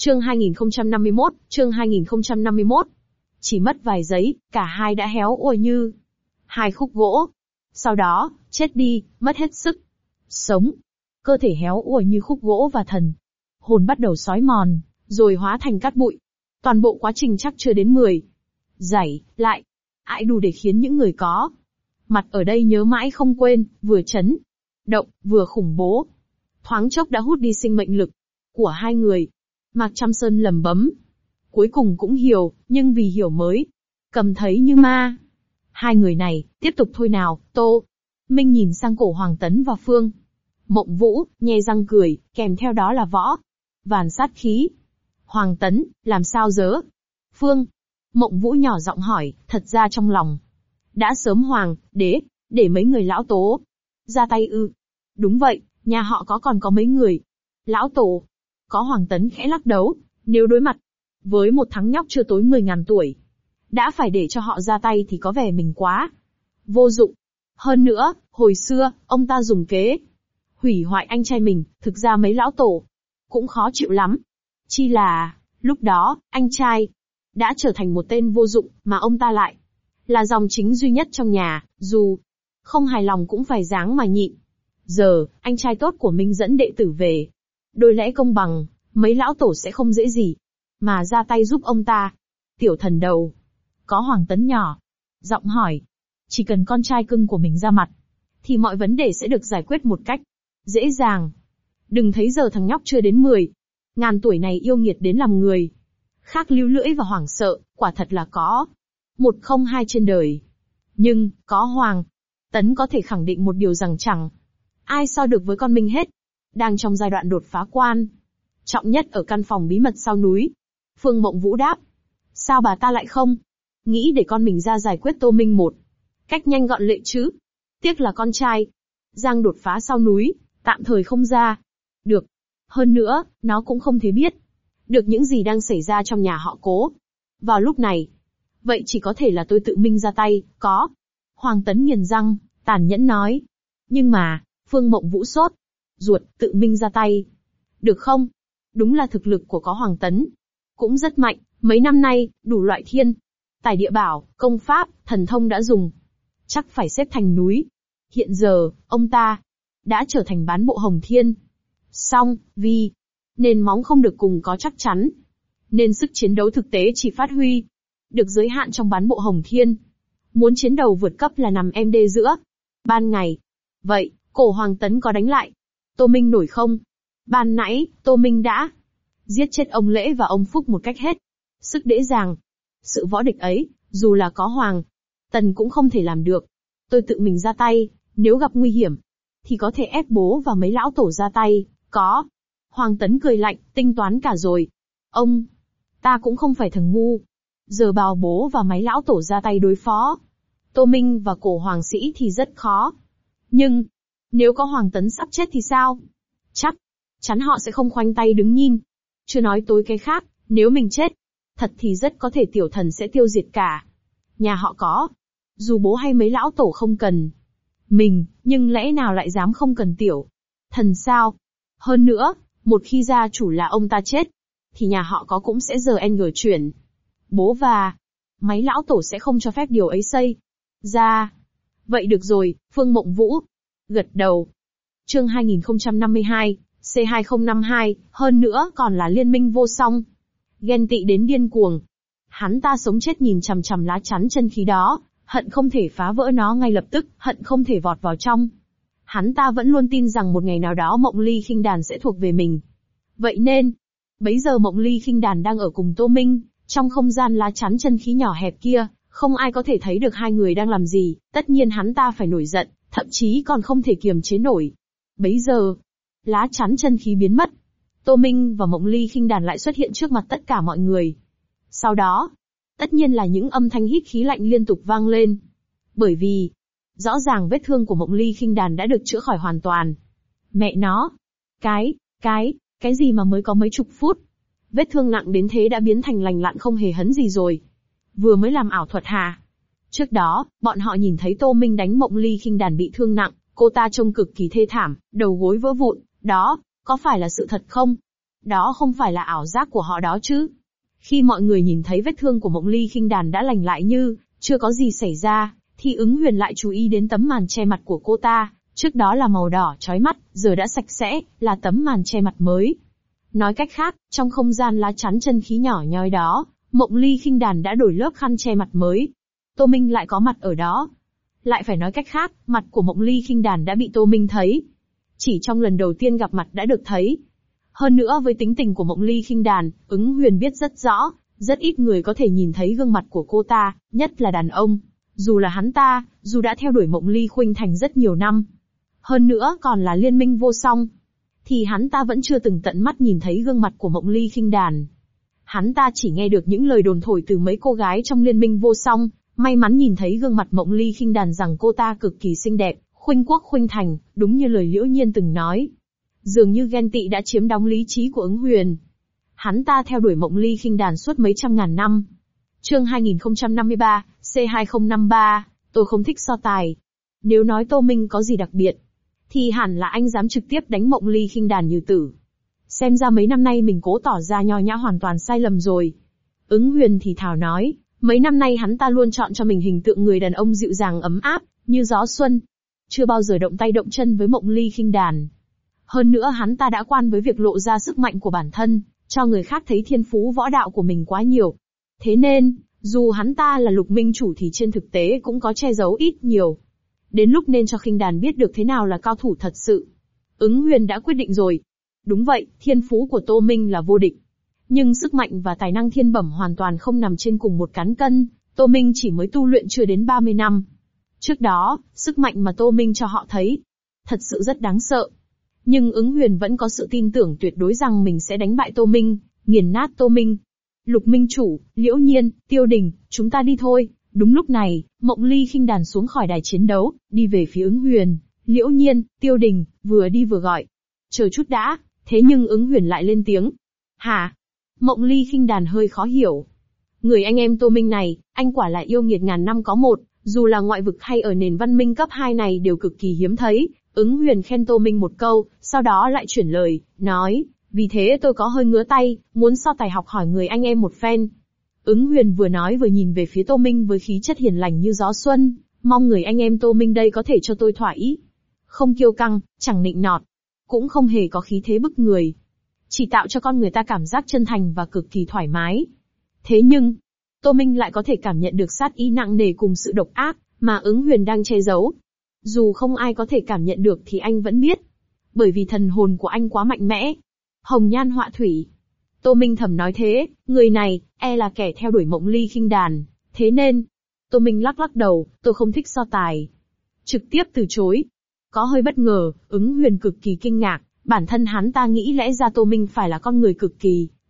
Chương 2051, chương 2051. Chỉ mất vài giây, cả hai đã héo úa như hai khúc gỗ. Sau đó, chết đi, mất hết sức sống. Cơ thể héo úa như khúc gỗ và thần hồn bắt đầu xói mòn, rồi hóa thành cát bụi. Toàn bộ quá trình chắc chưa đến 10 giây lại. Ai đủ để khiến những người có mặt ở đây nhớ mãi không quên, vừa chấn động, vừa khủng bố. Thoáng chốc đã hút đi sinh mệnh lực của hai người. Mạc Trăm Sơn lẩm bẩm. Cuối cùng cũng hiểu, nhưng vì hiểu mới cầm thấy như ma. Hai người này, tiếp tục thôi nào. Tô Minh nhìn sang Cổ Hoàng Tấn và Phương Mộng Vũ, nhe răng cười, kèm theo đó là võ vàn sát khí. Hoàng Tấn, làm sao dớ? Phương Mộng Vũ nhỏ giọng hỏi, thật ra trong lòng đã sớm hoàng đế để mấy người lão tố ra tay ư? Đúng vậy, nhà họ còn có mấy người lão tổ. Có. Hoàng Tấn khẽ lắc đầu, nếu đối mặt với một thằng nhóc chưa tối 10.000 tuổi, đã phải để cho họ ra tay thì có vẻ mình quá vô dụng. Hơn nữa, hồi xưa, ông ta dùng kế hủy hoại anh trai mình, thực ra mấy lão tổ cũng khó chịu lắm. Chi là, lúc đó, anh trai đã trở thành một tên vô dụng, mà ông ta lại là dòng chính duy nhất trong nhà, dù không hài lòng cũng phải ráng mà nhịn. Giờ, anh trai tốt của Minh dẫn đệ tử về. Đôi lẽ công bằng, mấy lão tổ sẽ không dễ gì mà ra tay giúp ông ta. Tiểu thần đầu. Có. Hoàng Tấn nhỏ giọng hỏi. Chỉ cần con trai cưng của mình ra mặt, thì mọi vấn đề sẽ được giải quyết một cách dễ dàng. Đừng thấy giờ thằng nhóc chưa đến 10.000 tuổi này yêu nghiệt đến làm người khác líu lưỡi và hoảng sợ, quả thật là có một không hai trên đời. Nhưng, có Hoàng Tấn có thể khẳng định một điều rằng chẳng ai so được với con mình hết. Đang trong giai đoạn đột phá quan trọng nhất ở căn phòng bí mật sau núi. Phương Mộng Vũ đáp. Sao bà ta lại không nghĩ để con mình ra giải quyết Tô Minh một cách nhanh gọn lệ chứ? Tiếc là con trai Giang đột phá sau núi, tạm thời không ra được. Hơn nữa, nó cũng không thể biết được những gì đang xảy ra trong nhà họ Cố vào lúc này. Vậy chỉ có thể là tôi tự mình ra tay. Có. Hoàng Tấn nghiền răng, tàn nhẫn nói. Nhưng mà, Phương Mộng Vũ sốt ruột, tự mình ra tay được không? Đúng là thực lực của Có Hoàng Tấn cũng rất mạnh, mấy năm nay, đủ loại thiên tài địa bảo, công pháp, thần thông đã dùng, chắc phải xếp thành núi. Hiện giờ, ông ta đã trở thành bán bộ Hồng Thiên. Song, vì nền móng không được cùng có chắc chắn, nên sức chiến đấu thực tế chỉ phát huy được giới hạn trong bán bộ Hồng Thiên. Muốn chiến đầu vượt cấp là nằm em đê giữa ban ngày. Vậy, Cổ Hoàng Tấn có đánh lại Tô Minh nổi không? Ban nãy, Tô Minh đã giết chết ông Lễ và ông Phúc một cách hết sức dễ dàng. Sự võ địch ấy, dù là có Hoàng Tấn cũng không thể làm được. Tôi tự mình ra tay, nếu gặp nguy hiểm, thì có thể ép bố và mấy lão tổ ra tay. Có. Hoàng Tấn cười lạnh, tính toán cả rồi. Ông ta cũng không phải thằng ngu. Giờ bảo bố và mấy lão tổ ra tay đối phó Tô Minh và Cổ Hoàng Sĩ thì rất khó. Nhưng, nếu có Hoàng Tấn sắp chết thì sao? Chắc chắn họ sẽ không khoanh tay đứng nhìn. Chưa nói tối cái khác, nếu mình chết, thật thì rất có thể tiểu thần sẽ tiêu diệt cả nhà họ Có. Dù bố hay mấy lão tổ không cần mình, nhưng lẽ nào lại dám không cần tiểu thần sao? Hơn nữa, một khi gia chủ là ông ta chết, thì nhà họ Có cũng sẽ GNG chuyển. Bố và mấy lão tổ sẽ không cho phép điều ấy xảy ra. Vậy được rồi, Phương Mộng Vũ gật đầu. Chương 2052, C2052, hơn nữa còn là liên minh vô song. Ghen tị đến điên cuồng. Hắn ta sống chết nhìn chằm chằm lá chắn chân khí đó, hận không thể phá vỡ nó ngay lập tức, hận không thể vọt vào trong. Hắn ta vẫn luôn tin rằng một ngày nào đó Mộng Ly Khinh Đàn sẽ thuộc về mình. Vậy nên, bấy giờ Mộng Ly Khinh Đàn đang ở cùng Tô Minh, trong không gian lá chắn chân khí nhỏ hẹp kia, không ai có thể thấy được hai người đang làm gì, tất nhiên hắn ta phải nổi giận, thậm chí còn không thể kiềm chế nổi. Bấy giờ, lá chắn chân khí biến mất. Tô Minh và Mộng Ly Khinh Đàn lại xuất hiện trước mặt tất cả mọi người. Sau đó, tất nhiên là những âm thanh hít khí lạnh liên tục vang lên. Bởi vì, rõ ràng vết thương của Mộng Ly Khinh Đàn đã được chữa khỏi hoàn toàn. Mẹ nó! Cái gì mà mới có mấy chục phút? Vết thương nặng đến thế đã biến thành lành lặn không hề hấn gì rồi. Vừa mới làm ảo thuật hả? Trước đó, bọn họ nhìn thấy Tô Minh đánh Mộng Ly Khinh Đàn bị thương nặng, cô ta trông cực kỳ thê thảm, đầu gối vỡ vụn, đó, có phải là sự thật không? Đó không phải là ảo giác của họ đó chứ. Khi mọi người nhìn thấy vết thương của Mộng Ly Khinh Đàn đã lành lại như chưa có gì xảy ra, thì Ứng Huyền lại chú ý đến tấm màn che mặt của cô ta, trước đó là màu đỏ chói mắt, giờ đã sạch sẽ, là tấm màn che mặt mới. Nói cách khác, trong không gian lá chắn chân khí nhỏ nhoi đó, Mộng Ly Khinh Đàn đã đổi lớp khăn che mặt mới. Tô Minh lại có mặt ở đó. Lại phải nói cách khác, mặt của Mộng Ly Khinh Đàn đã bị Tô Minh thấy. Chỉ trong lần đầu tiên gặp mặt đã được thấy. Hơn nữa với tính tình của Mộng Ly Khinh Đàn, Ứng Huyền biết rất rõ, rất ít người có thể nhìn thấy gương mặt của cô ta, nhất là đàn ông. Dù là hắn ta, dù đã theo đuổi Mộng Ly Khuynh Thành rất nhiều năm, hơn nữa còn là liên minh vô song, thì hắn ta vẫn chưa từng tận mắt nhìn thấy gương mặt của Mộng Ly Khinh Đàn. Hắn ta chỉ nghe được những lời đồn thổi từ mấy cô gái trong liên minh vô song, may mắn nhìn thấy gương mặt Mộng Ly Khinh Đàn rằng cô ta cực kỳ xinh đẹp, khuynh quốc khuynh thành, đúng như lời Liễu Nhiên từng nói. Dường như ghen tị đã chiếm đóng lý trí của Ứng Huyền. Hắn ta theo đuổi Mộng Ly Khinh Đàn suốt mấy trăm ngàn năm. Chương 2053, C2053, tôi không thích so tài. Nếu nói Tô Minh có gì đặc biệt, thì hẳn là anh dám trực tiếp đánh Mộng Ly Khinh Đàn như tử. Xem ra mấy năm nay mình cố tỏ ra nho nhã hoàn toàn sai lầm rồi. Ứng Huyền thì thào nói, mấy năm nay hắn ta luôn chọn cho mình hình tượng người đàn ông dịu dàng ấm áp, như gió xuân. Chưa bao giờ động tay động chân với Mộng Ly Khinh Đàn. Hơn nữa hắn ta đã quan với việc lộ ra sức mạnh của bản thân, cho người khác thấy thiên phú võ đạo của mình quá nhiều. Thế nên, dù hắn ta là Lục Minh Chủ thì trên thực tế cũng có che giấu ít nhiều. Đến lúc nên cho Khinh Đàn biết được thế nào là cao thủ thật sự. Ứng Huyền đã quyết định rồi. Đúng vậy, thiên phú của Tô Minh là vô địch. Nhưng sức mạnh và tài năng thiên bẩm hoàn toàn không nằm trên cùng một cán cân, Tô Minh chỉ mới tu luyện chưa đến 30 năm. Trước đó, sức mạnh mà Tô Minh cho họ thấy, thật sự rất đáng sợ. Nhưng Ứng Huyền vẫn có sự tin tưởng tuyệt đối rằng mình sẽ đánh bại Tô Minh, nghiền nát Tô Minh. Lục Minh Chủ, Liễu Nhiên, Tiêu Đình, chúng ta đi thôi. Đúng lúc này, Mộng Ly Khinh Đàn xuống khỏi đài chiến đấu, đi về phía Ứng Huyền. Liễu Nhiên, Tiêu Đình, vừa đi vừa gọi. Chờ chút đã, thế nhưng Ứng Huyền lại lên tiếng. Hả? Mộng Ly Khinh Đàn hơi khó hiểu. Người anh em Tô Minh này, anh quả là yêu nghiệt ngàn năm có một, dù là ngoại vực hay ở nền văn minh cấp 2 này đều cực kỳ hiếm thấy. Ứng Huyền khen Tô Minh một câu, sau đó lại chuyển lời, nói, vì thế tôi có hơi ngứa tay, muốn so tài học hỏi người anh em một phen. Ứng Huyền vừa nói vừa nhìn về phía Tô Minh với khí chất hiền lành như gió xuân, mong người anh em Tô Minh đây có thể cho tôi thỏa ý. Không kiêu căng, chẳng nịnh nọt, cũng không hề có khí thế bức người. Chỉ tạo cho con người ta cảm giác chân thành và cực kỳ thoải mái. Thế nhưng, Tô Minh lại có thể cảm nhận được sát ý nặng nề cùng sự độc ác mà Ứng Huyền đang che giấu. Dù không ai có thể cảm nhận được thì anh vẫn biết. Bởi vì thần hồn của anh quá mạnh mẽ. Hồng nhan họa thủy. Tô Minh thầm nói thế, người này, là kẻ theo đuổi Mộng Ly Khinh Đàn. Thế nên, Tô Minh lắc lắc đầu, tôi không thích so tài. Trực tiếp từ chối. Có hơi bất ngờ, Ứng Huyền cực kỳ kinh ngạc, bản thân hắn ta nghĩ lẽ ra Tô Minh phải là con người cực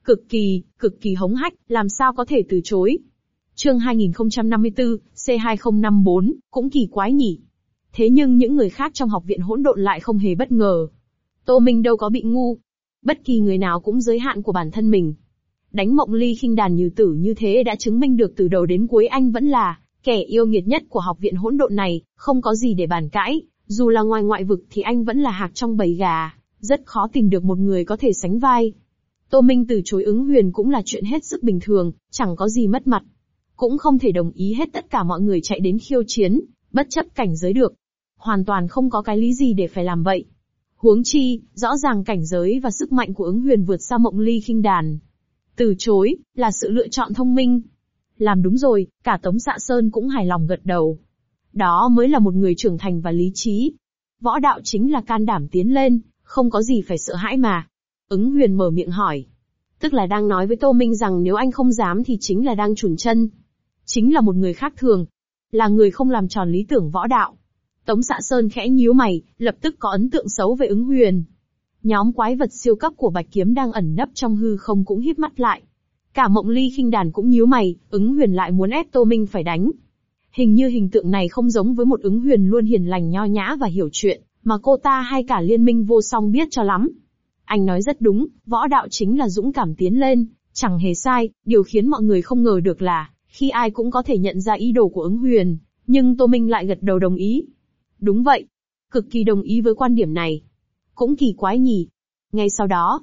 kỳ hống hách, làm sao có thể từ chối. Chương 2054, C2054, cũng kỳ quái nhỉ. Thế nhưng những người khác trong học viện hỗn độn lại không hề bất ngờ. Tô Minh đâu có bị ngu. Bất kỳ người nào cũng giới hạn của bản thân mình. Đánh Mộng Ly Khinh Đàn như tử như thế đã chứng minh được từ đầu đến cuối anh vẫn là kẻ yêu nghiệt nhất của học viện hỗn độn này, không có gì để bàn cãi. Dù là ngoài ngoại vực thì anh vẫn là hạc trong bầy gà, rất khó tìm được một người có thể sánh vai. Tô Minh từ chối Ứng Huyền cũng là chuyện hết sức bình thường, chẳng có gì mất mặt. Cũng không thể đồng ý hết tất cả mọi người chạy đến khiêu chiến, bất chấp cảnh giới được. Hoàn toàn không có cái lý gì để phải làm vậy. Huống chi, rõ ràng cảnh giới và sức mạnh của Ứng Huyền vượt xa Mộng Ly Khinh Đàn. Từ chối, là sự lựa chọn thông minh. Làm đúng rồi, cả Tống Dạ Sơn cũng hài lòng gật đầu. Đó mới là một người trưởng thành và lý trí. Võ đạo chính là can đảm tiến lên, không có gì phải sợ hãi mà. Ứng Huyền mở miệng hỏi. Tức là đang nói với Tô Minh rằng nếu anh không dám thì chính là đang chùn chân. Chính là một người khác thường. Là người không làm tròn lý tưởng võ đạo. Tống Dạ Sơn khẽ nhíu mày, lập tức có ấn tượng xấu về Ứng Huyền. Nhóm quái vật siêu cấp của Bạch Kiếm đang ẩn nấp trong hư không cũng híp mắt lại. Cả Mộng Ly Khinh Đàn cũng nhíu mày, Ứng Huyền lại muốn ép Tô Minh phải đánh. Hình như hình tượng này không giống với một Ứng Huyền luôn hiền lành nho nhã và hiểu chuyện, mà cô ta hay cả liên minh vô song biết cho lắm. Anh nói rất đúng, võ đạo chính là dũng cảm tiến lên, chẳng hề sai, điều khiến mọi người không ngờ được là, khi ai cũng có thể nhận ra ý đồ của Ứng Huyền, nhưng Tô Minh lại gật đầu đồng ý. Đúng vậy, cực kỳ đồng ý với quan điểm này. Cũng kỳ quái nhỉ. Ngay sau đó,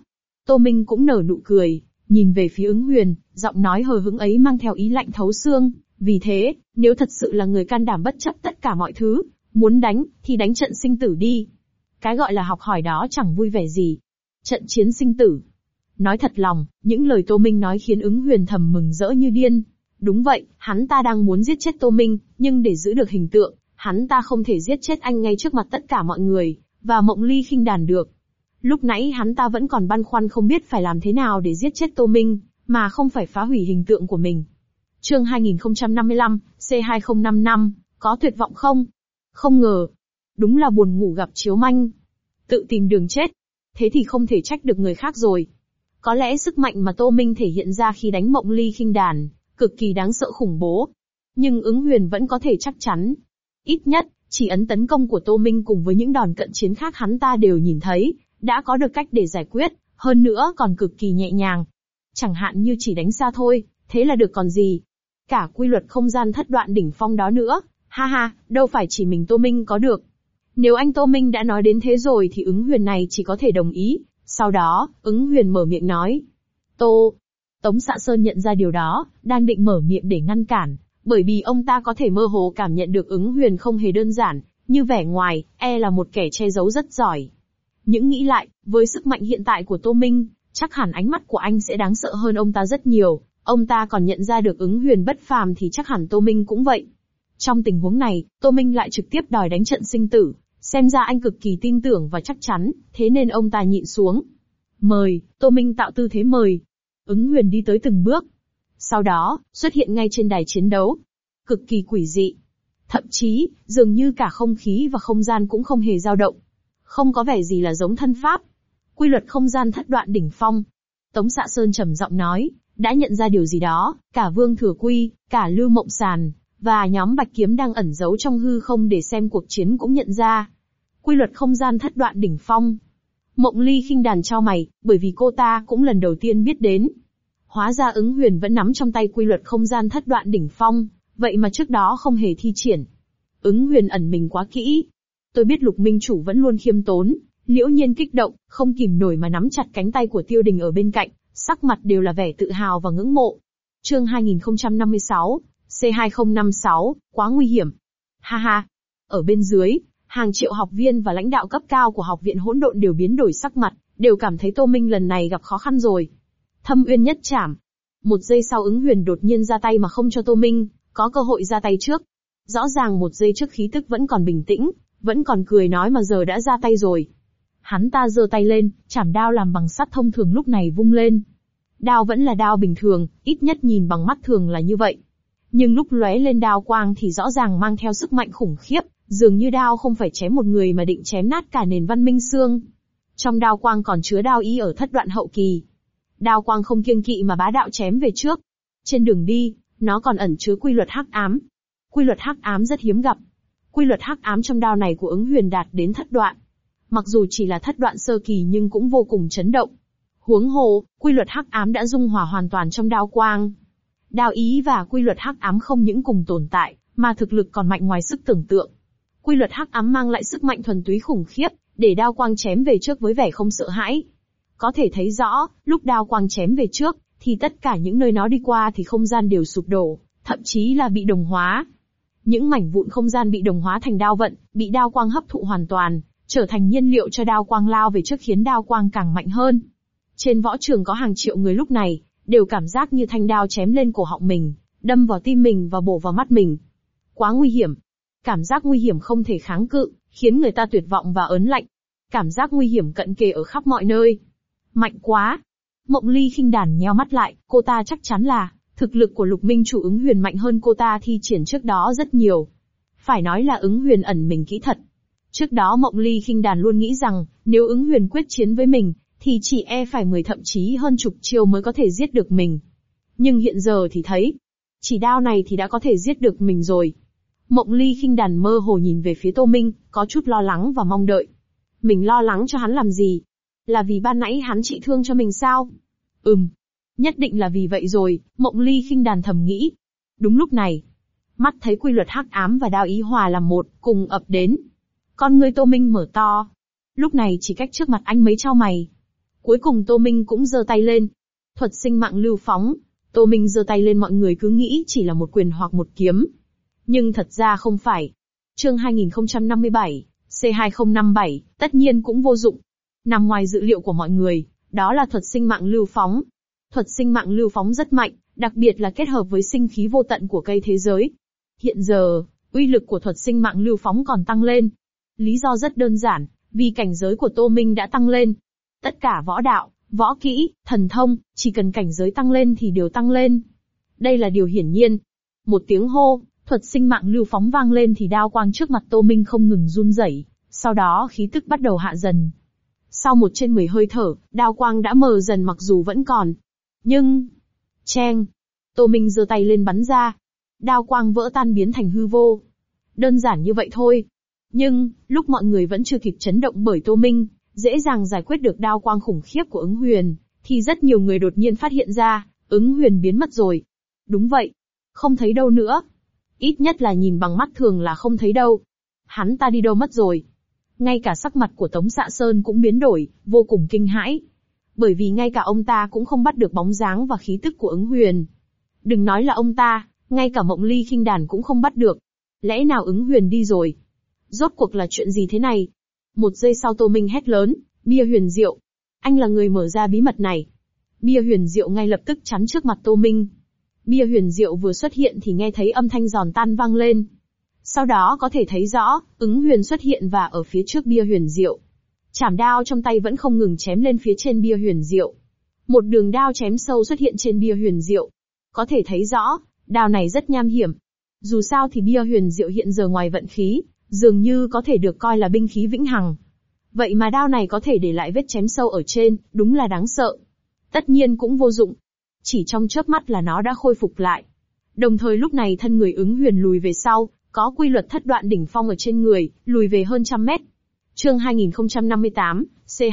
Tô Minh cũng nở nụ cười, nhìn về phía Ứng Huyền, giọng nói hờ hững ấy mang theo ý lạnh thấu xương. Vì thế, nếu thật sự là người can đảm bất chấp tất cả mọi thứ, muốn đánh, thì đánh trận sinh tử đi. Cái gọi là học hỏi đó chẳng vui vẻ gì. Trận chiến sinh tử. Nói thật lòng, những lời Tô Minh nói khiến Ứng Huyền thầm mừng rỡ như điên. Đúng vậy, hắn ta đang muốn giết chết Tô Minh, nhưng để giữ được hình tượng, hắn ta không thể giết chết anh ngay trước mặt tất cả mọi người, và Mộng Ly khinh đàn được. Lúc nãy hắn ta vẫn còn băn khoăn không biết phải làm thế nào để giết chết Tô Minh, mà không phải phá hủy hình tượng của mình. Chương 2055, C2055, có tuyệt vọng không? Không ngờ. Đúng là buồn ngủ gặp chiếu manh. Tự tìm đường chết. Thế thì không thể trách được người khác rồi. Có lẽ sức mạnh mà Tô Minh thể hiện ra khi đánh Mộng Ly khinh đàn, cực kỳ đáng sợ khủng bố. Nhưng Ứng Huyền vẫn có thể chắc chắn. Ít nhất, chỉ ấn tấn công của Tô Minh cùng với những đòn cận chiến khác hắn ta đều nhìn thấy, đã có được cách để giải quyết, hơn nữa còn cực kỳ nhẹ nhàng. Chẳng hạn như chỉ đánh xa thôi, thế là được còn gì. Cả quy luật không gian thất đoạn đỉnh phong đó nữa, ha ha, đâu phải chỉ mình Tô Minh có được. Nếu anh Tô Minh đã nói đến thế rồi thì Ứng Huyền này chỉ có thể đồng ý. Sau đó, Ứng Huyền mở miệng nói. Tống Xạ Sơn nhận ra điều đó, đang định mở miệng để ngăn cản, bởi vì ông ta có thể mơ hồ cảm nhận được Ứng Huyền không hề đơn giản, như vẻ ngoài, là một kẻ che giấu rất giỏi. Những nghĩ lại, với sức mạnh hiện tại của Tô Minh, chắc hẳn ánh mắt của anh sẽ đáng sợ hơn ông ta rất nhiều. Ông ta còn nhận ra được Ứng Huyền bất phàm thì chắc hẳn Tô Minh cũng vậy. Trong tình huống này, Tô Minh lại trực tiếp đòi đánh trận sinh tử, xem ra anh cực kỳ tin tưởng và chắc chắn, thế nên ông ta nhịn xuống. Mời, Tô Minh tạo tư thế mời. Ứng Huyền đi tới từng bước. Sau đó, xuất hiện ngay trên đài chiến đấu. Cực kỳ quỷ dị. Thậm chí, dường như cả không khí và không gian cũng không hề dao động. Không có vẻ gì là giống thân pháp. Quy luật không gian thất đoạn đỉnh phong. Tống Xạ Sơn trầm giọng nói, đã nhận ra điều gì đó, cả Vương Thừa Quy, cả Lưu Mộng Sàn, và nhóm Bạch Kiếm đang ẩn giấu trong hư không để xem cuộc chiến cũng nhận ra. Quy luật không gian thất đoạn đỉnh phong. Mộng Ly khinh đàn chau mày, bởi vì cô ta cũng lần đầu tiên biết đến. Hóa ra Ứng Huyền vẫn nắm trong tay quy luật không gian thất đoạn đỉnh phong, vậy mà trước đó không hề thi triển. Ứng Huyền ẩn mình quá kỹ. Tôi biết Lục Minh Chủ vẫn luôn khiêm tốn, Liễu Nhiên kích động, không kìm nổi mà nắm chặt cánh tay của Tiêu Đình ở bên cạnh, sắc mặt đều là vẻ tự hào và ngưỡng mộ. Chương 2056, C2056, quá nguy hiểm. Ha ha. Ở bên dưới, hàng triệu học viên và lãnh đạo cấp cao của Học viện Hỗn Độn đều biến đổi sắc mặt, đều cảm thấy Tô Minh lần này gặp khó khăn rồi. Thâm Uyên nhất trảm. Một giây sau Ứng Huyền đột nhiên ra tay mà không cho Tô Minh có cơ hội ra tay trước. Rõ ràng một giây trước khí tức vẫn còn bình tĩnh, vẫn còn cười nói mà giờ đã ra tay rồi. Hắn ta giơ tay lên, chảm đao làm bằng sắt thông thường lúc này vung lên. Đao vẫn là đao bình thường, ít nhất nhìn bằng mắt thường là như vậy. Nhưng lúc lóe lên đao quang thì rõ ràng mang theo sức mạnh khủng khiếp, dường như đao không phải chém một người mà định chém nát cả nền văn minh xương. Trong đao quang còn chứa đao ý ở thất đoạn hậu kỳ. Đao quang không kiêng kỵ mà bá đạo chém về trước. Trên đường đi, nó còn ẩn chứa quy luật hắc ám. Quy luật hắc ám rất hiếm gặp. Quy luật hắc ám trong đao này của Ứng Huyền đạt đến thất đoạn. Mặc dù chỉ là thất đoạn sơ kỳ nhưng cũng vô cùng chấn động. Huống hồ, quy luật hắc ám đã dung hòa hoàn toàn trong đao quang. Đao ý và quy luật hắc ám không những cùng tồn tại, mà thực lực còn mạnh ngoài sức tưởng tượng. Quy luật hắc ám mang lại sức mạnh thuần túy khủng khiếp, để đao quang chém về trước với vẻ không sợ hãi. Có thể thấy rõ, lúc đao quang chém về trước, thì tất cả những nơi nó đi qua thì không gian đều sụp đổ, thậm chí là bị đồng hóa. Những mảnh vụn không gian bị đồng hóa thành đao vận, bị đao quang hấp thụ hoàn toàn, trở thành nhiên liệu cho đao quang lao về trước khiến đao quang càng mạnh hơn. Trên võ trường có hàng triệu người lúc này, đều cảm giác như thanh đao chém lên cổ họng mình, đâm vào tim mình và bổ vào mắt mình. Quá nguy hiểm. Cảm giác nguy hiểm không thể kháng cự, khiến người ta tuyệt vọng và ớn lạnh. Cảm giác nguy hiểm cận kề ở khắp mọi nơi. Mạnh quá. Mộng Ly khinh đàn nheo mắt lại, cô ta chắc chắn là, thực lực của Lục Minh Chủ Ứng Huyền mạnh hơn cô ta thi triển trước đó rất nhiều. Phải nói là Ứng Huyền ẩn mình kỹ thật. Trước đó Mộng Ly khinh đàn luôn nghĩ rằng, nếu Ứng Huyền quyết chiến với mình, thì chỉ phải 10 thậm chí hơn chục chiêu mới có thể giết được mình. Nhưng hiện giờ thì thấy, chỉ đao này thì đã có thể giết được mình rồi. Mộng Ly khinh đàn mơ hồ nhìn về phía Tô Minh, có chút lo lắng và mong đợi. Mình lo lắng cho hắn làm gì? Là vì ban nãy hắn trị thương cho mình sao? Nhất định là vì vậy rồi, Mộng Ly khinh đàn thầm nghĩ. Đúng lúc này, mắt thấy quy luật hắc ám và đao ý hòa làm một, cùng ập đến. Con ngươi Tô Minh mở to. Lúc này chỉ cách trước mặt anh mấy trao mày. Cuối cùng Tô Minh cũng giơ tay lên. Thuật sinh mạng lưu phóng. Tô Minh giơ tay lên, mọi người cứ nghĩ chỉ là một quyền hoặc một kiếm. Nhưng thật ra không phải. Chương 2057, C2057, tất nhiên cũng vô dụng. Nằm ngoài dự liệu của mọi người, đó là thuật sinh mạng lưu phóng. Thuật sinh mạng lưu phóng rất mạnh, đặc biệt là kết hợp với sinh khí vô tận của cây thế giới. Hiện giờ, uy lực của thuật sinh mạng lưu phóng còn tăng lên. Lý do rất đơn giản, vì cảnh giới của Tô Minh đã tăng lên. Tất cả võ đạo, võ kỹ, thần thông, chỉ cần cảnh giới tăng lên thì đều tăng lên. Đây là điều hiển nhiên. Một tiếng hô, thuật sinh mạng lưu phóng vang lên thì đao quang trước mặt Tô Minh không ngừng run rẩy, sau đó khí tức bắt đầu hạ dần. Sau 1/10 hơi thở, đao quang đã mờ dần mặc dù vẫn còn. Nhưng... Cheng! Tô Minh giơ tay lên bắn ra. Đao quang vỡ tan biến thành hư vô. Đơn giản như vậy thôi. Nhưng, lúc mọi người vẫn chưa kịp chấn động bởi Tô Minh, dễ dàng giải quyết được đao quang khủng khiếp của Ứng Huyền, thì rất nhiều người đột nhiên phát hiện ra, Ứng Huyền biến mất rồi. Đúng vậy. Không thấy đâu nữa. Ít nhất là nhìn bằng mắt thường là không thấy đâu. Hắn ta đi đâu mất rồi? Ngay cả sắc mặt của Tống Xạ Sơn cũng biến đổi, vô cùng kinh hãi. Bởi vì ngay cả ông ta cũng không bắt được bóng dáng và khí tức của Ứng Huyền. Đừng nói là ông ta, ngay cả Mộng Ly Khinh Đàn cũng không bắt được. Lẽ nào Ứng Huyền đi rồi? Rốt cuộc là chuyện gì thế này? Một giây sau Tô Minh hét lớn, Bia Huyền Diệu. Anh là người mở ra bí mật này. Bia Huyền Diệu ngay lập tức chắn trước mặt Tô Minh. Bia Huyền Diệu vừa xuất hiện thì nghe thấy âm thanh giòn tan vang lên. Sau đó có thể thấy rõ, Ứng Huyền xuất hiện và ở phía trước Bia Huyền Diệu. Chảm đao trong tay vẫn không ngừng chém lên phía trên Bia Huyền Diệu. Một đường đao chém sâu xuất hiện trên Bia Huyền Diệu. Có thể thấy rõ, đao này rất nham hiểm. Dù sao thì Bia Huyền Diệu hiện giờ ngoài vận khí, dường như có thể được coi là binh khí vĩnh hằng. Vậy mà đao này có thể để lại vết chém sâu ở trên, đúng là đáng sợ. Tất nhiên cũng vô dụng. Chỉ trong chớp mắt là nó đã khôi phục lại. Đồng thời lúc này thân người Ứng Huyền lùi về sau, có quy luật thất đoạn đỉnh phong ở trên người, lùi về hơn 100 mét. Chương 2058,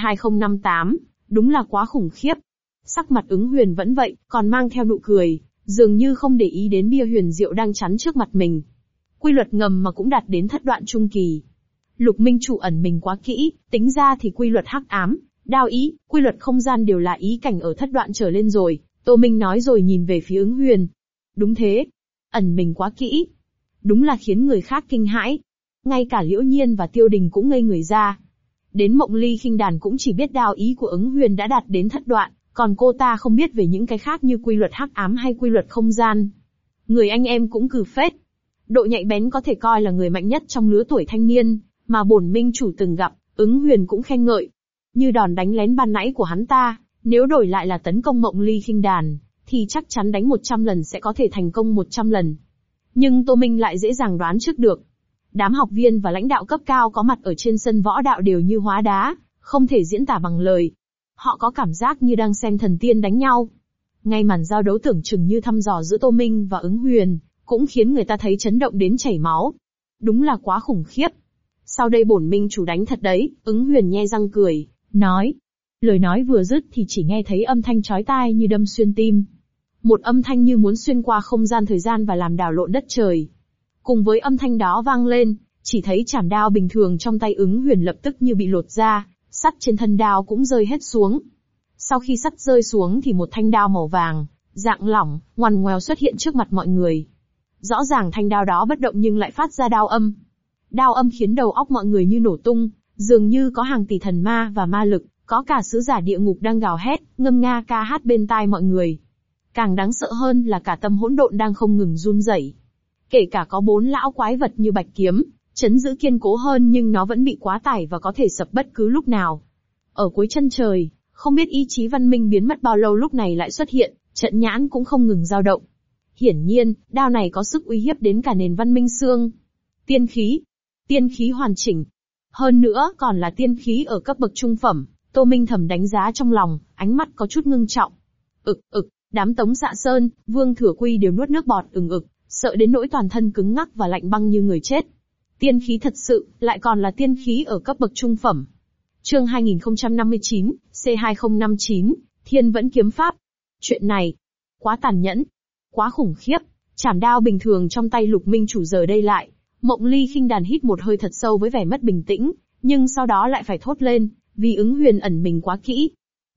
C2058, đúng là quá khủng khiếp. Sắc mặt Ứng Huyền vẫn vậy, còn mang theo nụ cười, dường như không để ý đến Bia Huyền Diệu đang chắn trước mặt mình. Quy luật ngầm mà cũng đạt đến thất đoạn trung kỳ. Lục Minh Chủ ẩn mình quá kỹ, tính ra thì quy luật hắc ám, đao ý, quy luật không gian đều là ý cảnh ở thất đoạn trở lên rồi, Tô Minh nói rồi nhìn về phía Ứng Huyền. Đúng thế. Ẩn mình quá kỹ. Đúng là khiến người khác kinh hãi. Ngay cả Liễu Nhiên và Tiêu Đình cũng ngây người ra. Đến Mộng Ly Khinh Đàn cũng chỉ biết đao ý của Ứng Huyền đã đạt đến thất đoạn, còn cô ta không biết về những cái khác như quy luật hắc ám hay quy luật không gian. Người anh em cũng cừ phết. Độ nhạy bén có thể coi là người mạnh nhất trong lứa tuổi thanh niên, mà bổn minh chủ từng gặp, Ứng Huyền cũng khen ngợi. Như đòn đánh lén ban nãy của hắn ta, nếu đổi lại là tấn công Mộng Ly Khinh Đàn, thì chắc chắn đánh 100 lần sẽ có thể thành công 100 lần. Nhưng Tô Minh lại dễ dàng đoán trước được. Đám học viên và lãnh đạo cấp cao có mặt ở trên sân võ đạo đều như hóa đá, không thể diễn tả bằng lời. Họ có cảm giác như đang xem thần tiên đánh nhau. Ngay màn giao đấu tưởng chừng như thăm dò giữa Tô Minh và Ứng Huyền, cũng khiến người ta thấy chấn động đến chảy máu. Đúng là quá khủng khiếp. Sau đây bổn minh chủ đánh thật đấy, Ứng Huyền nhe răng cười, nói. Lời nói vừa dứt thì chỉ nghe thấy âm thanh chói tai như đâm xuyên tim. Một âm thanh như muốn xuyên qua không gian thời gian và làm đảo lộn đất trời. Cùng với âm thanh đó vang lên, chỉ thấy chảm đao bình thường trong tay Ứng Huyền lập tức như bị lột ra, sắt trên thân đao cũng rơi hết xuống. Sau khi sắt rơi xuống thì một thanh đao màu vàng, dạng lỏng, ngoằn ngoèo xuất hiện trước mặt mọi người. Rõ ràng thanh đao đó bất động nhưng lại phát ra đao âm. Đao âm khiến đầu óc mọi người như nổ tung, dường như có hàng tỷ thần ma và ma lực, có cả sứ giả địa ngục đang gào hét, ngâm nga ca hát bên tai mọi người. Càng đáng sợ hơn là cả tâm hỗn độn đang không ngừng run rẩy. Kể cả có 4 lão quái vật như Bạch Kiếm, trấn giữ kiên cố hơn nhưng nó vẫn bị quá tải và có thể sập bất cứ lúc nào. Ở cuối chân trời, không biết ý chí văn minh biến mất bao lâu lúc này lại xuất hiện, trận nhãn cũng không ngừng dao động. Hiển nhiên, đao này có sức uy hiếp đến cả nền văn minh xương. Tiên khí hoàn chỉnh. Hơn nữa còn là tiên khí ở cấp bậc trung phẩm, Tô Minh thầm đánh giá trong lòng, ánh mắt có chút ngưng trọng. Đám Tống Xạ Sơn, Vương Thừa Quy đều nuốt nước bọt sợ đến nỗi toàn thân cứng ngắc và lạnh băng như người chết. Tiên khí thật sự, lại còn là tiên khí ở cấp bậc trung phẩm. Chương 2059, C2059, Thiên Vẫn Kiếm Pháp. Chuyện này, quá tàn nhẫn, quá khủng khiếp. Chảm đao bình thường trong tay Lục Minh Chủ giờ đây lại. Mộng Ly Khinh Đàn hít một hơi thật sâu với vẻ mất bình tĩnh, nhưng sau đó lại phải thốt lên, vì Ứng Huyền ẩn mình quá kỹ.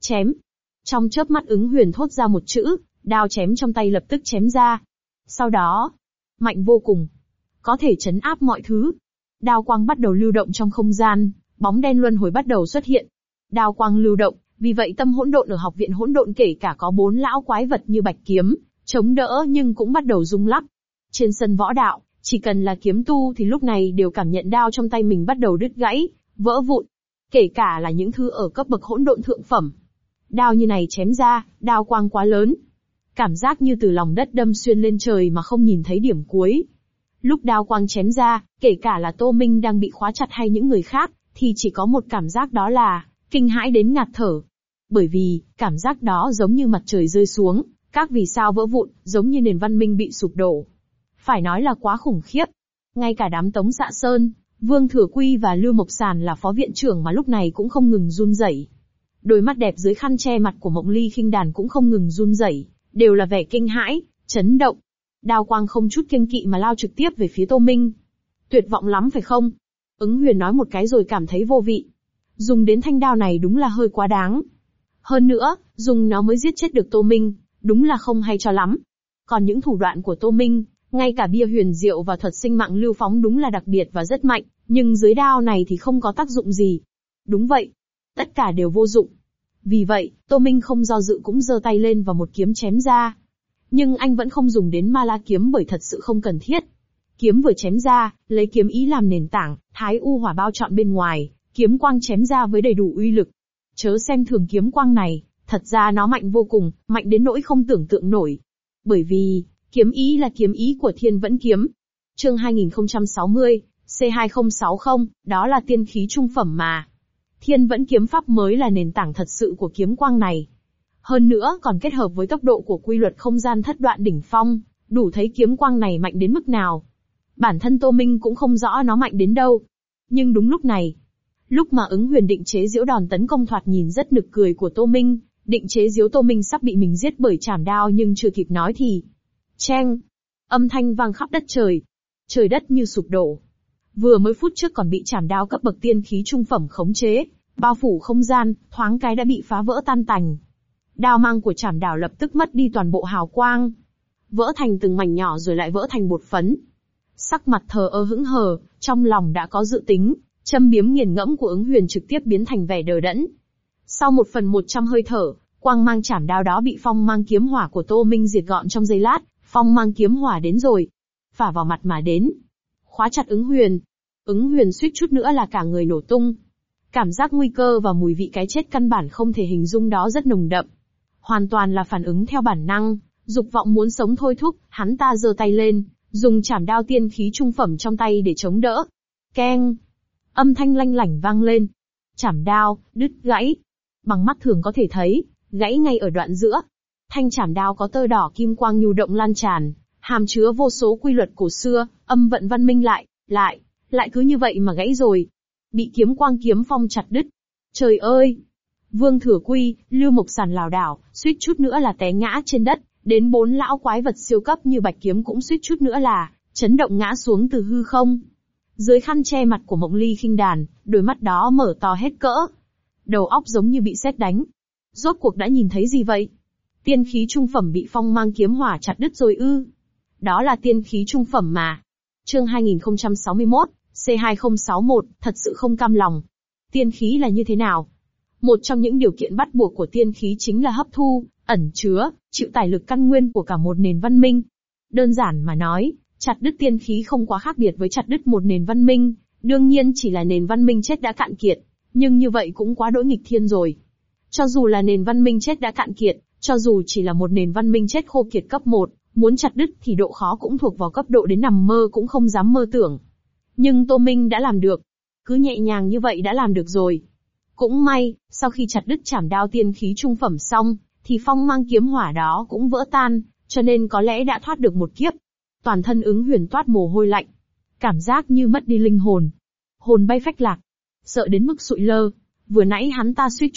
Chém. Trong chớp mắt Ứng Huyền thốt ra một chữ, đao chém trong tay lập tức chém ra. Sau đó, mạnh vô cùng, có thể trấn áp mọi thứ. Đao quang bắt đầu lưu động trong không gian, bóng đen luân hồi bắt đầu xuất hiện. Đao quang lưu động, vì vậy tâm hỗn độn ở học viện hỗn độn kể cả có 4 lão quái vật như bạch kiếm, chống đỡ nhưng cũng bắt đầu rung lắc. Trên sân võ đạo, chỉ cần là kiếm tu thì lúc này đều cảm nhận đao trong tay mình bắt đầu đứt gãy, vỡ vụn. Kể cả là những thứ ở cấp bậc hỗn độn thượng phẩm. Đao như này chém ra, đao quang quá lớn. Cảm giác như từ lòng đất đâm xuyên lên trời mà không nhìn thấy điểm cuối. Lúc đao quang chém ra, kể cả là Tô Minh đang bị khóa chặt hay những người khác, thì chỉ có một cảm giác đó là kinh hãi đến ngạt thở. Bởi vì, cảm giác đó giống như mặt trời rơi xuống, các vì sao vỡ vụn, giống như nền văn minh bị sụp đổ. Phải nói là quá khủng khiếp. Ngay cả đám Tống Dạ Sơn, Vương Thừa Quy và Lưu Mộc Sàn là phó viện trưởng mà lúc này cũng không ngừng run rẩy. Đôi mắt đẹp dưới khăn che mặt của Mộng Ly Khinh Đàn cũng không ngừng run rẩy, đều là vẻ kinh hãi, chấn động. Đao quang không chút kiêng kỵ mà lao trực tiếp về phía Tô Minh. Tuyệt vọng lắm phải không? Ứng Huyền nói một cái rồi cảm thấy vô vị. Dùng đến thanh đao này đúng là hơi quá đáng. Hơn nữa, dùng nó mới giết chết được Tô Minh, đúng là không hay cho lắm. Còn những thủ đoạn của Tô Minh, ngay cả bia huyền diệu và thuật sinh mạng lưu phóng đúng là đặc biệt và rất mạnh, nhưng dưới đao này thì không có tác dụng gì. Đúng vậy. Tất cả đều vô dụng. Vì vậy, Tô Minh không do dự cũng giơ tay lên và một kiếm chém ra. Nhưng anh vẫn không dùng đến ma la kiếm bởi thật sự không cần thiết. Kiếm vừa chém ra, lấy kiếm ý làm nền tảng, thái u hỏa bao trọn bên ngoài, kiếm quang chém ra với đầy đủ uy lực. Chớ xem thường kiếm quang này, thật ra nó mạnh vô cùng, mạnh đến nỗi không tưởng tượng nổi. Bởi vì, kiếm ý là kiếm ý của Thiên Vẫn Kiếm. Chương 2060, C2060, đó là tiên khí trung phẩm mà. Thiên Vẫn Kiếm pháp mới là nền tảng thật sự của kiếm quang này. Hơn nữa còn kết hợp với tốc độ của quy luật không gian thất đoạn đỉnh phong, đủ thấy kiếm quang này mạnh đến mức nào. Bản thân Tô Minh cũng không rõ nó mạnh đến đâu. Nhưng đúng lúc này, lúc mà Ứng Huyền định chế giễu đòn tấn công thoạt nhìn rất nực cười của Tô Minh, định chế giễu Tô Minh sắp bị mình giết bởi chảm đao nhưng chưa kịp nói thì cheng, âm thanh vang khắp đất trời. Trời đất như sụp đổ. Vừa mới phút trước còn bị chảm đao cấp bậc tiên khí trung phẩm khống chế, bao phủ không gian, thoáng cái đã bị phá vỡ tan tành. Đao mang của chảm đao lập tức mất đi toàn bộ hào quang, vỡ thành từng mảnh nhỏ rồi lại vỡ thành bột phấn. Sắc mặt thờ ơ hững hờ, trong lòng đã có dự tính, châm biếm nghiền ngẫm của Ứng Huyền trực tiếp biến thành vẻ đờ đẫn. Sau 1/100 hơi thở, quang mang chảm đao đó bị phong mang kiếm hỏa của Tô Minh diệt gọn trong giây lát. Phong mang kiếm hỏa đến rồi, phả vào mặt mà đến, khóa chặt Ứng Huyền. Ứng Huyền suýt chút nữa là cả người nổ tung. Cảm giác nguy cơ và mùi vị cái chết căn bản không thể hình dung đó rất nồng đậm. Hoàn toàn là phản ứng theo bản năng, dục vọng muốn sống thôi thúc, hắn ta giơ tay lên, dùng chảm đao tiên khí trung phẩm trong tay để chống đỡ. Keng! Âm thanh lanh lảnh vang lên. Chảm đao, đứt gãy. Bằng mắt thường có thể thấy, gãy ngay ở đoạn giữa. Thanh chảm đao có tơ đỏ kim quang nhu động lan tràn, hàm chứa vô số quy luật cổ xưa, âm vận văn minh lại cứ như vậy mà gãy rồi. Bị kiếm quang kiếm phong chặt đứt. Trời ơi! Vương Thừa Quy, Lưu Mộc Sàn lảo đảo, suýt chút nữa là té ngã trên đất, đến 4 lão quái vật siêu cấp như bạch kiếm cũng suýt chút nữa là chấn động ngã xuống từ hư không. Dưới khăn che mặt của Mộng Ly Khinh Đàn, đôi mắt đó mở to hết cỡ. Đầu óc giống như bị sét đánh. Rốt cuộc đã nhìn thấy gì vậy? Tiên khí trung phẩm bị phong mang kiếm hỏa chặt đứt rồi ư? Đó là tiên khí trung phẩm mà. Chương 2061, C2061, thật sự không cam lòng. Tiên khí là như thế nào? Một trong những điều kiện bắt buộc của tiên khí chính là hấp thu, ẩn chứa, chịu tải lực căn nguyên của cả một nền văn minh. Đơn giản mà nói, chặt đứt tiên khí không quá khác biệt với chặt đứt một nền văn minh, đương nhiên chỉ là nền văn minh chết đã cạn kiệt, nhưng như vậy cũng quá đỗi nghịch thiên rồi. Cho dù là nền văn minh chết đã cạn kiệt, cho dù chỉ là một nền văn minh chết khô kiệt cấp 1, muốn chặt đứt thì độ khó cũng thuộc vào cấp độ đến nằm mơ cũng không dám mơ tưởng. Nhưng Tô Minh đã làm được. Cứ nhẹ nhàng như vậy đã làm được rồi. Cũng may, sau khi chặt đứt chảm đao tiên khí trung phẩm xong, thì phong mang kiếm hỏa đó cũng vỡ tan, cho nên có lẽ đã thoát được một kiếp. Toàn thân Ứng Huyền toát mồ hôi lạnh. Cảm giác như mất đi linh hồn. Hồn bay phách lạc. Sợ đến mức sụi lơ. Vừa nãy hắn ta suýt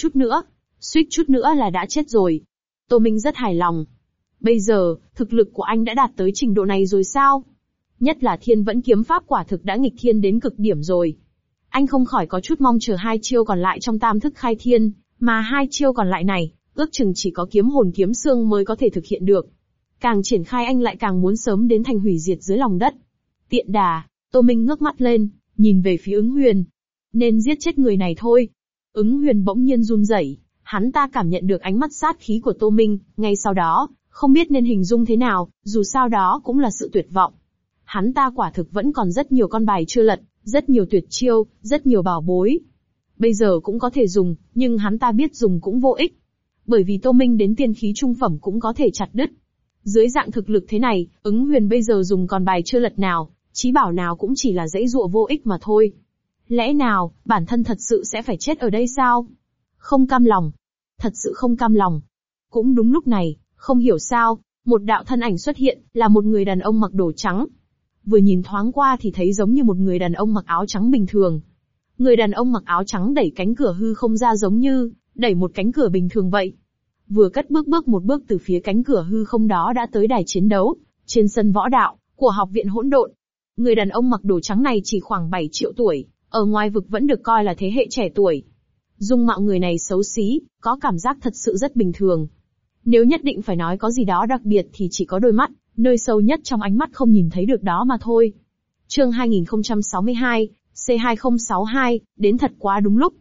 chút nữa là đã chết rồi. Tô Minh rất hài lòng. Bây giờ, thực lực của anh đã đạt tới trình độ này rồi sao? Nhất là Thiên Vẫn Kiếm pháp quả thực đã nghịch thiên đến cực điểm rồi. Anh không khỏi có chút mong chờ 2 chiêu còn lại trong tam thức khai thiên, Mà hai chiêu còn lại này, ước chừng chỉ có kiếm hồn kiếm xương mới có thể thực hiện được. Càng triển khai anh lại càng muốn sớm đến thành hủy diệt dưới lòng đất. Tiện đà, Tô Minh ngước mắt lên, nhìn về phía Ứng Huyền. Nên giết chết người này thôi. Ứng Huyền bỗng nhiên run rẩy, hắn ta cảm nhận được ánh mắt sát khí của Tô Minh, ngay sau đó, không biết nên hình dung thế nào, dù sao đó cũng là sự tuyệt vọng. Hắn ta quả thực vẫn còn rất nhiều con bài chưa lật, rất nhiều tuyệt chiêu, rất nhiều bảo bối. Bây giờ cũng có thể dùng, nhưng hắn ta biết dùng cũng vô ích. Bởi vì Tô Minh đến tiên khí trung phẩm cũng có thể chặt đứt. Dưới dạng thực lực thế này, Ứng Huyền bây giờ dùng con bài chưa lật nào, chí bảo nào cũng chỉ là dãy dụa vô ích mà thôi. Lẽ nào, bản thân thật sự sẽ phải chết ở đây sao? Không cam lòng. Thật sự không cam lòng. Cũng đúng lúc này, không hiểu sao, một đạo thân ảnh xuất hiện, là một người đàn ông mặc đồ trắng. Vừa nhìn thoáng qua thì thấy giống như một người đàn ông mặc áo trắng bình thường. Người đàn ông mặc áo trắng đẩy cánh cửa hư không ra giống như đẩy một cánh cửa bình thường vậy. Vừa cất bước một bước từ phía cánh cửa hư không đó đã tới đài chiến đấu, trên sân võ đạo của Học viện Hỗn Độn. Người đàn ông mặc đồ trắng này chỉ khoảng 7 triệu tuổi, ở ngoài vực vẫn được coi là thế hệ trẻ tuổi. Dung mạo người này xấu xí, có cảm giác thật sự rất bình thường. Nếu nhất định phải nói có gì đó đặc biệt thì chỉ có đôi mắt, nơi sâu nhất trong ánh mắt không nhìn thấy được đó mà thôi. Chương 2062, C2062, đến thật quá đúng lúc.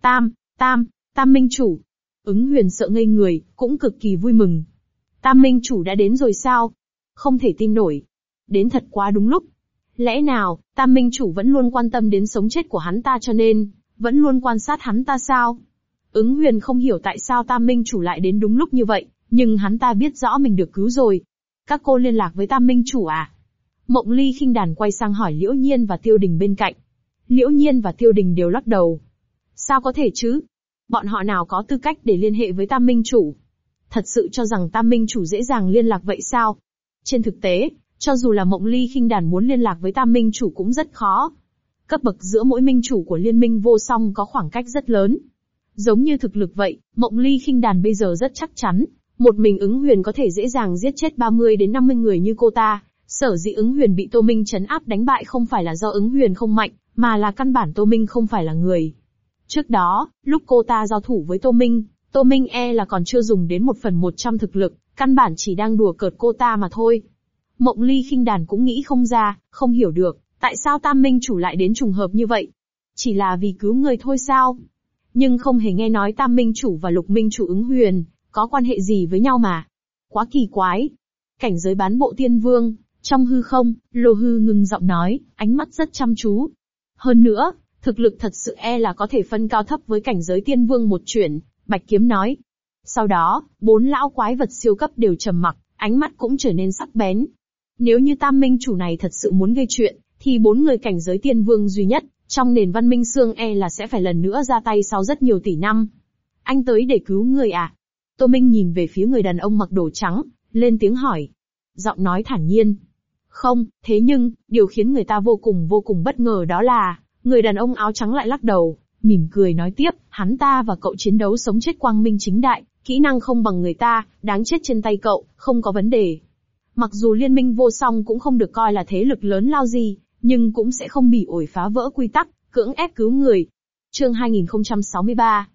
Tam Minh Chủ. Ứng Huyền sợ ngây người, cũng cực kỳ vui mừng. Tam Minh Chủ đã đến rồi sao? Không thể tin nổi. Đến thật quá đúng lúc. Lẽ nào, Tam Minh Chủ vẫn luôn quan tâm đến sống chết của hắn ta cho nên, vẫn luôn quan sát hắn ta sao? Ứng Huyền không hiểu tại sao Tam Minh Chủ lại đến đúng lúc như vậy, nhưng hắn ta biết rõ mình được cứu rồi. Các cô liên lạc với Tam Minh Chủ à? Mộng Ly khinh đàn quay sang hỏi Liễu Nhiên và Tiêu Đình bên cạnh. Liễu Nhiên và Tiêu Đình đều lắc đầu. Sao có thể chứ? Bọn họ nào có tư cách để liên hệ với Tam Minh Chủ? Thật sự cho rằng Tam Minh Chủ dễ dàng liên lạc vậy sao? Trên thực tế, cho dù là Mộng Ly khinh đàn muốn liên lạc với Tam Minh Chủ cũng rất khó. Cấp bậc giữa mỗi minh chủ của Liên minh Vô Song có khoảng cách rất lớn. Giống như thực lực vậy, Mộng Ly khinh đàn bây giờ rất chắc chắn, một mình Ứng Huyền có thể dễ dàng giết chết 30 đến 50 người như cô ta. Sở dĩ Ứng Huyền bị Tô Minh trấn áp đánh bại không phải là do Ứng Huyền không mạnh, mà là căn bản Tô Minh không phải là người. Trước đó, lúc cô ta giao thủ với Tô Minh e là còn chưa dùng đến 1/100 thực lực, căn bản chỉ đang đùa cợt cô ta mà thôi. Mộng Ly khinh đàn cũng nghĩ không ra, không hiểu được, tại sao Tam Minh Chủ lại đến trùng hợp như vậy? Chỉ là vì cứu người thôi sao? Nhưng không hề nghe nói Tam Minh Chủ và Lục Minh Chủ Ứng Huyền có quan hệ gì với nhau mà. Quá kỳ quái. Cảnh giới bán bộ tiên vương, trong hư không, Lô Hư ngừng giọng nói, ánh mắt rất chăm chú. Hơn nữa, thực lực thật sự e là có thể phân cao thấp với cảnh giới tiên vương một chuyển, Bạch Kiếm nói. Sau đó, 4 lão quái vật siêu cấp đều trầm mặc, ánh mắt cũng trở nên sắc bén. Nếu như Tam Minh Chủ này thật sự muốn gây chuyện, thì 4 người cảnh giới tiên vương duy nhất, trong nền văn minh xương e là sẽ phải lần nữa ra tay sau rất nhiều tỷ năm. Anh tới để cứu người à? Tô Minh nhìn về phía người đàn ông mặc đồ trắng, lên tiếng hỏi. Giọng nói thản nhiên. Không, thế nhưng, điều khiến người ta vô cùng bất ngờ đó là, người đàn ông áo trắng lại lắc đầu, mỉm cười nói tiếp, hắn ta và cậu chiến đấu sống chết quang minh chính đại, kỹ năng không bằng người ta, đáng chết trên tay cậu, không có vấn đề. Mặc dù Liên minh Vô Song cũng không được coi là thế lực lớn lao gì, nhưng cũng sẽ không bỉ ổi phá vỡ quy tắc, cưỡng ép cứu người. Chương 2063,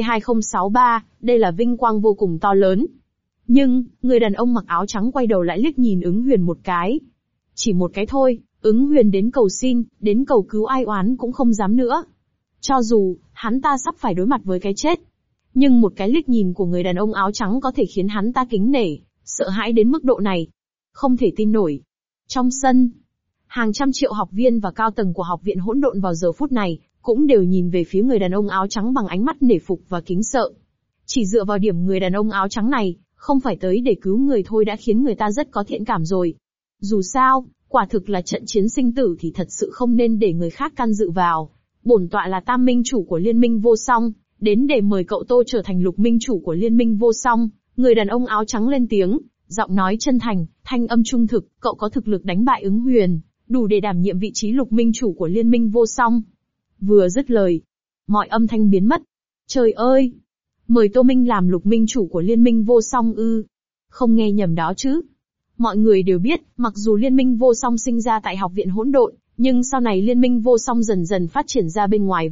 C2063, đây là vinh quang vô cùng to lớn. Nhưng, người đàn ông mặc áo trắng quay đầu lại liếc nhìn Ứng Huyền một cái. Chỉ một cái thôi, Ứng Huyền đến cầu xin, đến cầu cứu ai oán cũng không dám nữa. Cho dù, hắn ta sắp phải đối mặt với cái chết. Nhưng một cái liếc nhìn của người đàn ông áo trắng có thể khiến hắn ta kính nể, sợ hãi đến mức độ này. Không thể tin nổi. Trong sân, hàng trăm triệu học viên và cao tầng của Học viện Hỗn Độn vào giờ phút này, cũng đều nhìn về phía người đàn ông áo trắng bằng ánh mắt nể phục và kính sợ. Chỉ dựa vào điểm người đàn ông áo trắng này, không phải tới để cứu người thôi đã khiến người ta rất có thiện cảm rồi. Dù sao, quả thực là trận chiến sinh tử thì thật sự không nên để người khác can dự vào. Bổn tọa là Tam Minh Chủ của Liên minh Vô Song, đến để mời cậu Tô trở thành Lục Minh Chủ của Liên minh Vô Song. Người đàn ông áo trắng lên tiếng, giọng nói chân thành, thanh âm trung thực, cậu có thực lực đánh bại Ứng Huyền, đủ để đảm nhiệm vị trí Lục Minh Chủ của Liên minh Vô Song. Vừa dứt lời, mọi âm thanh biến mất. Trời ơi! Mời Tô Minh làm Lục Minh Chủ của Liên minh Vô Song ư? Không nghe nhầm đó chứ? Mọi người đều biết, mặc dù Liên minh Vô Song sinh ra tại Học viện Hỗn Độn, nhưng sau này Liên minh Vô Song dần dần phát triển ra bên ngoài vực,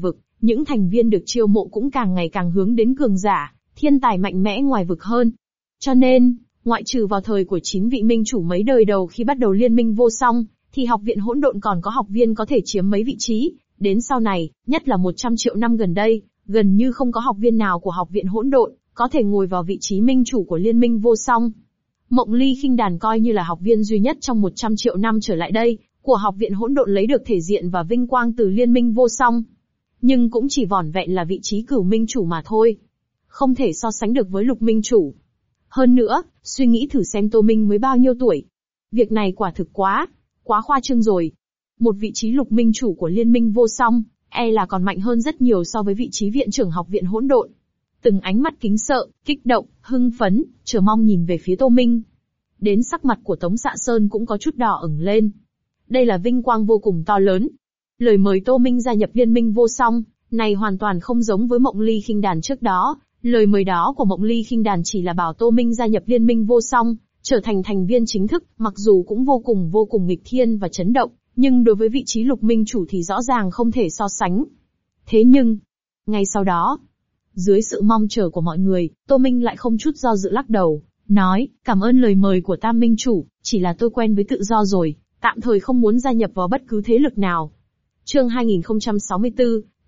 Những thành viên được chiêu mộ cũng càng ngày càng hướng đến cường giả, thiên tài mạnh mẽ ngoài vực hơn. Cho nên, ngoại trừ vào thời của 9 vị minh chủ mấy đời đầu khi bắt đầu liên minh vô song, thì học viện hỗn độn còn có học viên có thể chiếm mấy vị trí. Đến sau này, nhất là 100 triệu năm gần đây, gần như không có học viên nào của học viện hỗn độn có thể ngồi vào vị trí minh chủ của liên minh vô song. Mộng Ly Khinh Đàn coi như là học viên duy nhất trong 100 triệu năm trở lại đây, của học viện hỗn độn lấy được thể diện và vinh quang từ liên minh vô song. Nhưng cũng chỉ vỏn vẹn là vị trí cửu minh chủ mà thôi. Không thể so sánh được với lục minh chủ. Hơn nữa, suy nghĩ thử xem Tô Minh mới bao nhiêu tuổi. Việc này quả thực quá khoa trương rồi. Một vị trí lục minh chủ của liên minh vô song, là còn mạnh hơn rất nhiều so với vị trí viện trưởng học viện hỗn độn. Từng ánh mắt kính sợ, kích động, hưng phấn, chờ mong nhìn về phía Tô Minh. Đến sắc mặt của Tống Xạ Sơn cũng có chút đỏ ửng lên. Đây là vinh quang vô cùng to lớn. Lời mời Tô Minh gia nhập liên minh vô song, này hoàn toàn không giống với Mộng Ly Khinh Đàn trước đó. Lời mời đó của Mộng Ly Khinh Đàn chỉ là bảo Tô Minh gia nhập liên minh vô song, trở thành thành viên chính thức, mặc dù cũng vô cùng nghịch thiên và chấn động, nhưng đối với vị trí lục minh chủ thì rõ ràng không thể so sánh. Thế nhưng, ngay sau đó, dưới sự mong chờ của mọi người, Tô Minh lại không chút do dự lắc đầu, nói, cảm ơn lời mời của Tam Minh Chủ, chỉ là tôi quen với tự do rồi, tạm thời không muốn gia nhập vào bất cứ thế lực nào. Chương 2064,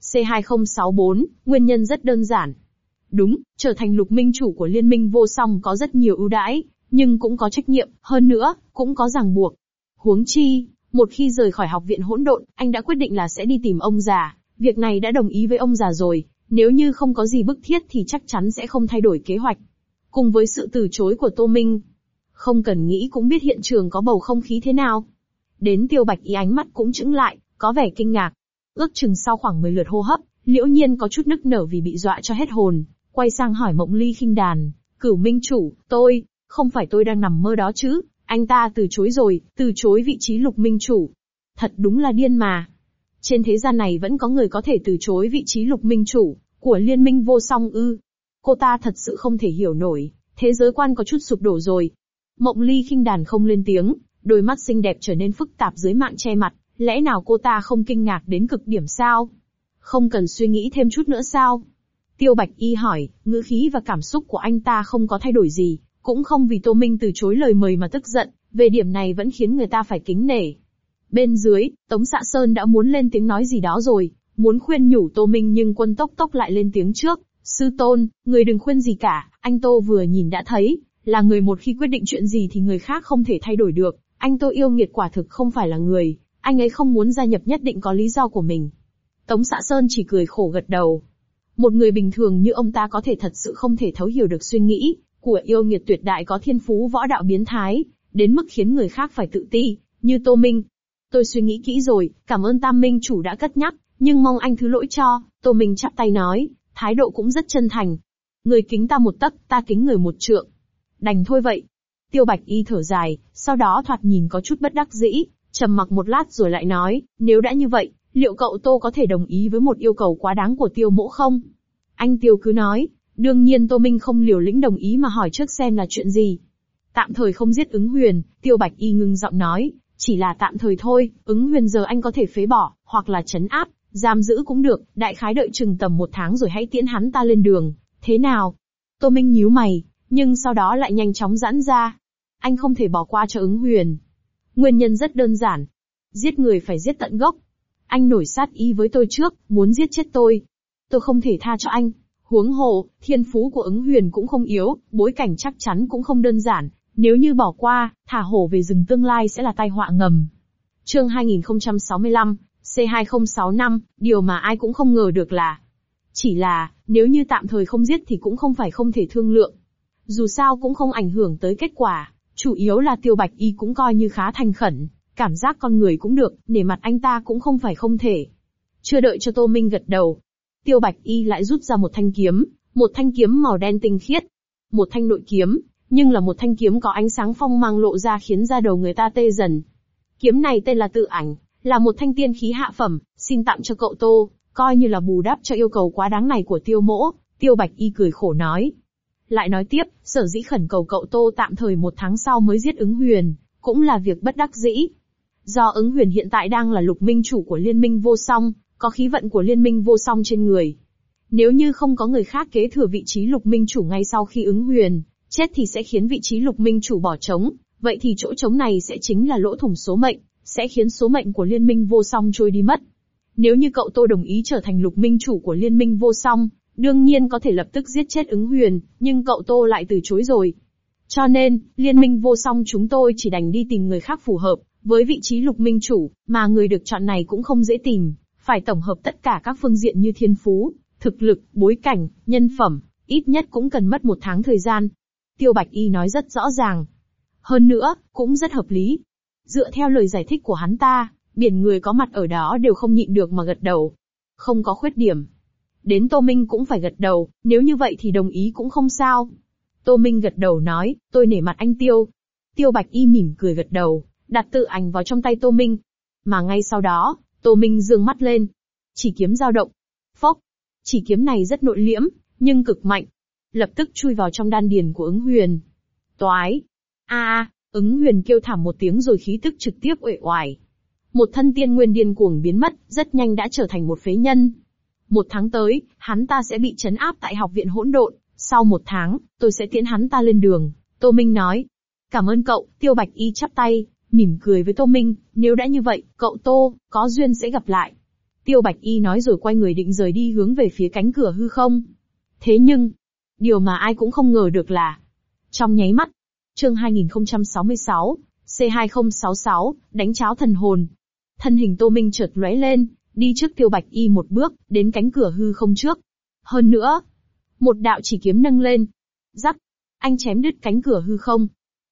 C2064, nguyên nhân rất đơn giản. Đúng, trở thành lục minh chủ của liên minh vô song có rất nhiều ưu đãi, nhưng cũng có trách nhiệm, hơn nữa, cũng có ràng buộc. Huống chi, một khi rời khỏi học viện hỗn độn, anh đã quyết định là sẽ đi tìm ông già, việc này đã đồng ý với ông già rồi, nếu như không có gì bức thiết thì chắc chắn sẽ không thay đổi kế hoạch. Cùng với sự từ chối của Tô Minh, không cần nghĩ cũng biết hiện trường có bầu không khí thế nào. Đến Tiêu Bạch Y ánh mắt cũng chững lại, có vẻ kinh ngạc. Ước chừng sau khoảng 10 lượt hô hấp, Liễu Nhiên có chút nức nở vì bị dọa cho hết hồn, quay sang hỏi Mộng Ly Khinh Đàn, cửu minh chủ, không phải tôi đang nằm mơ đó chứ, anh ta từ chối rồi, từ chối vị trí lục minh chủ. Thật đúng là điên mà. Trên thế gian này vẫn có người có thể từ chối vị trí lục minh chủ của liên minh vô song ư? Cô ta thật sự không thể hiểu nổi, thế giới quan có chút sụp đổ rồi. Mộng Ly Khinh Đàn không lên tiếng, đôi mắt xinh đẹp trở nên phức tạp dưới mạng che mặt, lẽ nào cô ta không kinh ngạc đến cực điểm sao? Không cần suy nghĩ thêm chút nữa sao? Tiêu Bạch Y hỏi, ngữ khí và cảm xúc của anh ta không có thay đổi gì, cũng không vì Tô Minh từ chối lời mời mà tức giận, về điểm này vẫn khiến người ta phải kính nể. Bên dưới, Tống Xạ Sơn đã muốn lên tiếng nói gì đó rồi, muốn khuyên nhủ Tô Minh nhưng Quân Tốc Tốc lại lên tiếng trước, sư tôn, người đừng khuyên gì cả, anh Tô vừa nhìn đã thấy, là người một khi quyết định chuyện gì thì người khác không thể thay đổi được, anh Tô yêu nghiệt quả thực không phải là người, anh ấy không muốn gia nhập nhất định có lý do của mình. Tống Xạ Sơn chỉ cười khổ gật đầu. Một người bình thường như ông ta có thể thật sự không thể thấu hiểu được suy nghĩ của yêu nghiệt tuyệt đại có thiên phú võ đạo biến thái, đến mức khiến người khác phải tự ti, như Tô Minh. Tôi suy nghĩ kỹ rồi, cảm ơn Tam Minh Chủ đã cất nhắc, nhưng mong anh thứ lỗi cho. Tô Minh chắp tay nói, thái độ cũng rất chân thành. Người kính ta một tấc, ta kính người một trượng. Đành thôi vậy. Tiêu Bạch Y thở dài, sau đó thoạt nhìn có chút bất đắc dĩ, trầm mặc một lát rồi lại nói, nếu đã như vậy, liệu cậu Tô có thể đồng ý với một yêu cầu quá đáng của Tiêu mỗ không? Anh Tiêu cứ nói. Đương nhiên Tô Minh không liều lĩnh đồng ý mà hỏi trước xem là chuyện gì. Tạm thời không giết Ứng Huyền, Tiêu Bạch Y ngưng giọng nói, chỉ là tạm thời thôi, Ứng Huyền giờ anh có thể phế bỏ, hoặc là trấn áp, giam giữ cũng được, đại khái đợi chừng tầm 1 tháng rồi hãy tiễn hắn ta lên đường, thế nào? Tô Minh nhíu mày, nhưng sau đó lại nhanh chóng giãn ra. Anh không thể bỏ qua cho Ứng Huyền. Nguyên nhân rất đơn giản. Giết người phải giết tận gốc. Anh nổi sát ý với tôi trước, muốn giết chết tôi. Tôi không thể tha cho anh. Huống hồ, thiên phú của Ứng Huyền cũng không yếu, bối cảnh chắc chắn cũng không đơn giản. Nếu như bỏ qua, thả hổ về rừng tương lai sẽ là tai họa ngầm. Chương 2065, C2065, điều mà ai cũng không ngờ được là, chỉ là, nếu như tạm thời không giết thì cũng không phải không thể thương lượng. Dù sao cũng không ảnh hưởng tới kết quả, chủ yếu là Tiêu Bạch Y cũng coi như khá thành khẩn, cảm giác con người cũng được, nể mặt anh ta cũng không phải không thể. Chưa đợi cho Tô Minh gật đầu, Tiêu Bạch Y lại rút ra một thanh kiếm màu đen tinh khiết. Một thanh nội kiếm, nhưng là một thanh kiếm có ánh sáng phong mang lộ ra khiến da đầu người ta tê dần. Kiếm này tên là Tự Ảnh, là một thanh tiên khí hạ phẩm, xin tặng cho cậu Tô, coi như là bù đắp cho yêu cầu quá đáng này của Tiêu mỗ. Tiêu Bạch Y cười khổ nói. Lại nói tiếp, sở dĩ khẩn cầu cậu Tô tạm thời 1 tháng sau mới giết Ứng Huyền, cũng là việc bất đắc dĩ. Do Ứng Huyền hiện tại đang là lục minh chủ của liên minh vô song, có khí vận của liên minh vô song trên người. Nếu như không có người khác kế thừa vị trí lục minh chủ ngay sau khi ứng huyền chết thì sẽ khiến vị trí lục minh chủ bỏ trống, vậy thì chỗ trống này sẽ chính là lỗ thủng số mệnh, sẽ khiến số mệnh của liên minh vô song trôi đi mất. Nếu như cậu Tô đồng ý trở thành lục minh chủ của liên minh vô song, đương nhiên có thể lập tức giết chết ứng huyền, nhưng cậu Tô lại từ chối rồi. Cho nên, liên minh vô song chúng tôi chỉ đành đi tìm người khác phù hợp với vị trí lục minh chủ, mà người được chọn này cũng không dễ tìm, phải tổng hợp tất cả các phương diện như thiên phú, thực lực, bối cảnh, nhân phẩm, ít nhất cũng cần mất 1 tháng thời gian. Tiêu Bạch Y nói rất rõ ràng. Hơn nữa, cũng rất hợp lý. Dựa theo lời giải thích của hắn ta, biển người có mặt ở đó đều không nhịn được mà gật đầu. Không có khuyết điểm. Đến Tô Minh cũng phải gật đầu, nếu như vậy thì đồng ý cũng không sao. Tô Minh gật đầu nói, tôi nể mặt anh Tiêu. Tiêu Bạch Y mỉm cười gật đầu, đặt tự ảnh vào trong tay Tô Minh. Mà ngay sau đó, Tô Minh giương mắt lên. Chỉ kiếm dao động. Phốc. Chỉ kiếm này rất nội liễm, nhưng cực mạnh. Lập tức chui vào trong đan điền của ứng huyền. Toái. Ứng huyền kêu thảm một tiếng rồi khí tức trực tiếp uể oải. Một thân tiên nguyên điên cuồng biến mất, rất nhanh đã trở thành một phế nhân. 1 tháng tới, hắn ta sẽ bị trấn áp tại học viện hỗn độn, sau 1 tháng, tôi sẽ tiễn hắn ta lên đường, Tô Minh nói. Cảm ơn cậu, Tiêu Bạch Y chắp tay, mỉm cười với Tô Minh, nếu đã như vậy, cậu Tô, có duyên sẽ gặp lại. Tiêu Bạch Y nói rồi quay người định rời đi hướng về phía cánh cửa hư không. Thế nhưng, điều mà ai cũng không ngờ được là, trong nháy mắt, chương 2066, C2066, đánh cháo thần hồn. Thân hình Tô Minh chợt lóe lên, đi trước Tiêu Bạch Y một bước, đến cánh cửa hư không trước. Hơn nữa, một đạo chỉ kiếm nâng lên. Rắc, anh chém đứt cánh cửa hư không.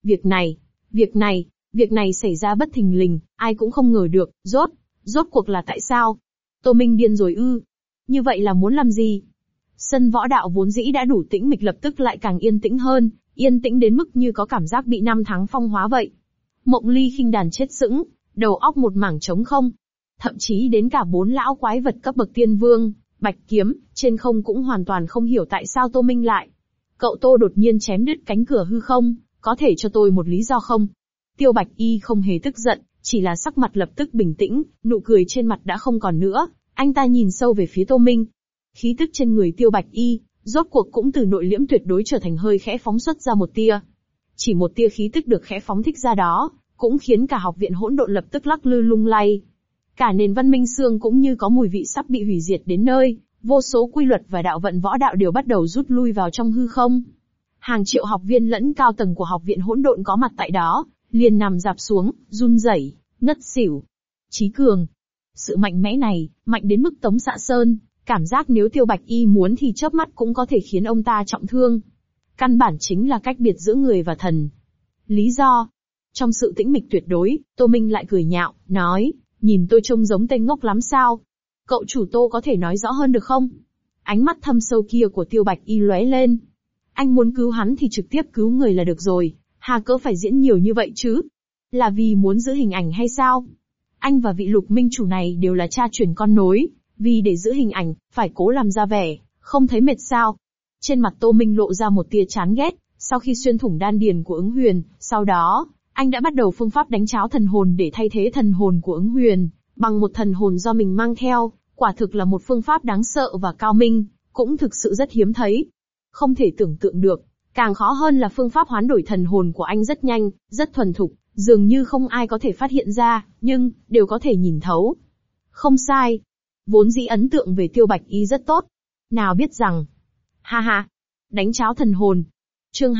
Việc này xảy ra bất thình lình, ai cũng không ngờ được, rốt cuộc là tại sao? Tô Minh điên rồi ư? Như vậy là muốn làm gì? Sân võ đạo vốn dĩ đã đủ tĩnh mịch lập tức lại càng yên tĩnh hơn, yên tĩnh đến mức như có cảm giác bị 5 tháng phong hóa vậy. Mộng Ly khinh đàn chết sững, đầu óc một mảng trống không. Thậm chí đến cả 4 lão quái vật cấp bậc tiên vương, Bạch Kiếm, trên không cũng hoàn toàn không hiểu tại sao Tô Minh lại. Cậu Tô đột nhiên chém đứt cánh cửa hư không, có thể cho tôi một lý do không? Tiêu Bạch Y không hề tức giận, chỉ là sắc mặt lập tức bình tĩnh, nụ cười trên mặt đã không còn nữa, anh ta nhìn sâu về phía Tô Minh. Khí tức trên người Tiêu Bạch Y, rốt cuộc cũng từ nội liễm tuyệt đối trở thành hơi khẽ phóng xuất ra một tia. Chỉ một tia khí tức được khẽ phóng thích ra đó, cũng khiến cả học viện hỗn độn lập tức lắc lư lung lay. Cả nền văn minh xương cũng như có mùi vị sắp bị hủy diệt đến nơi, vô số quy luật và đạo vận võ đạo đều bắt đầu rút lui vào trong hư không. Hàng triệu học viên lẫn cao tầng của học viện hỗn độn có mặt tại đó, liền nằm rạp xuống, run rẩy, ngất xỉu. Chí cường. Sự mạnh mẽ này, mạnh đến mức Tống Xạ Sơn, cảm giác nếu Tiêu Bạch Y muốn thì chớp mắt cũng có thể khiến ông ta trọng thương. Căn bản chính là cách biệt giữa người và thần. Lý do? Trong sự tĩnh mịch tuyệt đối, Tô Minh lại cười nhạo, nói, nhìn tôi trông giống tên ngốc lắm sao? Cậu chủ Tô có thể nói rõ hơn được không? Ánh mắt thâm sâu kia của Tiêu Bạch Y lóe lên. Anh muốn cứu hắn thì trực tiếp cứu người là được rồi, hà cớ phải diễn nhiều như vậy chứ? Là vì muốn giữ hình ảnh hay sao? Anh và vị lục minh chủ này đều là cha truyền con nối, vì để giữ hình ảnh, phải cố làm ra vẻ, không thấy mệt sao? Trên mặt Tô Minh lộ ra một tia chán ghét, sau khi xuyên thủng đan điền của ứng huyền, sau đó, anh đã bắt đầu phương pháp đánh cháo thần hồn để thay thế thần hồn của ứng huyền, bằng một thần hồn do mình mang theo, quả thực là một phương pháp đáng sợ và cao minh, cũng thực sự rất hiếm thấy. Không thể tưởng tượng được, càng khó hơn là phương pháp hoán đổi thần hồn của anh rất nhanh, rất thuần thục, dường như không ai có thể phát hiện ra, nhưng, đều có thể nhìn thấu. Không sai. Vốn dĩ ấn tượng về Tiêu Bạch Y rất tốt. Nào biết rằng, ha, đánh cháo thần hồn. Chương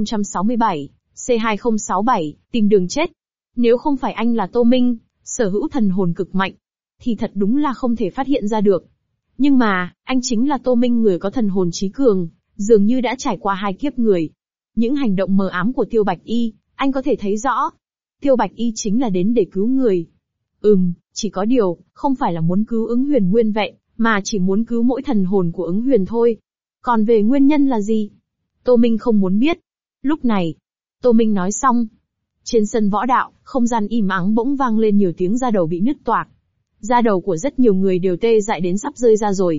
2067, C2067, tìm đường chết. Nếu không phải anh là Tô Minh, sở hữu thần hồn cực mạnh, thì thật đúng là không thể phát hiện ra được. Nhưng mà, anh chính là Tô Minh người có thần hồn chí cường, dường như đã trải qua 2 kiếp người. Những hành động mờ ám của Tiêu Bạch Y, anh có thể thấy rõ. Tiêu Bạch Y chính là đến để cứu người. Chỉ có điều, không phải là muốn cứu ứng huyền nguyên vẹn, mà chỉ muốn cứu mỗi thần hồn của ứng huyền thôi. Còn về nguyên nhân là gì? Tô Minh không muốn biết. Lúc này, Tô Minh nói xong. Trên sân võ đạo, không gian im ắng bỗng vang lên nhiều tiếng da đầu bị nứt toạc. Da đầu của rất nhiều người đều tê dại đến sắp rơi ra rồi.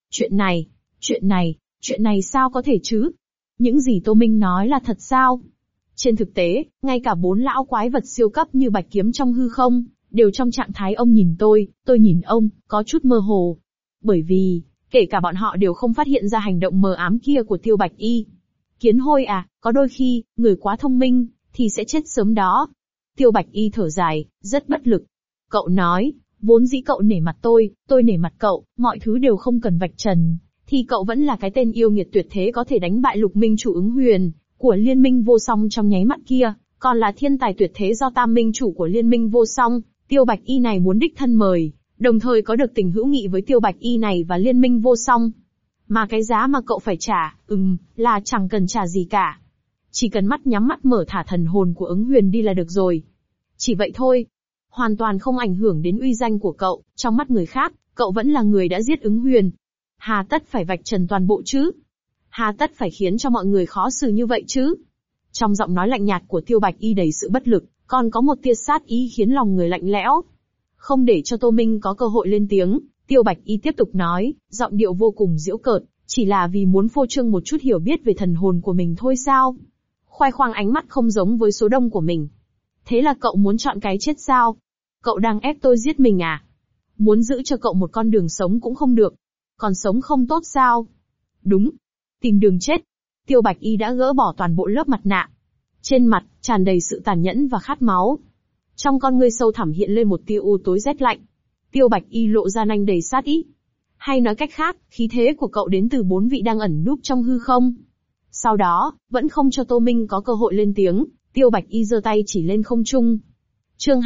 Chuyện này sao có thể chứ? Những gì Tô Minh nói là thật sao? Trên thực tế, ngay cả 4 lão quái vật siêu cấp như Bạch Kiếm trong hư không, đều trong trạng thái ông nhìn tôi nhìn ông, có chút mơ hồ. Bởi vì, kể cả bọn họ đều không phát hiện ra hành động mờ ám kia của Tiêu Bạch Y. Kiến Hôi à, có đôi khi, người quá thông minh, thì sẽ chết sớm đó. Tiêu Bạch Y thở dài, rất bất lực. Cậu nói, vốn dĩ cậu nể mặt tôi nể mặt cậu, mọi thứ đều không cần vạch trần, thì cậu vẫn là cái tên yêu nghiệt tuyệt thế có thể đánh bại Lục Minh Chủ Ứng Huyền, của Liên Minh Vô Song trong nháy mắt kia, còn là thiên tài tuyệt thế do Tam Minh Chủ của Liên Minh Vô Song, Tiêu Bạch Y này muốn đích thân mời, đồng thời có được tình hữu nghị với Tiêu Bạch Y này và Liên Minh Vô Song. Mà cái giá mà cậu phải trả, là chẳng cần trả gì cả. Chỉ cần mắt nhắm mắt mở thả thần hồn của Ứng Huyền đi là được rồi. Chỉ vậy thôi. Hoàn toàn không ảnh hưởng đến uy danh của cậu, trong mắt người khác, cậu vẫn là người đã giết Ứng Huyền. Hà tất phải vạch trần toàn bộ chứ? Hà tất phải khiến cho mọi người khó xử như vậy chứ? Trong giọng nói lạnh nhạt của Tiêu Bạch Y đầy sự bất lực, còn có một tia sát ý khiến lòng người lạnh lẽo. Không để cho Tô Minh có cơ hội lên tiếng, Tiêu Bạch Y tiếp tục nói, giọng điệu vô cùng giễu cợt, chỉ là vì muốn phô trương một chút hiểu biết về thần hồn của mình thôi sao? Khoe khoang ánh mắt không giống với số đông của mình. Thế là cậu muốn chọn cái chết sao? Cậu đang ép tôi giết mình à? Muốn giữ cho cậu một con đường sống cũng không được. Còn sống không tốt sao? Đúng. Tìm đường chết. Tiêu Bạch Y đã gỡ bỏ toàn bộ lớp mặt nạ. Trên mặt, tràn đầy sự tàn nhẫn và khát máu. Trong con ngươi sâu thẳm hiện lên một tia u tối rét lạnh. Tiêu Bạch Y lộ ra nanh đầy sát ý. Hay nói cách khác, khí thế của cậu đến từ 4 vị đang ẩn núp trong hư không. Sau đó, vẫn không cho Tô Minh có cơ hội lên tiếng, Tiêu Bạch Y giơ tay chỉ lên không trung. Chương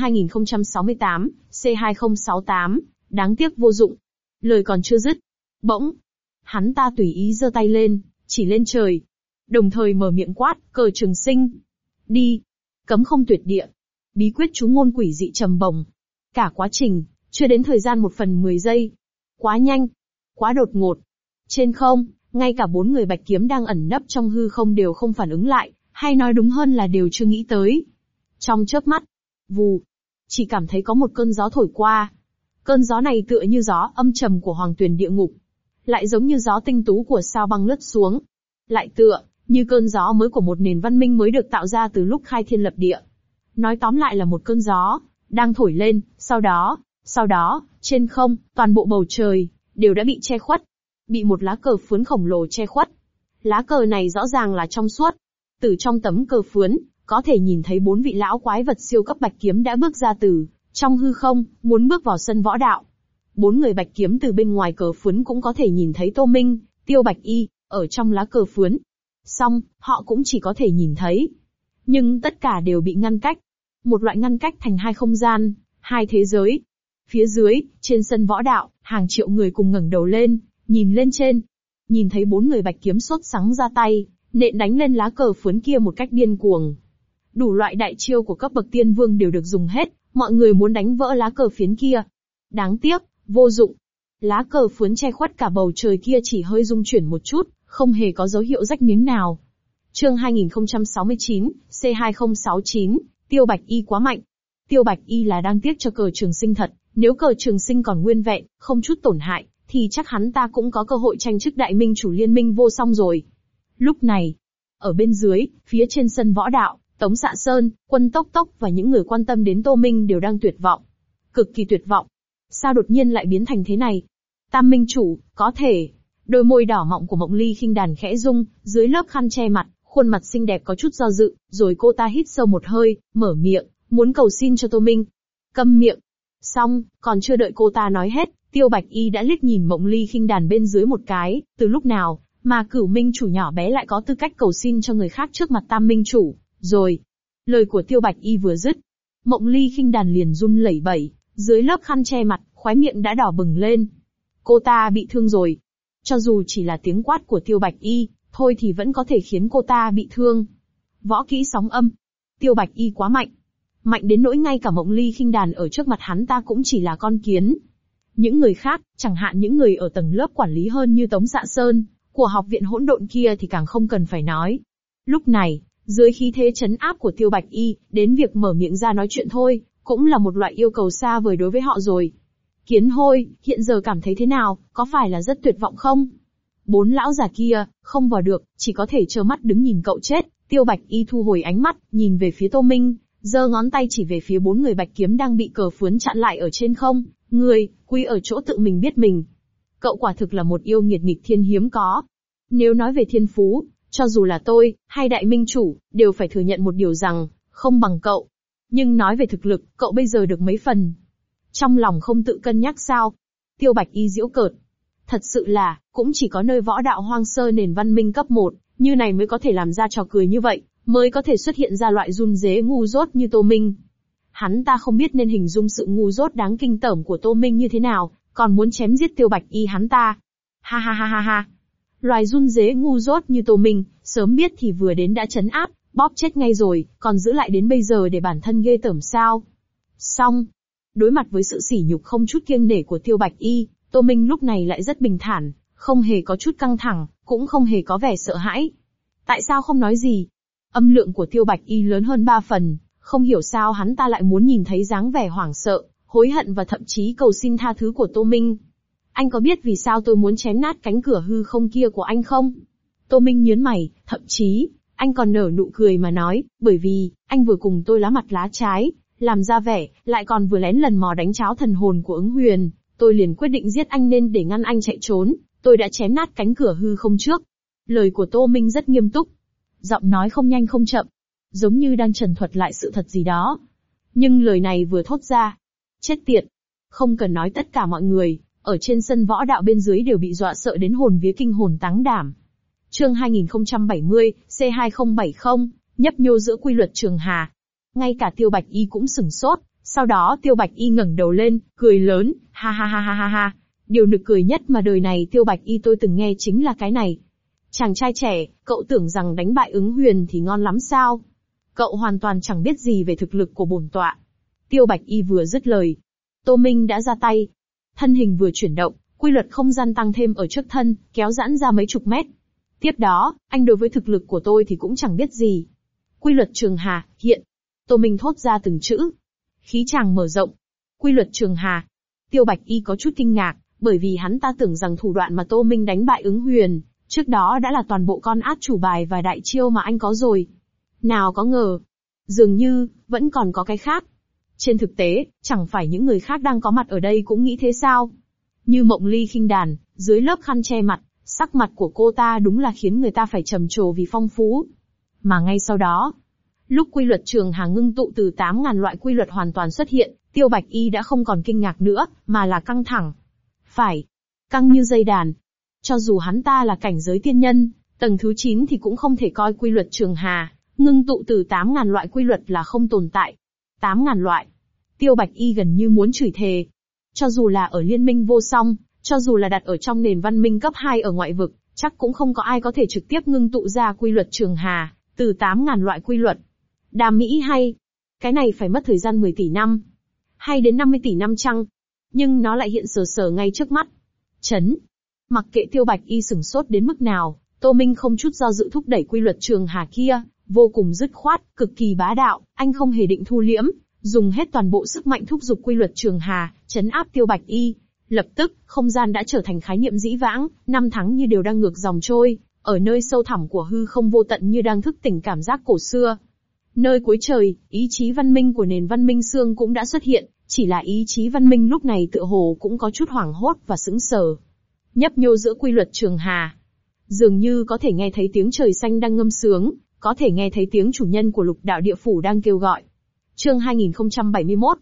2068, C2068, đáng tiếc vô dụng. Lời còn chưa dứt. Bỗng, hắn ta tùy ý giơ tay lên, chỉ lên trời. Đồng thời mở miệng quát, Cờ Trường Sinh. Đi. Cấm không tuyệt địa. Bí quyết chú ngôn quỷ dị trầm bổng. Cả quá trình, chưa đến thời gian 1/10 giây. Quá nhanh. Quá đột ngột. Trên không, ngay cả 4 người bạch kiếm đang ẩn nấp trong hư không đều không phản ứng lại, hay nói đúng hơn là đều chưa nghĩ tới. Trong chớp mắt, vù, chỉ cảm thấy có một cơn gió thổi qua. Cơn gió này tựa như gió âm trầm của hoàng tuyền địa ngục, lại giống như gió tinh tú của sao băng lướt xuống, lại tựa như cơn gió mới của một nền văn minh mới được tạo ra từ lúc khai thiên lập địa. Nói tóm lại là một cơn gió đang thổi lên, sau đó, trên không, toàn bộ bầu trời đều đã bị che khuất, bị một lá cờ phướn khổng lồ che khuất. Lá cờ này rõ ràng là trong suốt. Từ trong tấm cờ phướn, có thể nhìn thấy 4 vị lão quái vật siêu cấp bạch kiếm đã bước ra từ trong hư không, muốn bước vào sân võ đạo. 4 người bạch kiếm từ bên ngoài cờ phướn cũng có thể nhìn thấy Tô Minh, Tiêu Bạch Y, ở trong lá cờ phướn. Song, họ cũng chỉ có thể nhìn thấy. Nhưng tất cả đều bị ngăn cách. Một loại ngăn cách thành 2 không gian, 2 thế giới. Phía dưới, trên sân võ đạo, hàng triệu người cùng ngẩng đầu lên, nhìn lên trên. Nhìn thấy 4 người bạch kiếm sốt sắng ra tay, nện đánh lên lá cờ phướn kia một cách điên cuồng. Đủ loại đại chiêu của cấp bậc tiên vương đều được dùng hết, mọi người muốn đánh vỡ lá cờ phiến kia. Đáng tiếc, vô dụng. Lá cờ phướn che khuất cả bầu trời kia chỉ hơi rung chuyển một chút, không hề có dấu hiệu rách miếng nào. Chương 2069, C2069, Tiêu Bạch Y quá mạnh. Tiêu Bạch Y là đang tiếc cho Cờ Trường Sinh thật, nếu Cờ Trường Sinh còn nguyên vẹn, không chút tổn hại, thì chắc hắn ta cũng có cơ hội tranh chức đại minh chủ Liên Minh Vô Song rồi. Lúc này, ở bên dưới, phía trên sân võ đạo, Tống Xạ Sơn, Quân Tốc Tốc và những người quan tâm đến Tô Minh đều đang tuyệt vọng. Cực kỳ tuyệt vọng. Sao đột nhiên lại biến thành thế này? Tam Minh Chủ, có thể. Đôi môi đỏ mọng của Mộng Ly Khinh Đàn khẽ rung, dưới lớp khăn che mặt, khuôn mặt xinh đẹp có chút do dự, rồi cô ta hít sâu một hơi, mở miệng, muốn cầu xin cho Tô Minh. Câm miệng. Xong, còn chưa đợi cô ta nói hết, Tiêu Bạch Y đã liếc nhìn Mộng Ly Khinh Đàn bên dưới một cái, từ lúc nào mà Cửu Minh Chủ nhỏ bé lại có tư cách cầu xin cho người khác trước mặt Tam Minh Chủ, rồi. Lời của Tiêu Bạch Y vừa dứt, Mộng Ly Khinh Đàn liền run lẩy bẩy, dưới lớp khăn che mặt, khóe miệng đã đỏ bừng lên. Cô ta bị thương rồi. Cho dù chỉ là tiếng quát của Tiêu Bạch Y, thôi thì vẫn có thể khiến cô ta bị thương. Võ kỹ sóng âm. Tiêu Bạch Y quá mạnh. Mạnh đến nỗi ngay cả Mộng Ly Khinh Đàn ở trước mặt hắn ta cũng chỉ là con kiến. Những người khác, chẳng hạn những người ở tầng lớp quản lý hơn như Tống Xạ Sơn, của học viện hỗn độn kia thì càng không cần phải nói. Lúc này, dưới khí thế trấn áp của Tiêu Bạch Y, đến việc mở miệng ra nói chuyện thôi, cũng là một loại yêu cầu xa vời đối với họ rồi. Kiến Hôi, hiện giờ cảm thấy thế nào, có phải là rất tuyệt vọng không? 4 lão già kia, không vào được, chỉ có thể trơ mắt đứng nhìn cậu chết. Tiêu Bạch Y thu hồi ánh mắt, nhìn về phía Tô Minh, giơ ngón tay chỉ về phía 4 người bạch kiếm đang bị cờ phướn chặn lại ở trên không, người, quy ở chỗ tự mình biết mình. Cậu quả thực là một yêu nghiệt nghịch thiên hiếm có. Nếu nói về thiên phú, cho dù là tôi, hay đại minh chủ, đều phải thừa nhận một điều rằng, không bằng cậu. Nhưng nói về thực lực, cậu bây giờ được mấy phần. Trong lòng không tự cân nhắc sao? Tiêu Bạch Y giễu cợt. Thật sự là, cũng chỉ có nơi võ đạo hoang sơ nền văn minh cấp 1, như này mới có thể làm ra trò cười như vậy, mới có thể xuất hiện ra loại run rế ngu dốt như Tô Minh. Hắn ta không biết nên hình dung sự ngu dốt đáng kinh tởm của Tô Minh như thế nào, còn muốn chém giết Tiêu Bạch Y hắn ta. Ha ha ha ha ha. Loài run rế ngu dốt như Tô Minh, sớm biết thì vừa đến đã trấn áp, bóp chết ngay rồi, còn giữ lại đến bây giờ để bản thân ghê tởm sao. Xong. Đối mặt với sự sỉ nhục không chút kiêng nể của Tiêu Bạch Y, Tô Minh lúc này lại rất bình thản, không hề có chút căng thẳng, cũng không hề có vẻ sợ hãi. Tại sao không nói gì? Âm lượng của Tiêu Bạch Y lớn hơn 3 phần, không hiểu sao hắn ta lại muốn nhìn thấy dáng vẻ hoảng sợ, hối hận và thậm chí cầu xin tha thứ của Tô Minh. Anh có biết vì sao tôi muốn chém nát cánh cửa hư không kia của anh không? Tô Minh nhướng mày, thậm chí, anh còn nở nụ cười mà nói, bởi vì, anh vừa cùng tôi lá mặt lá trái, làm ra vẻ, lại còn vừa lén lần mò đánh cháo thần hồn của Ứng Huyền, tôi liền quyết định giết anh nên để ngăn anh chạy trốn, tôi đã chém nát cánh cửa hư không trước. Lời của Tô Minh rất nghiêm túc, giọng nói không nhanh không chậm, giống như đang trần thuật lại sự thật gì đó. Nhưng lời này vừa thốt ra, chết tiệt, không cần nói tất cả mọi người, ở trên sân võ đạo bên dưới đều bị dọa sợ đến hồn vía kinh hồn táng đảm. Chương 2070, C2070, nhấp nhô giữa quy luật Trường Hà. Ngay cả Tiêu Bạch Y cũng sửng sốt, sau đó Tiêu Bạch Y ngẩng đầu lên, cười lớn, ha ha ha ha ha ha. Điều nực cười nhất mà đời này Tiêu Bạch Y tôi từng nghe chính là cái này. Chàng trai trẻ, cậu tưởng rằng đánh bại Ứng Huyền thì ngon lắm sao? Cậu hoàn toàn chẳng biết gì về thực lực của bổn tọa. Tiêu Bạch Y vừa dứt lời, Tô Minh đã ra tay. Thân hình vừa chuyển động, quy luật không gian tăng thêm ở trước thân, kéo giãn ra mấy chục mét. Tiếp đó, anh đối với thực lực của tôi thì cũng chẳng biết gì. Quy luật Trường Hà, hiện. Tô Minh thốt ra từng chữ. Khí tràng mở rộng. Quy luật Trường Hà. Tiêu Bạch Y có chút kinh ngạc, bởi vì hắn ta tưởng rằng thủ đoạn mà Tô Minh đánh bại Ứng Huyền, trước đó đã là toàn bộ con át chủ bài và đại chiêu mà anh có rồi. Nào có ngờ, dường như, vẫn còn có cái khác. Trên thực tế, chẳng phải những người khác đang có mặt ở đây cũng nghĩ thế sao? Như Mộng Ly khinh đàn, dưới lớp khăn che mặt, sắc mặt của cô ta đúng là khiến người ta phải trầm trồ vì phong phú. Mà ngay sau đó, lúc quy luật Trường Hà ngưng tụ từ 8.000 loại quy luật hoàn toàn xuất hiện, Tiêu Bạch Y đã không còn kinh ngạc nữa, mà là căng thẳng. Phải, căng như dây đàn. Cho dù hắn ta là cảnh giới tiên nhân, tầng thứ 9 thì cũng không thể coi quy luật Trường Hà, ngưng tụ từ 8.000 loại quy luật là không tồn tại. 8.000 loại. Tiêu Bạch Y gần như muốn chửi thề. Cho dù là ở liên minh vô song, cho dù là đặt ở trong nền văn minh cấp 2 ở ngoại vực, chắc cũng không có ai có thể trực tiếp ngưng tụ ra quy luật Trường Hà, từ 8.000 loại quy luật. Đàm mỹ hay. Cái này phải mất thời gian 10 tỷ năm. Hay đến 50 tỷ năm chăng? Nhưng nó lại hiện sờ sờ ngay trước mắt. Chấn. Mặc kệ Tiêu Bạch Y sửng sốt đến mức nào, Tô Minh không chút do dự thúc đẩy quy luật Trường Hà kia, vô cùng dứt khoát, cực kỳ bá đạo, anh không hề định thu liễm, dùng hết toàn bộ sức mạnh thúc giục quy luật Trường Hà, chấn áp Tiêu Bạch Y. Lập tức, không gian đã trở thành khái niệm dĩ vãng, năm tháng như đều đang ngược dòng trôi, ở nơi sâu thẳm của hư không vô tận như đang thức tỉnh cảm giác cổ xưa. Nơi cuối trời, ý chí văn minh của nền văn minh xương cũng đã xuất hiện, chỉ là ý chí văn minh lúc này tựa hồ cũng có chút hoảng hốt và sững sờ. Nhấp nhô giữa quy luật Trường Hà. Dường như có thể nghe thấy tiếng trời xanh đang ngâm sướng, có thể nghe thấy tiếng chủ nhân của lục đạo địa phủ đang kêu gọi. Chương 2071,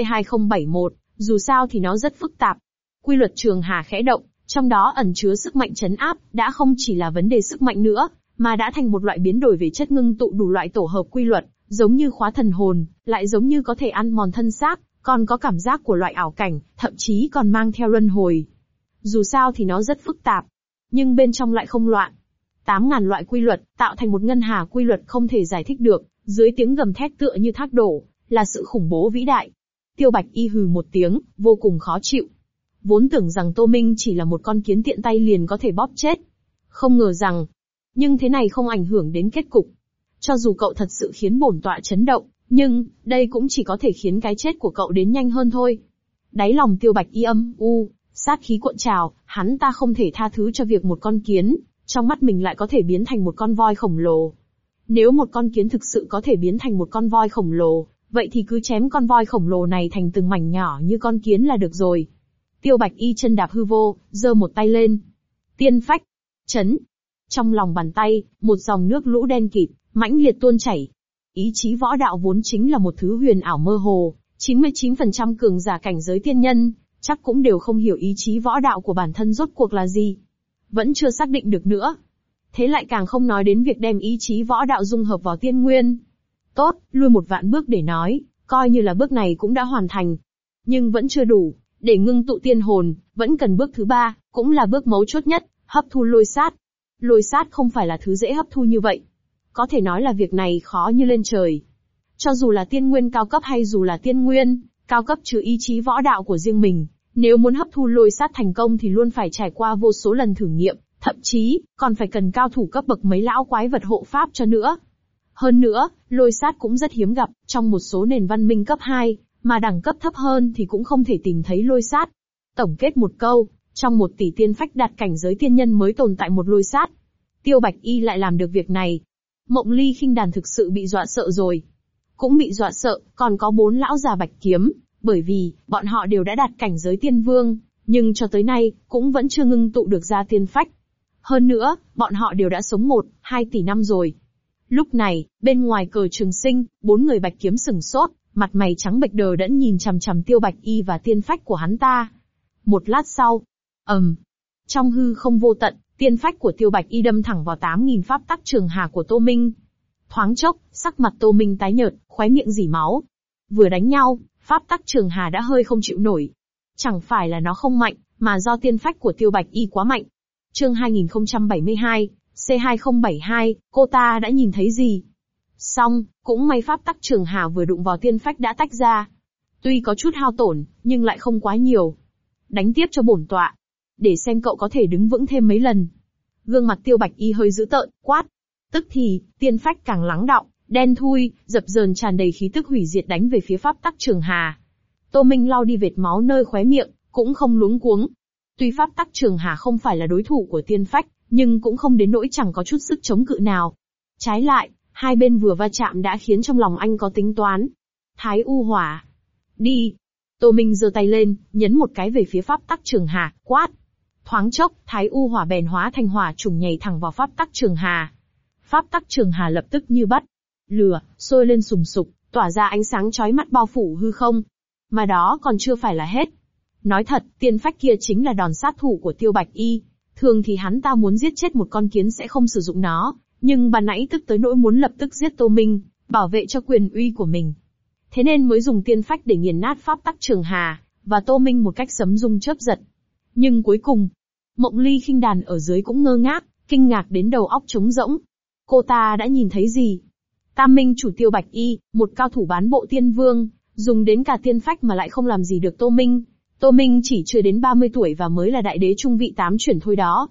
C2071, dù sao thì nó rất phức tạp. Quy luật Trường Hà khẽ động, trong đó ẩn chứa sức mạnh trấn áp, đã không chỉ là vấn đề sức mạnh nữa, mà đã thành một loại biến đổi về chất ngưng tụ đủ loại tổ hợp quy luật, giống như khóa thần hồn, lại giống như có thể ăn mòn thân xác, còn có cảm giác của loại ảo cảnh, thậm chí còn mang theo luân hồi. Dù sao thì nó rất phức tạp, nhưng bên trong lại không loạn. 8.000 loại quy luật, tạo thành một ngân hà quy luật không thể giải thích được, dưới tiếng gầm thét tựa như thác đổ, là sự khủng bố vĩ đại. Tiêu Bạch Y hừ một tiếng, vô cùng khó chịu. Vốn tưởng rằng Tô Minh chỉ là một con kiến tiện tay liền có thể bóp chết. Không ngờ rằng, nhưng thế này không ảnh hưởng đến kết cục. Cho dù cậu thật sự khiến bổn tọa chấn động, nhưng, đây cũng chỉ có thể khiến cái chết của cậu đến nhanh hơn thôi. Đáy lòng Tiêu Bạch Y âm u, sát khí cuộn trào, hắn ta không thể tha thứ cho việc một con kiến, trong mắt mình lại có thể biến thành một con voi khổng lồ. Nếu một con kiến thực sự có thể biến thành một con voi khổng lồ, Vậy thì cứ chém con voi khổng lồ này thành từng mảnh nhỏ như con kiến là được rồi. Tiêu Bạch Y chân đạp hư vô, giơ một tay lên. Tiên phách. Chấn. Trong lòng bàn tay, một dòng nước lũ đen kịt, mãnh liệt tuôn chảy. Ý chí võ đạo vốn chính là một thứ huyền ảo mơ hồ, 99% cường giả cảnh giới tiên nhân, chắc cũng đều không hiểu ý chí võ đạo của bản thân rốt cuộc là gì. Vẫn chưa xác định được nữa. Thế lại càng không nói đến việc đem ý chí võ đạo dung hợp vào tiên nguyên. Tốt, lui một vạn bước để nói, coi như là bước này cũng đã hoàn thành. Nhưng vẫn chưa đủ, để ngưng tụ tiên hồn, vẫn cần bước thứ 3, cũng là bước mấu chốt nhất, hấp thu lôi sát. Lôi sát không phải là thứ dễ hấp thu như vậy. Có thể nói là việc này khó như lên trời. Cho dù là tiên nguyên cao cấp hay dù là tiên nguyên, cao cấp trừ ý chí võ đạo của riêng mình, nếu muốn hấp thu lôi sát thành công thì luôn phải trải qua vô số lần thử nghiệm, thậm chí, còn phải cần cao thủ cấp bậc mấy lão quái vật hộ pháp cho nữa. Hơn nữa, lôi sát cũng rất hiếm gặp, trong một số nền văn minh cấp 2, mà đẳng cấp thấp hơn thì cũng không thể tìm thấy lôi sát. Tổng kết một câu, trong 1 tỷ tiên phách đạt cảnh giới tiên nhân mới tồn tại một lôi sát. Tiêu Bạch Y lại làm được việc này. Mộng Ly Khinh Đàn thực sự bị dọa sợ rồi. Cũng bị dọa sợ, còn có 4 lão già Bạch Kiếm, bởi vì, bọn họ đều đã đạt cảnh giới tiên vương, nhưng cho tới nay, cũng vẫn chưa ngưng tụ được ra tiên phách. Hơn nữa, bọn họ đều đã sống 1-2 tỷ năm rồi. Lúc này, bên ngoài cờ Trường Sinh, 4 người Bạch Kiếm sừng sốt, mặt mày trắng bệch đờ đẫn nhìn chằm chằm Tiêu Bạch Y và tiên phách của hắn ta. Một lát sau, trong hư không vô tận, tiên phách của Tiêu Bạch Y đâm thẳng vào 8.000 pháp tắc trường hà của Tô Minh. Thoáng chốc, sắc mặt Tô Minh tái nhợt, khóe miệng rỉ máu. Vừa đánh nhau, pháp tắc trường hà đã hơi không chịu nổi. Chẳng phải là nó không mạnh, mà do tiên phách của Tiêu Bạch Y quá mạnh. Chương 2072, C2072, cô ta đã nhìn thấy gì? Xong, cũng may pháp tắc trường hà vừa đụng vào tiên phách đã tách ra. Tuy có chút hao tổn, nhưng lại không quá nhiều. Đánh tiếp cho bổn tọa. Để xem cậu có thể đứng vững thêm mấy lần. Gương mặt Tiêu Bạch Y hơi dữ tợn, quát. Tức thì, tiên phách càng lắng đọng, đen thui, dập dờn tràn đầy khí tức hủy diệt đánh về phía pháp tắc trường hà. Tô Minh lau đi vệt máu nơi khóe miệng, cũng không luống cuống. Tuy pháp tắc trường hà không phải là đối thủ của tiên phách, nhưng cũng không đến nỗi chẳng có chút sức chống cự nào. Trái lại, hai bên vừa va chạm đã khiến trong lòng anh có tính toán. Thái U Hỏa. Đi. Tô Minh giơ tay lên, nhấn một cái về phía pháp tắc trường hà, quát. Thoáng chốc, Thái U Hỏa bèn hóa thành hỏa trùng nhảy thẳng vào pháp tắc trường hà. Pháp tắc trường hà lập tức như bắt lửa, sôi lên sùng sục, tỏa ra ánh sáng chói mắt bao phủ hư không. Mà đó còn chưa phải là hết. Nói thật, tiên phách kia chính là đòn sát thủ của Tiêu Bạch Y. Thường thì hắn ta muốn giết chết một con kiến sẽ không sử dụng nó, nhưng ban nãy tức tới nỗi muốn lập tức giết Tô Minh, bảo vệ cho quyền uy của mình. Thế nên mới dùng tiên phách để nghiền nát pháp tắc trường hà, và Tô Minh một cách sấm rung chớp giật. Nhưng cuối cùng, Mộng Ly Khinh Đàn ở dưới cũng ngơ ngác, kinh ngạc đến đầu óc trống rỗng. Cô ta đã nhìn thấy gì? Tam Minh chủ Tiêu Bạch Y, một cao thủ bán bộ tiên vương, dùng đến cả tiên phách mà lại không làm gì được Tô Minh. Tô Minh chỉ chưa đến 30 tuổi và mới là đại đế trung vị 8 chuyển thôi đó.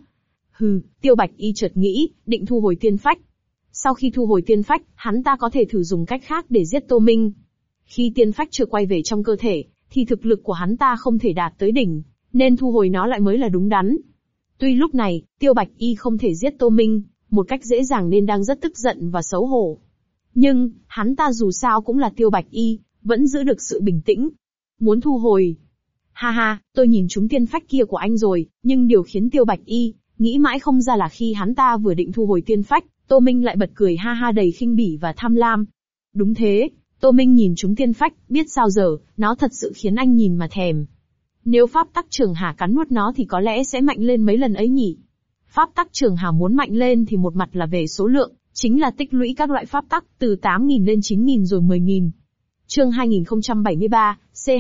Tiêu Bạch Y chợt nghĩ, định thu hồi tiên phách. Sau khi thu hồi tiên phách, hắn ta có thể thử dùng cách khác để giết Tô Minh. Khi tiên phách chưa quay về trong cơ thể, thì thực lực của hắn ta không thể đạt tới đỉnh, nên thu hồi nó lại mới là đúng đắn. Tuy lúc này, Tiêu Bạch Y không thể giết Tô Minh một cách dễ dàng nên đang rất tức giận và xấu hổ. Nhưng, hắn ta dù sao cũng là Tiêu Bạch Y, vẫn giữ được sự bình tĩnh. Muốn thu hồi. Ha ha, tôi nhìn trúng tiên phách kia của anh rồi, nhưng điều khiến Tiêu Bạch Y nghĩ mãi không ra là khi hắn ta vừa định thu hồi tiên phách, Tô Minh lại bật cười ha ha đầy khinh bỉ và tham lam. Đúng thế, Tô Minh nhìn trúng tiên phách, biết sao giờ, nó thật sự khiến anh nhìn mà thèm. Nếu pháp tắc trường hà cắn nuốt nó thì có lẽ sẽ mạnh lên mấy lần ấy nhỉ. Pháp tắc trường hà muốn mạnh lên thì một mặt là về số lượng, chính là tích lũy các loại pháp tắc từ 8.000 lên 9.000 rồi 10.000. Chương 2073,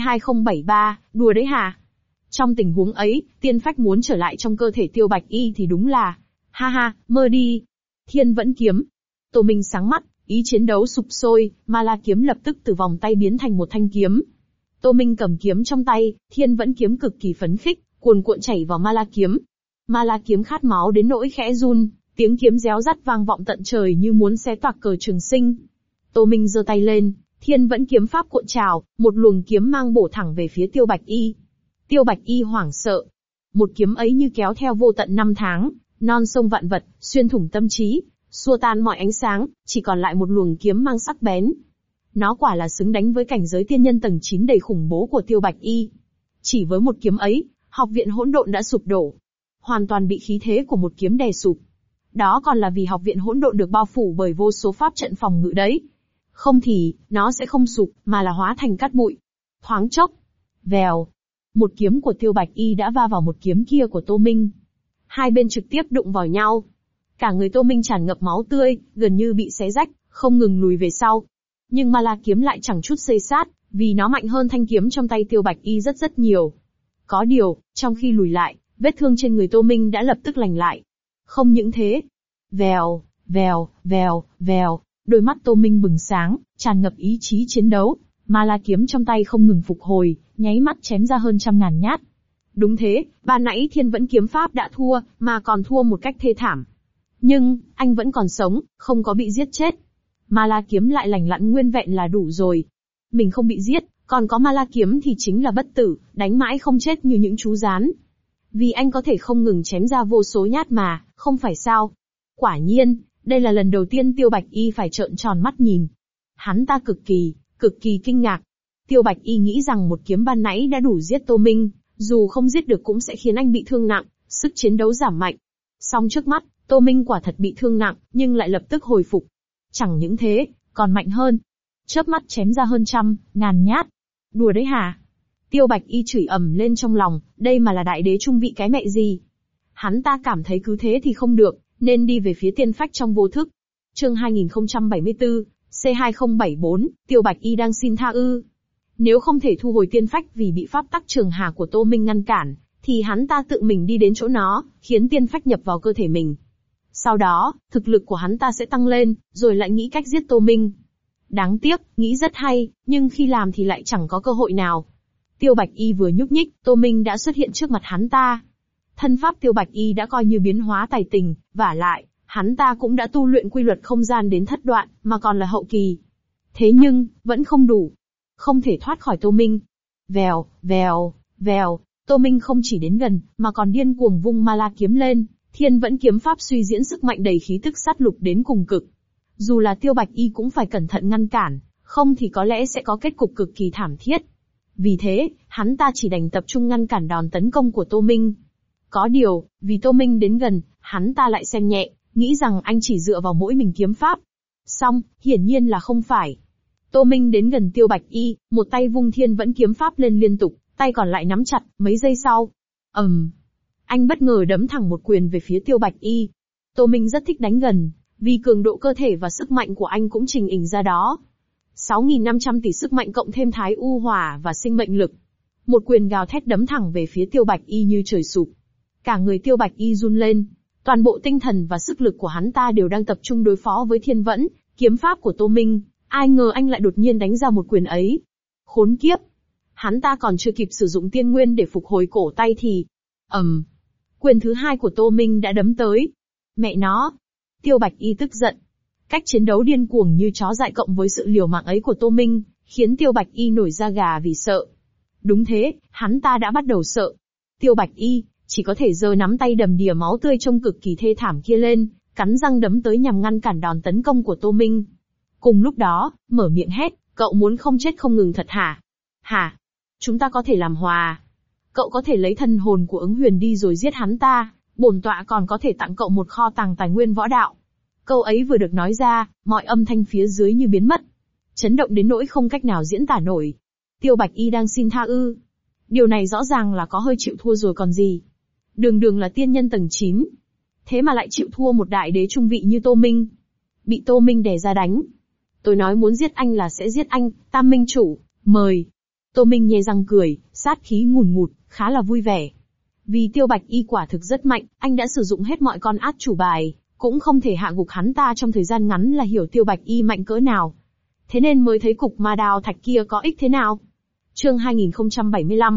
C2073, đùa đấy hả? Trong tình huống ấy, tiên phách muốn trở lại trong cơ thể Tiêu Bạch Y thì đúng là, ha ha, mơ đi. Thiên Vẫn Kiếm. Tô Minh sáng mắt, ý chiến đấu sục sôi, Ma La Kiếm lập tức từ vòng tay biến thành một thanh kiếm. Tô Minh cầm kiếm trong tay, Thiên Vẫn Kiếm cực kỳ phấn khích, cuồn cuộn chảy vào Ma La Kiếm. Ma La Kiếm khát máu đến nỗi khẽ run, tiếng kiếm réo rắt vang vọng tận trời như muốn xé toạc cờ Trường Sinh. Tô Minh giơ tay lên, Thiên Vẫn Kiếm pháp cuộn trào, một luồng kiếm mang bổ thẳng về phía Tiêu Bạch Y. Tiêu Bạch Y hoảng sợ. Một kiếm ấy như kéo theo vô tận năm tháng, non sông vạn vật, xuyên thủng tâm trí, xua tan mọi ánh sáng, chỉ còn lại một luồng kiếm mang sắc bén. Nó quả là xứng đánh với cảnh giới tiên nhân tầng 9 đầy khủng bố của Tiêu Bạch Y. Chỉ với một kiếm ấy, học viện hỗn độn đã sụp đổ. Hoàn toàn bị khí thế của một kiếm đè sụp. Đó còn là vì học viện hỗn độn được bao phủ bởi vô số pháp trận phòng ngự đấy. Không thì, nó sẽ không sụp, mà là hóa thành cát bụi. Thoáng chốc. Vèo. Một kiếm của Tiêu Bạch Y đã va vào một kiếm kia của Tô Minh. Hai bên trực tiếp đụng vào nhau. Cả người Tô Minh tràn ngập máu tươi, gần như bị xé rách, không ngừng lùi về sau. Nhưng Ma La kiếm lại chẳng chút xây sát, vì nó mạnh hơn thanh kiếm trong tay Tiêu Bạch Y rất nhiều. Có điều, trong khi lùi lại, vết thương trên người Tô Minh đã lập tức lành lại. Không những thế. Vèo, vèo, vèo, vèo, đôi mắt Tô Minh bừng sáng, tràn ngập ý chí chiến đấu. Ma La kiếm trong tay không ngừng phục hồi, nháy mắt chém ra hơn 100.000 nhát. Đúng thế, ban nãy Thiên Vẫn kiếm pháp đã thua, mà còn thua một cách thê thảm. Nhưng, anh vẫn còn sống, không có bị giết chết. Ma La kiếm lại lành lặn nguyên vẹn là đủ rồi. Mình không bị giết, còn có Ma La kiếm thì chính là bất tử, đánh mãi không chết như những chú rán. Vì anh có thể không ngừng chém ra vô số nhát mà, không phải sao? Quả nhiên, đây là lần đầu tiên Tiêu Bạch Y phải trợn tròn mắt nhìn. Hắn ta cực kỳ kinh ngạc. Tiêu Bạch Y nghĩ rằng một kiếm ban nãy đã đủ giết Tô Minh, dù không giết được cũng sẽ khiến anh bị thương nặng, sức chiến đấu giảm mạnh. Song trước mắt, Tô Minh quả thật bị thương nặng, nhưng lại lập tức hồi phục. Chẳng những thế, còn mạnh hơn. Chớp mắt chém ra hơn 100.000 nhát. Đùa đấy hả? Tiêu Bạch Y chửi ầm lên trong lòng, đây mà là đại đế trung vị cái mẹ gì? Hắn ta cảm thấy cứ thế thì không được, nên đi về phía tiên phách trong vô thức. Chương 2074, C2074, Tiêu Bạch Y đang xin tha ư? Nếu không thể thu hồi tiên phách vì bị pháp tắc trường hà của Tô Minh ngăn cản, thì hắn ta tự mình đi đến chỗ nó, khiến tiên phách nhập vào cơ thể mình. Sau đó, thực lực của hắn ta sẽ tăng lên, rồi lại nghĩ cách giết Tô Minh. Đáng tiếc, nghĩ rất hay, nhưng khi làm thì lại chẳng có cơ hội nào. Tiêu Bạch Y vừa nhúc nhích, Tô Minh đã xuất hiện trước mặt hắn ta. Thân pháp Tiêu Bạch Y đã coi như biến hóa tài tình, vả lại, hắn ta cũng đã tu luyện quy luật không gian đến thất đoạn, mà còn là hậu kỳ. Thế nhưng, vẫn không đủ. Không thể thoát khỏi Tô Minh. Vèo, vèo, vèo, Tô Minh không chỉ đến gần, mà còn điên cuồng vung Ma La kiếm lên, Thiên Vẫn kiếm pháp suy diễn sức mạnh đầy khí tức sát lục đến cùng cực. Dù là Tiêu Bạch Y cũng phải cẩn thận ngăn cản, không thì có lẽ sẽ có kết cục cực kỳ thảm thiết. Vì thế, hắn ta chỉ đành tập trung ngăn cản đòn tấn công của Tô Minh. Có điều, vì Tô Minh đến gần, hắn ta lại xem nhẹ, nghĩ rằng anh chỉ dựa vào mỗi mình kiếm pháp. Song, hiển nhiên là không phải. Tô Minh đến gần Tiêu Bạch Y, một tay vung Thiên Vẫn kiếm pháp lên liên tục, tay còn lại nắm chặt, mấy giây sau. Anh bất ngờ đấm thẳng một quyền về phía Tiêu Bạch Y. Tô Minh rất thích đánh gần, vì cường độ cơ thể và sức mạnh của anh cũng trình ình ra đó. 6.500 tỷ sức mạnh cộng thêm thái u hỏa và sinh mệnh lực. Một quyền gào thét đấm thẳng về phía Tiêu Bạch Y như trời sụp. Cả người Tiêu Bạch Y run lên, toàn bộ tinh thần và sức lực của hắn ta đều đang tập trung đối phó với Thiên Vẫn kiếm pháp của Tô Minh. Ai ngờ anh lại đột nhiên đánh ra một quyền ấy. Khốn kiếp! Hắn ta còn chưa kịp sử dụng tiên nguyên để phục hồi cổ tay thì... Quyền thứ hai của Tô Minh đã đấm tới. Mẹ nó! Tiêu Bạch Y tức giận. Cách chiến đấu điên cuồng như chó dại cộng với sự liều mạng ấy của Tô Minh, khiến Tiêu Bạch Y nổi da gà vì sợ. Đúng thế, hắn ta đã bắt đầu sợ. Tiêu Bạch Y chỉ có thể giơ nắm tay đầm đìa máu tươi trông cực kỳ thê thảm kia lên, cắn răng đấm tới nhằm ngăn cản đòn tấn công của Tô Minh. Cùng lúc đó, mở miệng hét, cậu muốn không chết không ngừng thật hả? Hả? Chúng ta có thể làm hòa. Cậu có thể lấy thần hồn của Ứng Huyền đi rồi giết hắn ta, bổn tọa còn có thể tặng cậu một kho tàng tài nguyên võ đạo. Câu ấy vừa được nói ra, mọi âm thanh phía dưới như biến mất. Chấn động đến nỗi không cách nào diễn tả nổi. Tiêu Bạch Y đang xin tha ư? Điều này rõ ràng là có hơi chịu thua rồi còn gì. Đường đường là tiên nhân tầng 9. Thế mà lại chịu thua một đại đế trung vị như Tô Minh. Bị Tô Minh đè ra đánh. Tôi nói muốn giết anh là sẽ giết anh, Tam Minh chủ, mời. Tô Minh nhe răng cười, sát khí ngùn ngụt, khá là vui vẻ. Vì Tiêu Bạch Y quả thực rất mạnh, anh đã sử dụng hết mọi con át chủ bài, cũng không thể hạ gục hắn ta trong thời gian ngắn là hiểu Tiêu Bạch Y mạnh cỡ nào. Thế nên mới thấy cục ma đao thạch kia có ích thế nào. Chương 2075,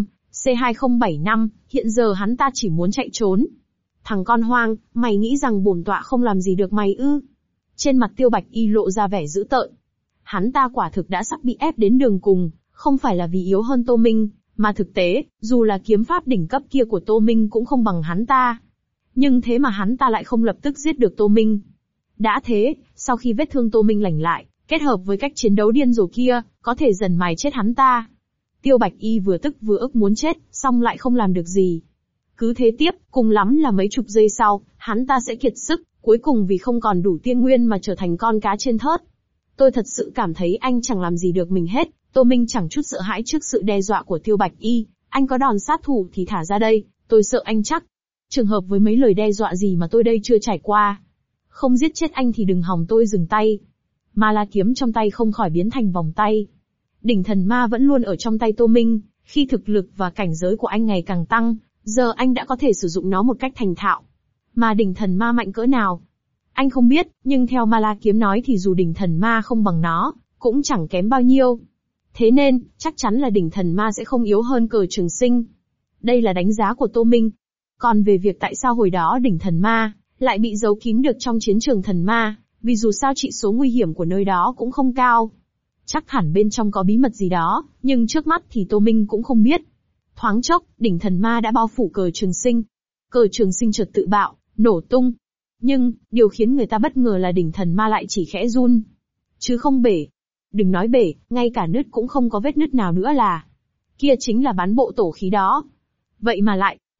C2075, hiện giờ hắn ta chỉ muốn chạy trốn. Thằng con hoang, mày nghĩ rằng bổn tọa không làm gì được mày ư? Trên mặt Tiêu Bạch Y lộ ra vẻ dữ tợn. Hắn ta quả thực đã sắp bị ép đến đường cùng, không phải là vì yếu hơn Tô Minh, mà thực tế, dù là kiếm pháp đỉnh cấp kia của Tô Minh cũng không bằng hắn ta. Nhưng thế mà hắn ta lại không lập tức giết được Tô Minh. Đã thế, sau khi vết thương Tô Minh lành lại, Kết hợp với cách chiến đấu điên rồ kia, có thể dần mài chết hắn ta. Tiêu Bạch Y vừa tức vừa ức muốn chết, song lại không làm được gì. Cứ thế tiếp, cùng lắm là mấy chục giây sau, hắn ta sẽ kiệt sức, cuối cùng vì không còn đủ tiên nguyên mà trở thành con cá trên thớt. Tôi thật sự cảm thấy anh chẳng làm gì được mình hết. Tô Minh chẳng chút sợ hãi trước sự đe dọa của Tiêu Bạch Y. Anh có đòn sát thủ thì thả ra đây, tôi sợ anh chắc. Trường hợp với mấy lời đe dọa gì mà tôi đây chưa trải qua. Không giết chết anh thì đừng hòng tôi dừng tay. Ma La kiếm trong tay không khỏi biến thành vòng tay. Đỉnh thần ma vẫn luôn ở trong tay Tô Minh, khi thực lực và cảnh giới của anh ngày càng tăng, giờ anh đã có thể sử dụng nó một cách thành thạo. Mà đỉnh thần ma mạnh cỡ nào? Anh không biết, nhưng theo Ma La kiếm nói thì dù đỉnh thần ma không bằng nó, cũng chẳng kém bao nhiêu. Thế nên, chắc chắn là đỉnh thần ma sẽ không yếu hơn Cờ Trường Sinh. Đây là đánh giá của Tô Minh. Còn về việc tại sao hồi đó đỉnh thần ma lại bị giấu kín được trong chiến trường thần ma, vì dù sao trị số nguy hiểm của nơi đó cũng không cao. Chắc hẳn bên trong có bí mật gì đó, nhưng trước mắt thì Tô Minh cũng không biết. Thoáng chốc, đỉnh thần ma đã bao phủ Cờ Trường Sinh. Cờ Trường Sinh chợt tự bạo, nổ tung. Nhưng, điều khiến người ta bất ngờ là đỉnh thần ma lại chỉ khẽ run, chứ không bể. Đừng nói bể, ngay cả nứt cũng không có vết nứt nào nữa là. Kia chính là bán bộ tổ khí đó. Vậy mà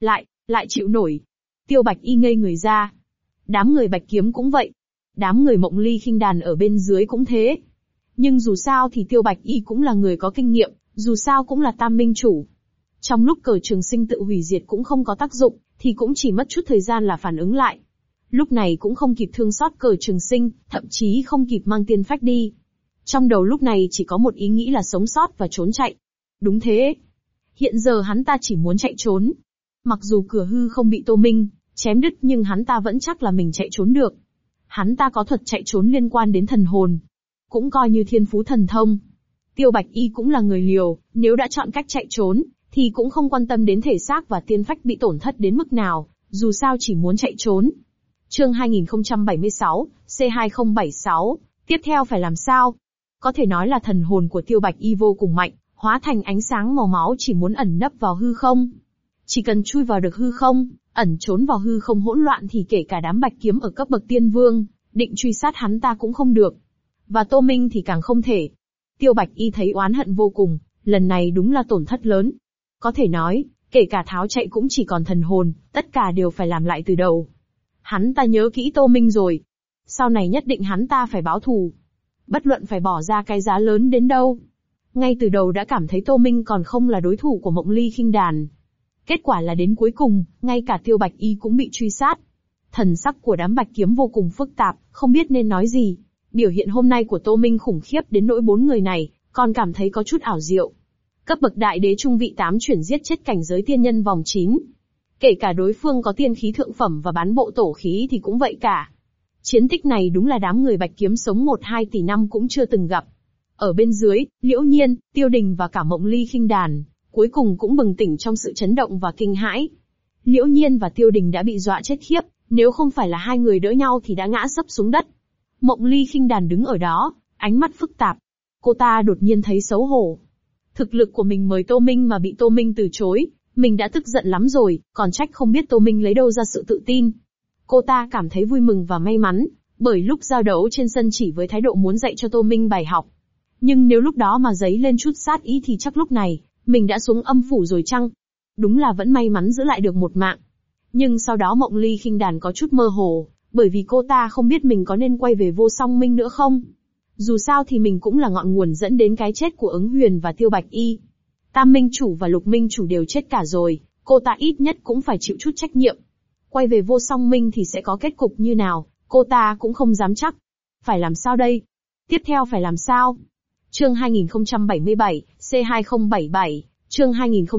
lại chịu nổi. Tiêu Bạch Y ngây người ra. Đám người Bạch Kiếm cũng vậy. Đám người Mộng Ly Khinh Đàn ở bên dưới cũng thế. Nhưng dù sao thì Tiêu Bạch Y cũng là người có kinh nghiệm, dù sao cũng là Tam Minh chủ. Trong lúc Cờ Trường Sinh tự hủy diệt cũng không có tác dụng, thì cũng chỉ mất chút thời gian là phản ứng lại. Lúc này cũng không kịp thương xót Cờ Trường Sinh, thậm chí không kịp mang tiên phách đi. Trong đầu lúc này chỉ có một ý nghĩ là sống sót và trốn chạy. Đúng thế. Hiện giờ hắn ta chỉ muốn chạy trốn. Mặc dù cửa hư không bị Tô Minh chém đứt nhưng hắn ta vẫn chắc là mình chạy trốn được. Hắn ta có thuật chạy trốn liên quan đến thần hồn. Cũng coi như thiên phú thần thông. Tiêu Bạch Y cũng là người liều, nếu đã chọn cách chạy trốn, thì cũng không quan tâm đến thể xác và tiên phách bị tổn thất đến mức nào, dù sao chỉ muốn chạy trốn. Chương 2076, C2076, tiếp theo phải làm sao? Có thể nói là thần hồn của Tiêu Bạch Y vô cùng mạnh, hóa thành ánh sáng màu máu chỉ muốn ẩn nấp vào hư không. Chỉ cần chui vào được hư không, ẩn trốn vào hư không hỗn loạn thì kể cả đám Bạch Kiếm ở cấp bậc tiên vương, định truy sát hắn ta cũng không được. Và Tô Minh thì càng không thể. Tiêu Bạch Y thấy oán hận vô cùng, lần này đúng là tổn thất lớn. Có thể nói, kể cả tháo chạy cũng chỉ còn thần hồn, tất cả đều phải làm lại từ đầu. Hắn ta nhớ kỹ Tô Minh rồi. Sau này nhất định hắn ta phải báo thù. Bất luận phải bỏ ra cái giá lớn đến đâu. Ngay từ đầu đã cảm thấy Tô Minh còn không là đối thủ của Mộng Ly Khinh Đàn. Kết quả là đến cuối cùng, ngay cả Tiêu Bạch Y cũng bị truy sát. Thần sắc của đám Bạch Kiếm vô cùng phức tạp, không biết nên nói gì. Biểu hiện hôm nay của Tô Minh khủng khiếp đến nỗi bốn người này, còn cảm thấy có chút ảo diệu. Cấp bậc đại đế trung vị 8 chuyển giết chết cảnh giới tiên nhân vòng 9. Kể cả đối phương có tiên khí thượng phẩm và bán bộ tổ khí thì cũng vậy cả. Chiến tích này đúng là đám người Bạch Kiếm sống 1-2 tỷ năm cũng chưa từng gặp. Ở bên dưới, Liễu Nhiên, Tiêu Đình và cả Mộng Ly Khinh Đàn, cuối cùng cũng bừng tỉnh trong sự chấn động và kinh hãi. Liễu Nhiên và Tiêu Đình đã bị dọa chết khiếp, nếu không phải là hai người đỡ nhau thì đã ngã sấp xuống đất. Mộng Ly Khinh Đàn đứng ở đó, ánh mắt phức tạp. Cô ta đột nhiên thấy xấu hổ. Thực lực của mình mời Tô Minh mà bị Tô Minh từ chối, mình đã tức giận lắm rồi, còn trách không biết Tô Minh lấy đâu ra sự tự tin. Cô ta cảm thấy vui mừng và may mắn, bởi lúc giao đấu trên sân chỉ với thái độ muốn dạy cho Tô Minh bài học. Nhưng nếu lúc đó mà dấy lên chút sát ý thì chắc lúc này, mình đã xuống âm phủ rồi chăng? Đúng là vẫn may mắn giữ lại được một mạng. Nhưng sau đó Mộng Ly Khinh Đàn có chút mơ hồ, bởi vì cô ta không biết mình có nên quay về Vô Song Minh nữa không. Dù sao thì mình cũng là ngọn nguồn dẫn đến cái chết của Ứng Huyền và Tiêu Bạch Y. Tam Minh chủ và Lục Minh chủ đều chết cả rồi, cô ta ít nhất cũng phải chịu chút trách nhiệm. Quay về Vô Song Minh thì sẽ có kết cục như nào, cô ta cũng không dám chắc. Phải làm sao đây? Tiếp theo phải làm sao? Chương 2077, C2077, chương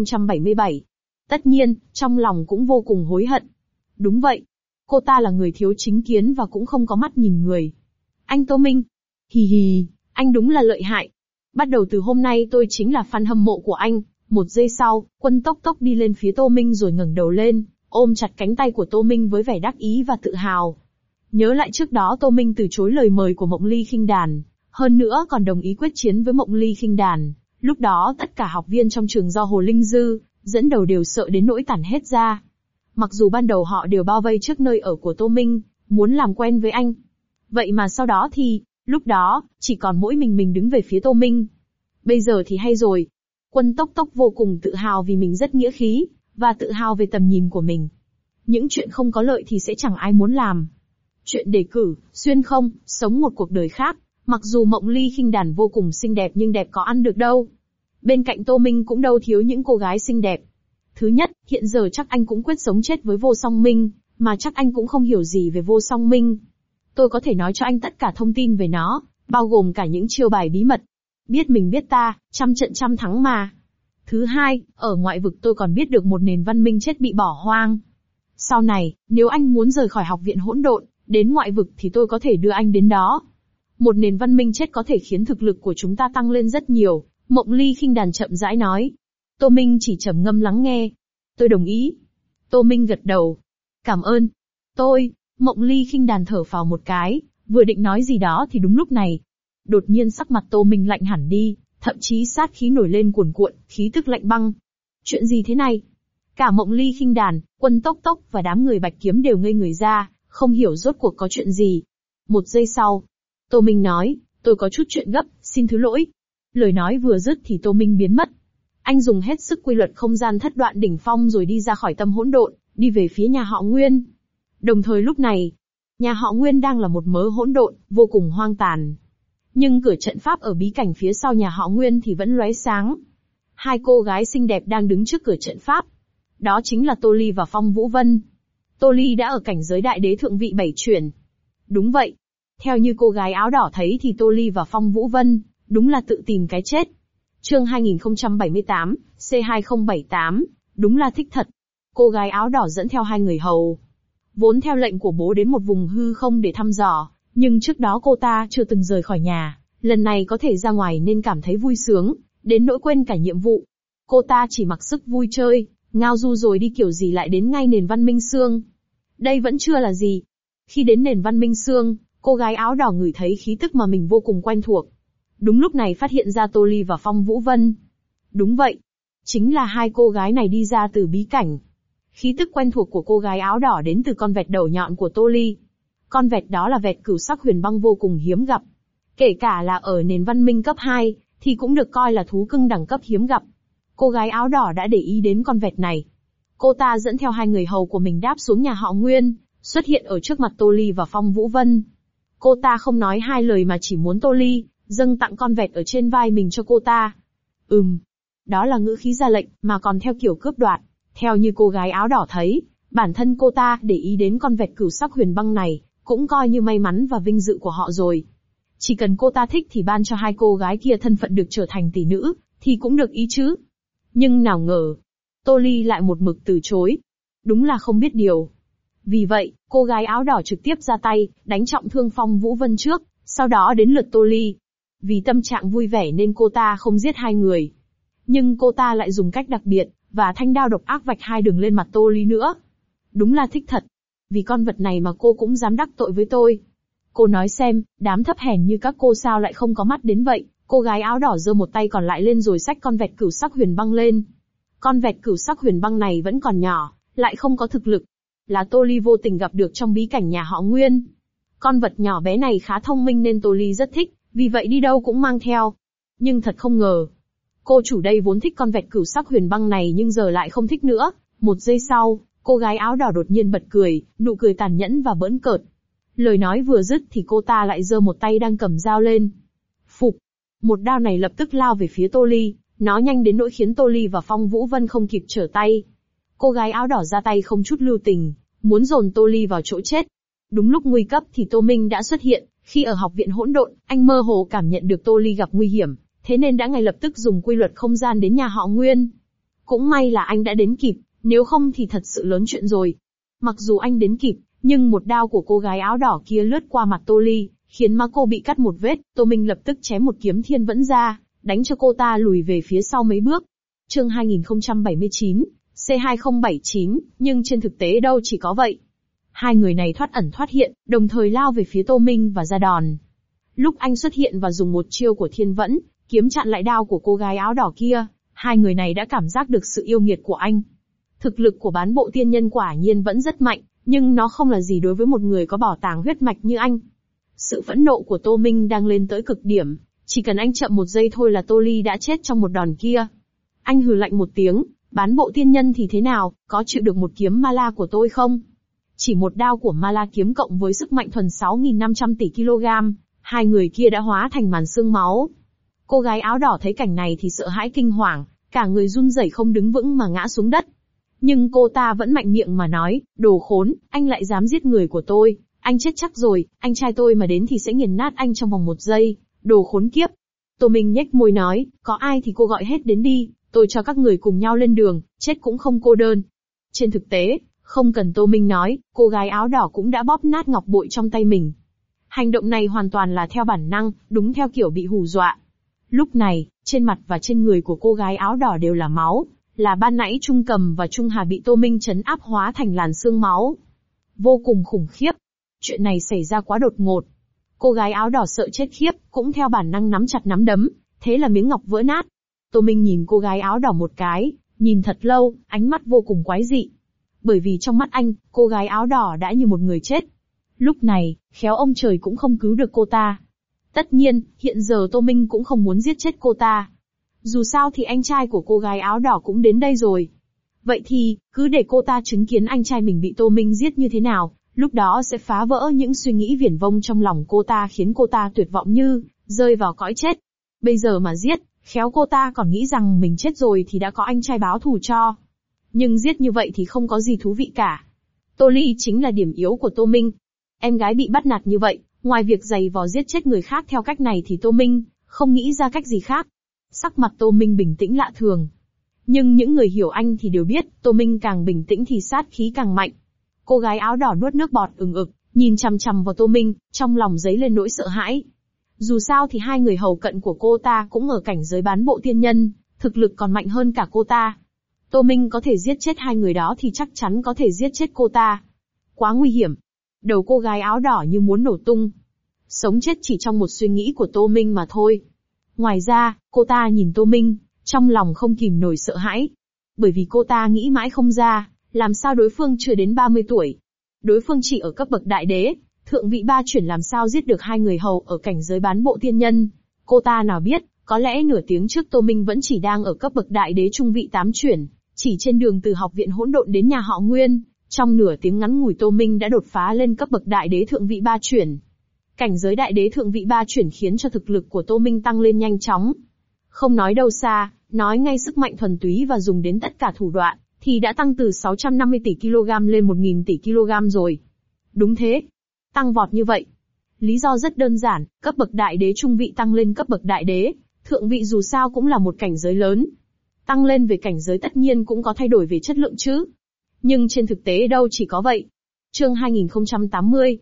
2077. Tất nhiên, trong lòng cũng vô cùng hối hận. Đúng vậy. Cô ta là người thiếu chính kiến và cũng không có mắt nhìn người. Anh Tô Minh. Hì hì, anh đúng là lợi hại. Bắt đầu từ hôm nay tôi chính là fan hâm mộ của anh. Một giây sau, Quân tốc tốc đi lên phía Tô Minh rồi ngẩng đầu lên, ôm chặt cánh tay của Tô Minh với vẻ đắc ý và tự hào. Nhớ lại trước đó Tô Minh từ chối lời mời của Mộng Ly Khinh Đàn, hơn nữa còn đồng ý quyết chiến với Mộng Ly Khinh Đàn. Lúc đó tất cả học viên trong trường do Hồ Linh Dư dẫn đầu đều sợ đến nỗi tản hết ra. Mặc dù ban đầu họ đều bao vây trước nơi ở của Tô Minh, muốn làm quen với anh. Vậy mà sau đó thì, Lúc đó, chỉ còn mỗi mình đứng về phía Tô Minh. Bây giờ thì hay rồi. Quân Tốc Tốc vô cùng tự hào vì mình rất nghĩa khí, và tự hào về tầm nhìn của mình. Những chuyện không có lợi thì sẽ chẳng ai muốn làm. Chuyện đề cử, xuyên không, sống một cuộc đời khác, mặc dù Mộng Ly khinh đàn vô cùng xinh đẹp nhưng đẹp có ăn được đâu. Bên cạnh Tô Minh cũng đâu thiếu những cô gái xinh đẹp. Thứ nhất, hiện giờ chắc anh cũng quyết sống chết với Vô Song Minh, mà chắc anh cũng không hiểu gì về Vô Song Minh. Tôi có thể nói cho anh tất cả thông tin về nó, bao gồm cả những chiêu bài bí mật. Biết mình biết ta, trăm trận trăm thắng mà. Thứ hai, ở ngoại vực tôi còn biết được một nền văn minh chết bị bỏ hoang. Sau này, nếu anh muốn rời khỏi học viện hỗn độn, đến ngoại vực thì tôi có thể đưa anh đến đó. Một nền văn minh chết có thể khiến thực lực của chúng ta tăng lên rất nhiều, Mộng Ly khinh đàn chậm rãi nói. Tô Minh chỉ trầm ngâm lắng nghe. Tôi đồng ý. Tô Minh gật đầu. Cảm ơn. Mộng Ly khinh đàn thở phào một cái, vừa định nói gì đó thì đúng lúc này. Đột nhiên sắc mặt Tô Minh lạnh hẳn đi, thậm chí sát khí nổi lên cuồn cuộn, khí tức lạnh băng. Chuyện gì thế này? Cả Mộng Ly khinh đàn, Quân Tốc Tốc và đám người Bạch Kiếm đều ngây người ra, không hiểu rốt cuộc có chuyện gì. Một giây sau, Tô Minh nói, tôi có chút chuyện gấp, xin thứ lỗi. Lời nói vừa dứt thì Tô Minh biến mất. Anh dùng hết sức quy luật không gian thất đoạn đỉnh phong rồi đi ra khỏi tâm hỗn độn, đi về phía nhà họ Nguyên. Đồng thời lúc này, nhà họ Nguyên đang là một mớ hỗn độn, vô cùng hoang tàn. Nhưng cửa trận pháp ở bí cảnh phía sau nhà họ Nguyên thì vẫn lóe sáng. Hai cô gái xinh đẹp đang đứng trước cửa trận pháp. Đó chính là Tô Ly và Phong Vũ Vân. Tô Ly đã ở cảnh giới đại đế thượng vị 7 chuyển. Đúng vậy. Theo như cô gái áo đỏ thấy thì Tô Ly và Phong Vũ Vân, đúng là tự tìm cái chết. Chương 2078, C2078, đúng là thích thật. Cô gái áo đỏ dẫn theo hai người hầu. Vốn theo lệnh của bố đến một vùng hư không để thăm dò, nhưng trước đó cô ta chưa từng rời khỏi nhà, lần này có thể ra ngoài nên cảm thấy vui sướng, đến nỗi quên cả nhiệm vụ. Cô ta chỉ mặc sức vui chơi, ngao du rồi đi kiểu gì lại đến ngay nền văn minh xương. Đây vẫn chưa là gì. Khi đến nền văn minh xương, cô gái áo đỏ ngửi thấy khí tức mà mình vô cùng quen thuộc. Đúng lúc này phát hiện ra Tô Ly và Phong Vũ Vân. Đúng vậy. Chính là hai cô gái này đi ra từ bí cảnh. Khí tức quen thuộc của cô gái áo đỏ đến từ con vẹt đầu nhọn của Tô Ly. Con vẹt đó là vẹt cửu sắc huyền băng vô cùng hiếm gặp. Kể cả là ở nền văn minh cấp 2, thì cũng được coi là thú cưng đẳng cấp hiếm gặp. Cô gái áo đỏ đã để ý đến con vẹt này. Cô ta dẫn theo hai người hầu của mình đáp xuống nhà họ Nguyên, xuất hiện ở trước mặt Tô Ly và Phong Vũ Vân. Cô ta không nói hai lời mà chỉ muốn Tô Ly dâng tặng con vẹt ở trên vai mình cho cô ta. Đó là ngữ khí ra lệnh, mà còn theo kiểu cướp đoạt. Theo như cô gái áo đỏ thấy, bản thân cô ta để ý đến con vẹt cửu sắc huyền băng này, cũng coi như may mắn và vinh dự của họ rồi. Chỉ cần cô ta thích thì ban cho hai cô gái kia thân phận được trở thành tỷ nữ, thì cũng được ý chứ. Nhưng nào ngờ, Tô Ly lại một mực từ chối. Đúng là không biết điều. Vì vậy, cô gái áo đỏ trực tiếp ra tay, đánh trọng thương Phong Vũ Vân trước, sau đó đến lượt Tô Ly. Vì tâm trạng vui vẻ nên cô ta không giết hai người. Nhưng cô ta lại dùng cách đặc biệt, và thanh đao độc ác vạch hai đường lên mặt Tô Ly nữa. Đúng là thích thật. Vì con vật này mà cô cũng dám đắc tội với tôi. Cô nói xem, đám thấp hèn như các cô sao lại không có mắt đến vậy. Cô gái áo đỏ giơ một tay còn lại lên rồi xách con vẹt cửu sắc huyền băng lên. Con vẹt cửu sắc huyền băng này vẫn còn nhỏ, lại không có thực lực. Là Tô Ly vô tình gặp được trong bí cảnh nhà họ Nguyên. Con vật nhỏ bé này khá thông minh nên Tô Ly rất thích, vì vậy đi đâu cũng mang theo. Nhưng thật không ngờ, cô chủ đây vốn thích con vẹt cửu sắc huyền băng này nhưng giờ lại không thích nữa. Một giây sau, cô gái áo đỏ đột nhiên bật cười, nụ cười tàn nhẫn và bỡn cợt. Lời nói vừa dứt thì cô ta lại giơ một tay đang cầm dao lên. Phụp! Một đao này lập tức lao về phía Tô Ly, nó nhanh đến nỗi khiến Tô Ly và Phong Vũ Vân không kịp trở tay. Cô gái áo đỏ ra tay không chút lưu tình, muốn dồn Tô Ly vào chỗ chết. Đúng lúc nguy cấp thì Tô Minh đã xuất hiện, khi ở học viện hỗn độn, anh mơ hồ cảm nhận được Tô Ly gặp nguy hiểm, thế nên đã ngay lập tức dùng quy luật không gian đến nhà họ Nguyên. Cũng may là anh đã đến kịp, nếu không thì thật sự lớn chuyện rồi. Mặc dù anh đến kịp, nhưng một đao của cô gái áo đỏ kia lướt qua mặt Tô Ly, khiến má cô bị cắt một vết, Tô Minh lập tức chém một kiếm thiên vẫn ra, đánh cho cô ta lùi về phía sau mấy bước. Chương 2079, C2079, nhưng trên thực tế đâu chỉ có vậy. Hai người này thoát ẩn thoát hiện, đồng thời lao về phía Tô Minh và ra đòn. Lúc anh xuất hiện và dùng một chiêu của thiên vẫn, kiếm chặn lại đao của cô gái áo đỏ kia, hai người này đã cảm giác được sự yêu nghiệt của anh. Thực lực của bán bộ tiên nhân quả nhiên vẫn rất mạnh, nhưng nó không là gì đối với một người có bảo tàng huyết mạch như anh. Sự phẫn nộ của Tô Minh đang lên tới cực điểm, chỉ cần anh chậm một giây thôi là Tô Ly đã chết trong một đòn kia. Anh hừ lạnh một tiếng, bán bộ tiên nhân thì thế nào, có chịu được một kiếm ma la của tôi không? Chỉ một đao của ma la kiếm cộng với sức mạnh thuần 6.500 tỷ kg, hai người kia đã hóa thành màn xương máu. Cô gái áo đỏ thấy cảnh này thì sợ hãi kinh hoàng, cả người run rẩy không đứng vững mà ngã xuống đất. Nhưng cô ta vẫn mạnh miệng mà nói, đồ khốn, anh lại dám giết người của tôi, anh chết chắc rồi, anh trai tôi mà đến thì sẽ nghiền nát anh trong vòng 1 giây, đồ khốn kiếp. Tô Minh nhếch môi nói, có ai thì cô gọi hết đến đi, tôi cho các người cùng nhau lên đường, chết cũng không cô đơn. Trên thực tế, không cần Tô Minh nói, cô gái áo đỏ cũng đã bóp nát ngọc bội trong tay mình. Hành động này hoàn toàn là theo bản năng, đúng theo kiểu bị hù dọa. Lúc này, trên mặt và trên người của cô gái áo đỏ đều là máu, là ban nãy Trung Cầm và Trung Hà bị Tô Minh trấn áp hóa thành làn xương máu. Vô cùng khủng khiếp. Chuyện này xảy ra quá đột ngột. Cô gái áo đỏ sợ chết khiếp, cũng theo bản năng nắm chặt nắm đấm, thế là miếng ngọc vỡ nát. Tô Minh nhìn cô gái áo đỏ một cái, nhìn thật lâu, ánh mắt vô cùng quái dị. Bởi vì trong mắt anh, cô gái áo đỏ đã như một người chết. Lúc này, khéo ông trời cũng không cứu được cô ta. Tất nhiên, hiện giờ Tô Minh cũng không muốn giết chết cô ta. Dù sao thì anh trai của cô gái áo đỏ cũng đến đây rồi. Vậy thì, cứ để cô ta chứng kiến anh trai mình bị Tô Minh giết như thế nào, lúc đó sẽ phá vỡ những suy nghĩ viển vông trong lòng cô ta khiến cô ta tuyệt vọng như rơi vào cõi chết. Bây giờ mà giết, khéo cô ta còn nghĩ rằng mình chết rồi thì đã có anh trai báo thù cho. Nhưng giết như vậy thì không có gì thú vị cả. Tô Ly chính là điểm yếu của Tô Minh. Em gái bị bắt nạt như vậy, ngoài việc giày vò giết chết người khác theo cách này thì Tô Minh không nghĩ ra cách gì khác. Sắc mặt Tô Minh bình tĩnh lạ thường. Nhưng những người hiểu anh thì đều biết, Tô Minh càng bình tĩnh thì sát khí càng mạnh. Cô gái áo đỏ nuốt nước bọt ừng ực, nhìn chằm chằm vào Tô Minh, trong lòng dấy lên nỗi sợ hãi. Dù sao thì hai người hầu cận của cô ta cũng ở cảnh giới bán bộ tiên nhân, thực lực còn mạnh hơn cả cô ta. Tô Minh có thể giết chết hai người đó thì chắc chắn có thể giết chết cô ta. Quá nguy hiểm. Đầu cô gái áo đỏ như muốn nổ tung. Sống chết chỉ trong một suy nghĩ của Tô Minh mà thôi. Ngoài ra, cô ta nhìn Tô Minh, trong lòng không kìm nổi sợ hãi. Bởi vì cô ta nghĩ mãi không ra, làm sao đối phương chưa đến 30 tuổi. Đối phương chỉ ở cấp bậc đại đế, thượng vị 3 chuyển làm sao giết được hai người hầu ở cảnh giới bán bộ tiên nhân. Cô ta nào biết, có lẽ nửa tiếng trước Tô Minh vẫn chỉ đang ở cấp bậc đại đế trung vị 8 chuyển, chỉ trên đường từ học viện hỗn độn đến nhà họ Nguyên. Trong nửa tiếng ngắn ngủi Tô Minh đã đột phá lên cấp bậc đại đế thượng vị 3 chuyển. Cảnh giới đại đế thượng vị 3 chuyển khiến cho thực lực của Tô Minh tăng lên nhanh chóng. Không nói đâu xa, nói ngay sức mạnh thuần túy và dùng đến tất cả thủ đoạn, thì đã tăng từ 650 tỷ kg lên 1.000 tỷ kg rồi. Đúng thế. Tăng vọt như vậy. Lý do rất đơn giản, cấp bậc đại đế trung vị tăng lên cấp bậc đại đế, thượng vị dù sao cũng là một cảnh giới lớn. Tăng lên về cảnh giới tất nhiên cũng có thay đổi về chất lượng chứ. Nhưng trên thực tế đâu chỉ có vậy. Chương 2080,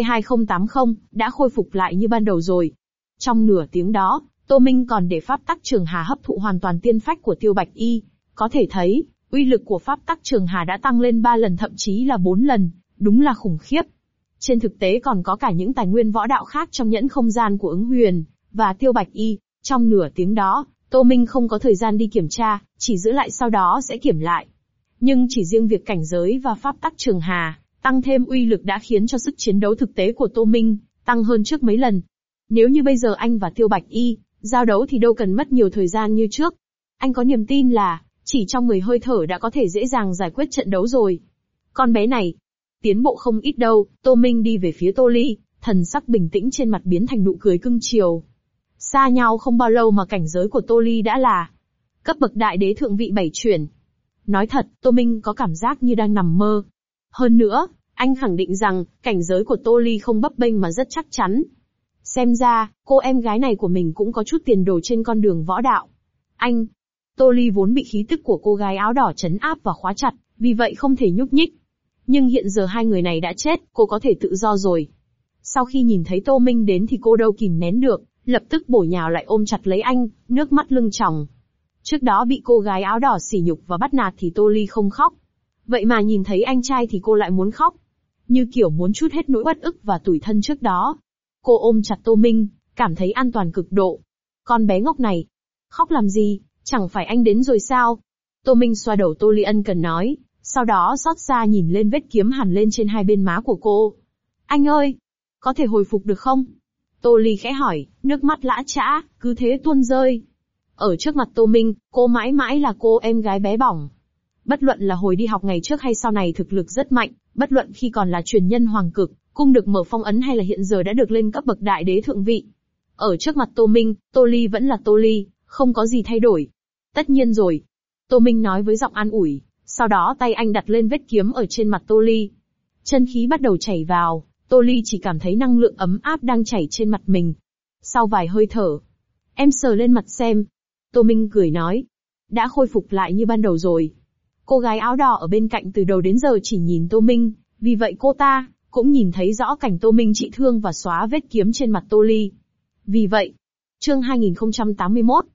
C2080, đã khôi phục lại như ban đầu rồi. Trong nửa tiếng đó, Tô Minh còn để pháp tắc Trường Hà hấp thụ hoàn toàn tiên phách của Tiêu Bạch Y. Có thể thấy, uy lực của pháp tắc Trường Hà đã tăng lên 3 lần thậm chí là 4 lần, đúng là khủng khiếp. Trên thực tế còn có cả những tài nguyên võ đạo khác trong nhẫn không gian của Ứng Huyền và Tiêu Bạch Y. Trong nửa tiếng đó, Tô Minh không có thời gian đi kiểm tra, chỉ giữ lại sau đó sẽ kiểm lại. Nhưng chỉ riêng việc cảnh giới và pháp tắc Trường Hà tăng thêm uy lực đã khiến cho sức chiến đấu thực tế của Tô Minh tăng hơn trước mấy lần. Nếu như bây giờ anh và Tiêu Bạch Y giao đấu thì đâu cần mất nhiều thời gian như trước. Anh có niềm tin là chỉ trong 10 hơi thở đã có thể dễ dàng giải quyết trận đấu rồi. Con bé này tiến bộ không ít đâu. Tô Minh đi về phía Tô Ly, thần sắc bình tĩnh trên mặt biến thành nụ cười cưng chiều. Xa nhau không bao lâu mà cảnh giới của Tô Ly đã là cấp bậc đại đế thượng vị 7 chuyển. Nói thật, Tô Minh có cảm giác như đang nằm mơ. Hơn nữa, anh khẳng định rằng, cảnh giới của Tô Ly không bấp bênh mà rất chắc chắn. Xem ra, cô em gái này của mình cũng có chút tiền đồ trên con đường võ đạo. Anh! Tô Ly vốn bị khí tức của cô gái áo đỏ trấn áp và khóa chặt, vì vậy không thể nhúc nhích. Nhưng hiện giờ hai người này đã chết, cô có thể tự do rồi. Sau khi nhìn thấy Tô Minh đến thì cô đâu kìm nén được, lập tức bổ nhào lại ôm chặt lấy anh, nước mắt lưng tròng. Trước đó bị cô gái áo đỏ sỉ nhục và bắt nạt thì Tô Ly không khóc. Vậy mà nhìn thấy anh trai thì cô lại muốn khóc. Như kiểu muốn trút hết nỗi uất ức và tủi thân trước đó. Cô ôm chặt Tô Minh, cảm thấy an toàn cực độ. Con bé ngốc này. Khóc làm gì, chẳng phải anh đến rồi sao? Tô Minh xoa đầu Tô Ly ân cần nói, sau đó xót xa nhìn lên vết kiếm hằn lên trên hai bên má của cô. Anh ơi! Có thể hồi phục được không? Tô Ly khẽ hỏi, nước mắt lã chã, cứ thế tuôn rơi. Ở trước mặt Tô Minh, cô mãi mãi là cô em gái bé bỏng. Bất luận là hồi đi học ngày trước hay sau này thực lực rất mạnh, bất luận khi còn là truyền nhân hoàng cực, cung được mở phong ấn hay là hiện giờ đã được lên cấp bậc đại đế thượng vị. Ở trước mặt Tô Minh, Tô Ly vẫn là Tô Ly, không có gì thay đổi. Tất nhiên rồi. Tô Minh nói với giọng an ủi, sau đó tay anh đặt lên vết kiếm ở trên mặt Tô Ly. Chân khí bắt đầu chảy vào, Tô Ly chỉ cảm thấy năng lượng ấm áp đang chảy trên mặt mình. Sau vài hơi thở, em sờ lên mặt xem. Tô Minh cười nói, đã khôi phục lại như ban đầu rồi. Cô gái áo đỏ ở bên cạnh từ đầu đến giờ chỉ nhìn Tô Minh, vì vậy cô ta cũng nhìn thấy rõ cảnh Tô Minh trị thương và xóa vết kiếm trên mặt Tô Ly. Vì vậy, chương 2081,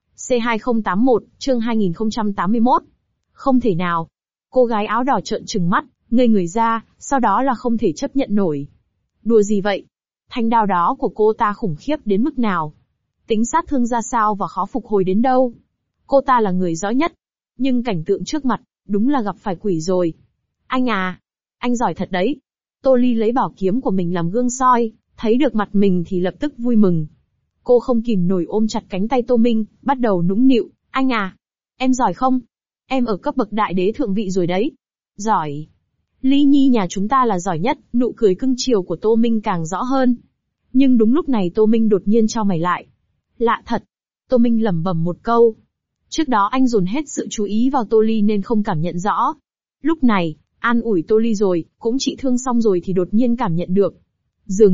C2081, chương 2081. Không thể nào. Cô gái áo đỏ trợn trừng mắt, ngây người ra, sau đó là không thể chấp nhận nổi. Đùa gì vậy? Thanh đao đó của cô ta khủng khiếp đến mức nào? Tính sát thương ra sao và khó phục hồi đến đâu? Cô ta là người rõ nhất. Nhưng cảnh tượng trước mặt, đúng là gặp phải quỷ rồi. Anh à, anh giỏi thật đấy. Tô Ly lấy bảo kiếm của mình làm gương soi, thấy được mặt mình thì lập tức vui mừng. Cô không kìm nổi ôm chặt cánh tay Tô Minh, bắt đầu nũng nịu, anh à, em giỏi không? Em ở cấp bậc đại đế thượng vị rồi đấy. Giỏi. Ly Nhi nhà chúng ta là giỏi nhất, nụ cười cưng chiều của Tô Minh càng rõ hơn. Nhưng đúng lúc này Tô Minh đột nhiên chau mày lại. Lạ thật. Tô Minh lẩm bẩm một câu. Trước đó anh dồn hết sự chú ý vào Tô Ly nên không cảm nhận rõ. Lúc này, an ủi Tô Ly rồi, cũng trị thương xong rồi thì đột nhiên cảm nhận được. Dường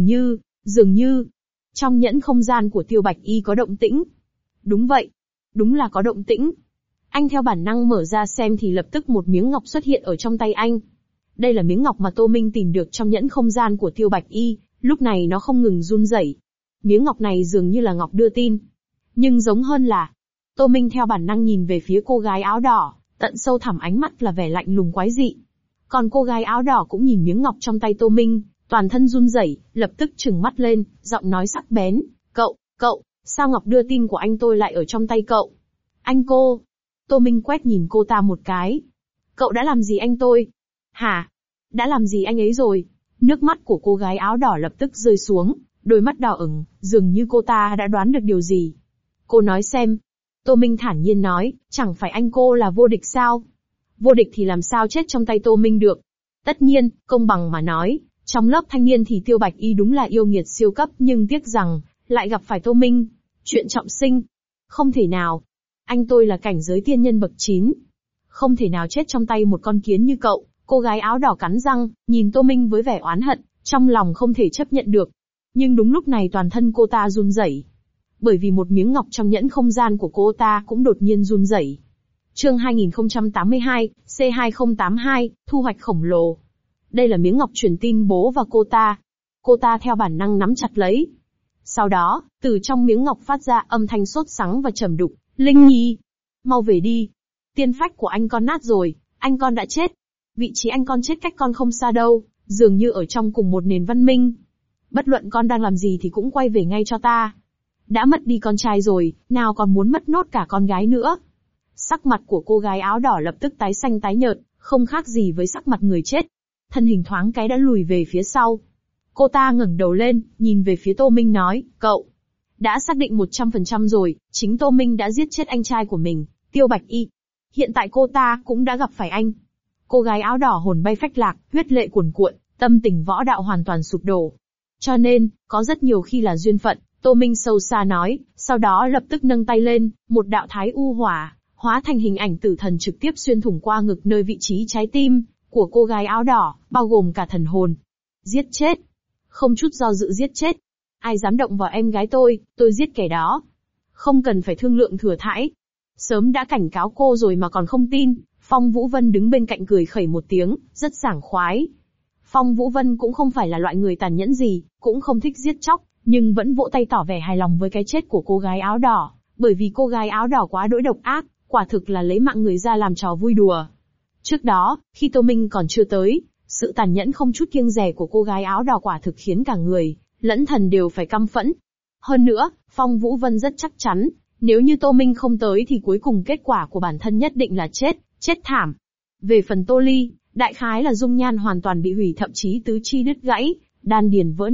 như, trong nhẫn không gian của Tiêu Bạch Y có động tĩnh. Đúng vậy. Đúng là có động tĩnh. Anh theo bản năng mở ra xem thì lập tức một miếng ngọc xuất hiện ở trong tay anh. Đây là miếng ngọc mà Tô Minh tìm được trong nhẫn không gian của Tiêu Bạch Y, lúc này nó không ngừng run rẩy. Miếng ngọc này dường như là ngọc đưa tin. Nhưng giống hơn là, Tô Minh theo bản năng nhìn về phía cô gái áo đỏ, tận sâu thẳm ánh mắt là vẻ lạnh lùng quái dị. Còn cô gái áo đỏ cũng nhìn miếng ngọc trong tay Tô Minh, toàn thân run rẩy, lập tức trừng mắt lên, giọng nói sắc bén, cậu, sao ngọc đưa tin của anh tôi lại ở trong tay cậu? Anh cô. Tô Minh quét nhìn cô ta một cái. Cậu đã làm gì anh tôi? Hả? Đã làm gì anh ấy rồi? Nước mắt của cô gái áo đỏ lập tức rơi xuống, đôi mắt đỏ ửng, dường như cô ta đã đoán được điều gì. Cô nói xem. Tô Minh thản nhiên nói, chẳng phải anh cô là vô địch sao? Vô địch thì làm sao chết trong tay Tô Minh được? Tất nhiên, công bằng mà nói, trong lớp thanh niên thì Tiêu Bạch Y đúng là yêu nghiệt siêu cấp nhưng tiếc rằng, lại gặp phải Tô Minh. Chuyện trọng sinh. Không thể nào. Anh tôi là cảnh giới tiên nhân bậc 9. Không thể nào chết trong tay một con kiến như cậu. Cô gái áo đỏ cắn răng, nhìn Tô Minh với vẻ oán hận, trong lòng không thể chấp nhận được. Nhưng đúng lúc này toàn thân cô ta run rẩy. Bởi vì một miếng ngọc trong nhẫn không gian của cô ta cũng đột nhiên run rẩy. Chương 2082, C2082, thu hoạch khổng lồ. Đây là miếng ngọc truyền tin bố và cô ta. Cô ta theo bản năng nắm chặt lấy. Sau đó, từ trong miếng ngọc phát ra âm thanh sốt sắng và trầm đục, Linh Nhi, mau về đi. Tiên phách của anh con nát rồi, anh con đã chết. Vị trí anh con chết cách con không xa đâu, dường như ở trong cùng một nền văn minh. Bất luận con đang làm gì thì cũng quay về ngay cho ta. Đã mất đi con trai rồi, nào còn muốn mất nốt cả con gái nữa. Sắc mặt của cô gái áo đỏ lập tức tái xanh tái nhợt, không khác gì với sắc mặt người chết. Thân hình thoáng cái đã lùi về phía sau. Cô ta ngẩng đầu lên, nhìn về phía Tô Minh nói, cậu. Đã xác định 100% rồi, chính Tô Minh đã giết chết anh trai của mình, Tiêu Bạch Y. Hiện tại cô ta cũng đã gặp phải anh. Cô gái áo đỏ hồn bay phách lạc, huyết lệ cuồn cuộn, tâm tình võ đạo hoàn toàn sụp đổ. Cho nên, có rất nhiều khi là duyên phận, Tô Minh sâu xa nói, sau đó lập tức nâng tay lên, một đạo thái u hỏa, hóa thành hình ảnh tử thần trực tiếp xuyên thủng qua ngực nơi vị trí trái tim của cô gái áo đỏ, bao gồm cả thần hồn. Giết chết. Không chút do dự giết chết. Ai dám động vào em gái tôi giết kẻ đó. Không cần phải thương lượng thừa thãi. Sớm đã cảnh cáo cô rồi mà còn không tin. Phong Vũ Vân đứng bên cạnh cười khẩy một tiếng, rất sảng khoái. Phong Vũ Vân cũng không phải là loại người tàn nhẫn gì, cũng không thích giết chóc, nhưng vẫn vỗ tay tỏ vẻ hài lòng với cái chết của cô gái áo đỏ, bởi vì cô gái áo đỏ quá đỗi độc ác, quả thực là lấy mạng người ra làm trò vui đùa. Trước đó, khi Tô Minh còn chưa tới, sự tàn nhẫn không chút kiêng dè của cô gái áo đỏ quả thực khiến cả người, lẫn thần đều phải căm phẫn. Hơn nữa, Phong Vũ Vân rất chắc chắn, nếu như Tô Minh không tới thì cuối cùng kết quả của bản thân nhất định là chết thảm. Về phần Tô Ly, đại khái là dung nhan hoàn toàn bị hủy thậm chí tứ chi đứt gãy, đan điền vỡ nát,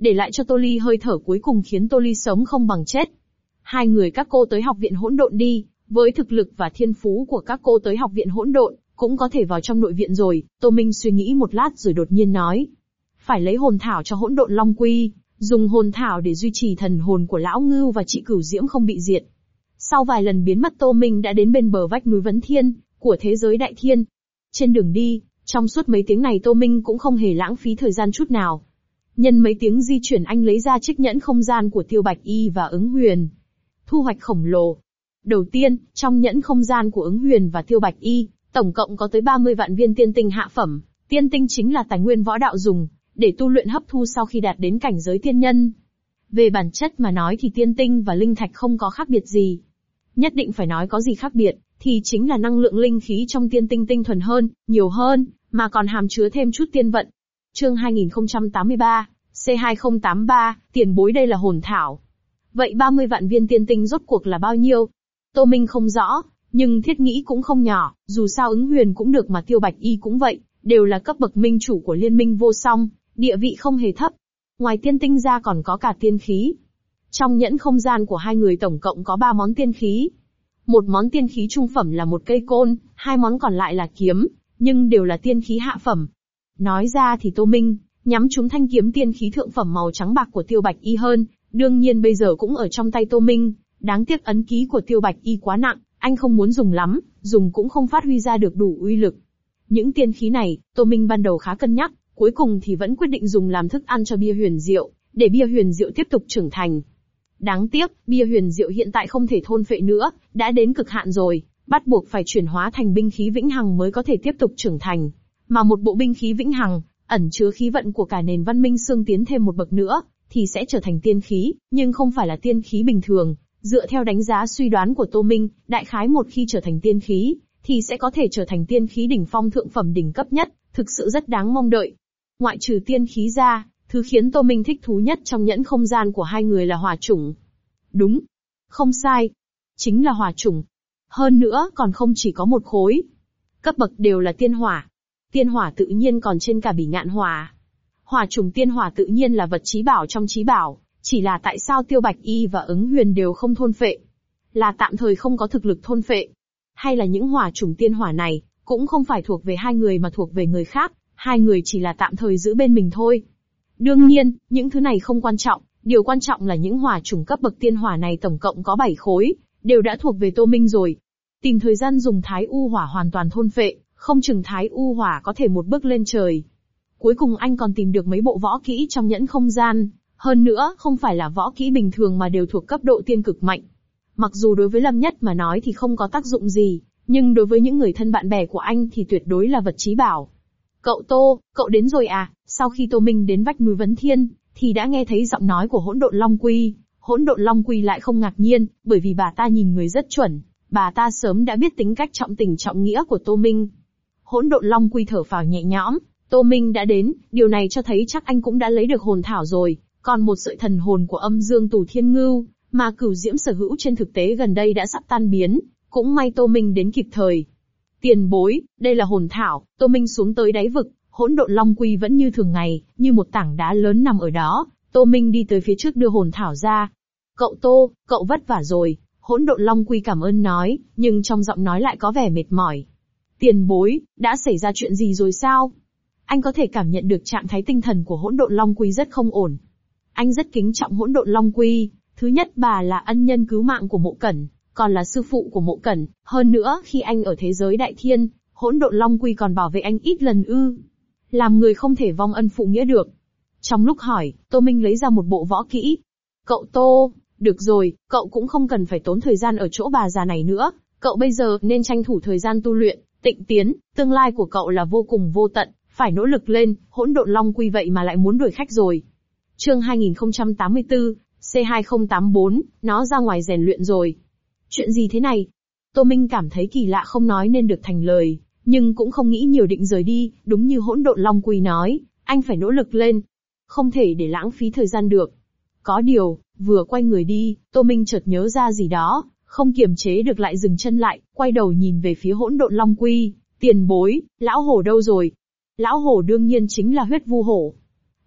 để lại cho Tô Ly hơi thở cuối cùng khiến Tô Ly sống không bằng chết. Hai người các cô tới học viện hỗn độn đi, với thực lực và thiên phú của các cô tới học viện hỗn độn, cũng có thể vào trong nội viện rồi. Tô Minh suy nghĩ một lát rồi đột nhiên nói. Phải lấy hồn thảo cho hỗn độn long quy, dùng hồn thảo để duy trì thần hồn của lão Ngưu và chị Cửu Diễm không bị diệt. Sau vài lần biến mất Tô Minh đã đến bên bờ vách núi Vấn Thiên, của thế giới Đại Thiên. Trên đường đi, trong suốt mấy tiếng này Tô Minh cũng không hề lãng phí thời gian chút nào. Nhân mấy tiếng di chuyển anh lấy ra chiếc nhẫn không gian của Tiêu Bạch Y và Ứng Huyền. Thu hoạch khổng lồ. Đầu tiên, trong nhẫn không gian của Ứng Huyền và Tiêu Bạch Y, tổng cộng có tới 30 vạn viên tiên tinh hạ phẩm. Tiên tinh chính là tài nguyên võ đạo dùng, để tu luyện hấp thu sau khi đạt đến cảnh giới tiên nhân. Về bản chất mà nói thì tiên tinh và linh thạch không có khác biệt gì. Nhất định phải nói có gì khác biệt, thì chính là năng lượng linh khí trong tiên tinh tinh thuần hơn, nhiều hơn, mà còn hàm chứa thêm chút tiên vận. Chương 2083, C2083, tiền bối đây là hồn thảo. Vậy 30 vạn viên tiên tinh rốt cuộc là bao nhiêu? Tô Minh không rõ, nhưng thiết nghĩ cũng không nhỏ, dù sao Ứng Huyền cũng được mà Tiêu Bạch Y cũng vậy, đều là cấp bậc minh chủ của liên minh vô song, địa vị không hề thấp. Ngoài tiên tinh ra còn có cả tiên khí. Trong nhẫn không gian của hai người tổng cộng có 3 món tiên khí. Một món tiên khí trung phẩm là một cây côn, 2 món còn lại là kiếm, nhưng đều là tiên khí hạ phẩm. Nói ra thì Tô Minh nhắm trúng thanh kiếm tiên khí thượng phẩm màu trắng bạc của Tiêu Bạch Y hơn, đương nhiên bây giờ cũng ở trong tay Tô Minh. Đáng tiếc ấn ký của Tiêu Bạch Y quá nặng, anh không muốn dùng lắm, dùng cũng không phát huy ra được đủ uy lực. Những tiên khí này, Tô Minh ban đầu khá cân nhắc, cuối cùng thì vẫn quyết định dùng làm thức ăn cho bia huyền diệu, để bia huyền diệu tiếp tục trưởng thành. Đáng tiếc, bia huyền diệu hiện tại không thể thôn phệ nữa, đã đến cực hạn rồi, bắt buộc phải chuyển hóa thành binh khí vĩnh hằng mới có thể tiếp tục trưởng thành. Mà một bộ binh khí vĩnh hằng, ẩn chứa khí vận của cả nền văn minh xương tiến thêm một bậc nữa, thì sẽ trở thành tiên khí, nhưng không phải là tiên khí bình thường. Dựa theo đánh giá suy đoán của Tô Minh, đại khái một khi trở thành tiên khí, thì sẽ có thể trở thành tiên khí đỉnh phong thượng phẩm đỉnh cấp nhất, thực sự rất đáng mong đợi. Ngoại trừ tiên khí ra, thứ khiến Tô Minh thích thú nhất trong nhẫn không gian của hai người là hỏa chủng. Đúng. Không sai. Chính là hỏa chủng. Hơn nữa còn không chỉ có một khối. Cấp bậc đều là tiên hỏa. Tiên hỏa tự nhiên còn trên cả bỉ ngạn hỏa. Hỏa chủng tiên hỏa tự nhiên là vật chí bảo trong chí bảo, chỉ là tại sao Tiêu Bạch Y và Ứng Huyền đều không thôn phệ? Là tạm thời không có thực lực thôn phệ? Hay là những hỏa chủng tiên hỏa này, cũng không phải thuộc về hai người mà thuộc về người khác, hai người chỉ là tạm thời giữ bên mình thôi. Đương nhiên, những thứ này không quan trọng, điều quan trọng là những hỏa chủng cấp bậc tiên hỏa này tổng cộng có 7 khối, đều đã thuộc về Tô Minh rồi. Tìm thời gian dùng Thái U hỏa hoàn toàn thôn phệ, không chừng Thái U hỏa có thể một bước lên trời. Cuối cùng anh còn tìm được mấy bộ võ kỹ trong nhẫn không gian, hơn nữa không phải là võ kỹ bình thường mà đều thuộc cấp độ tiên cực mạnh. Mặc dù đối với Lâm Nhất mà nói thì không có tác dụng gì, nhưng đối với những người thân bạn bè của anh thì tuyệt đối là vật chí bảo. Cậu Tô, cậu đến rồi à? Sau khi Tô Minh đến vách núi Vấn Thiên, thì đã nghe thấy giọng nói của Hỗn Độn Long Quy. Hỗn Độn Long Quy lại không ngạc nhiên, bởi vì bà ta nhìn người rất chuẩn, bà ta sớm đã biết tính cách trọng tình trọng nghĩa của Tô Minh. Hỗn Độn Long Quy thở phào nhẹ nhõm, Tô Minh đã đến, điều này cho thấy chắc anh cũng đã lấy được hồn thảo rồi, còn một sợi thần hồn của Âm Dương Tù Thiên Ngưu, mà Cửu Diễm sở hữu trên thực tế gần đây đã sắp tan biến, cũng may Tô Minh đến kịp thời. Tiền bối, đây là hồn thảo. Tô Minh xuống tới đáy vực, Hỗn Độn Long Quy vẫn như thường ngày, như một tảng đá lớn nằm ở đó. Tô Minh đi tới phía trước đưa hồn thảo ra. Cậu Tô, cậu vất vả rồi. Hỗn Độn Long Quy cảm ơn nói, nhưng trong giọng nói lại có vẻ mệt mỏi. Tiền bối, đã xảy ra chuyện gì rồi sao? Anh có thể cảm nhận được trạng thái tinh thần của Hỗn Độn Long Quy rất không ổn. Anh rất kính trọng Hỗn Độn Long Quy. Thứ nhất, bà là ân nhân cứu mạng của Mộ Cẩn, còn là sư phụ của Mộ Cẩn. Hơn nữa, khi anh ở thế giới Đại Thiên, Hỗn Độn Long Quy còn bảo vệ anh ít lần ư. Làm người không thể vong ân phụ nghĩa được. Trong lúc hỏi, Tô Minh lấy ra một bộ võ kỹ. Cậu Tô, được rồi, cậu cũng không cần phải tốn thời gian ở chỗ bà già này nữa. Cậu bây giờ nên tranh thủ thời gian tu luyện, tịnh tiến, tương lai của cậu là vô cùng vô tận, phải nỗ lực lên. Hỗn Độn Long Quy vậy mà lại muốn đuổi khách rồi. Chương 2084, C2084, nó ra ngoài rèn luyện rồi. Chuyện gì thế này? Tô Minh cảm thấy kỳ lạ không nói nên được thành lời, nhưng cũng không nghĩ nhiều định rời đi, đúng như Hỗn Độn Long Quy nói, anh phải nỗ lực lên. Không thể để lãng phí thời gian được. Có điều, vừa quay người đi, Tô Minh chợt nhớ ra gì đó, không kiềm chế được lại dừng chân lại, quay đầu nhìn về phía Hỗn Độn Long Quy. Tiền bối, lão hổ đâu rồi? Lão hổ đương nhiên chính là Huyết Vu Hổ.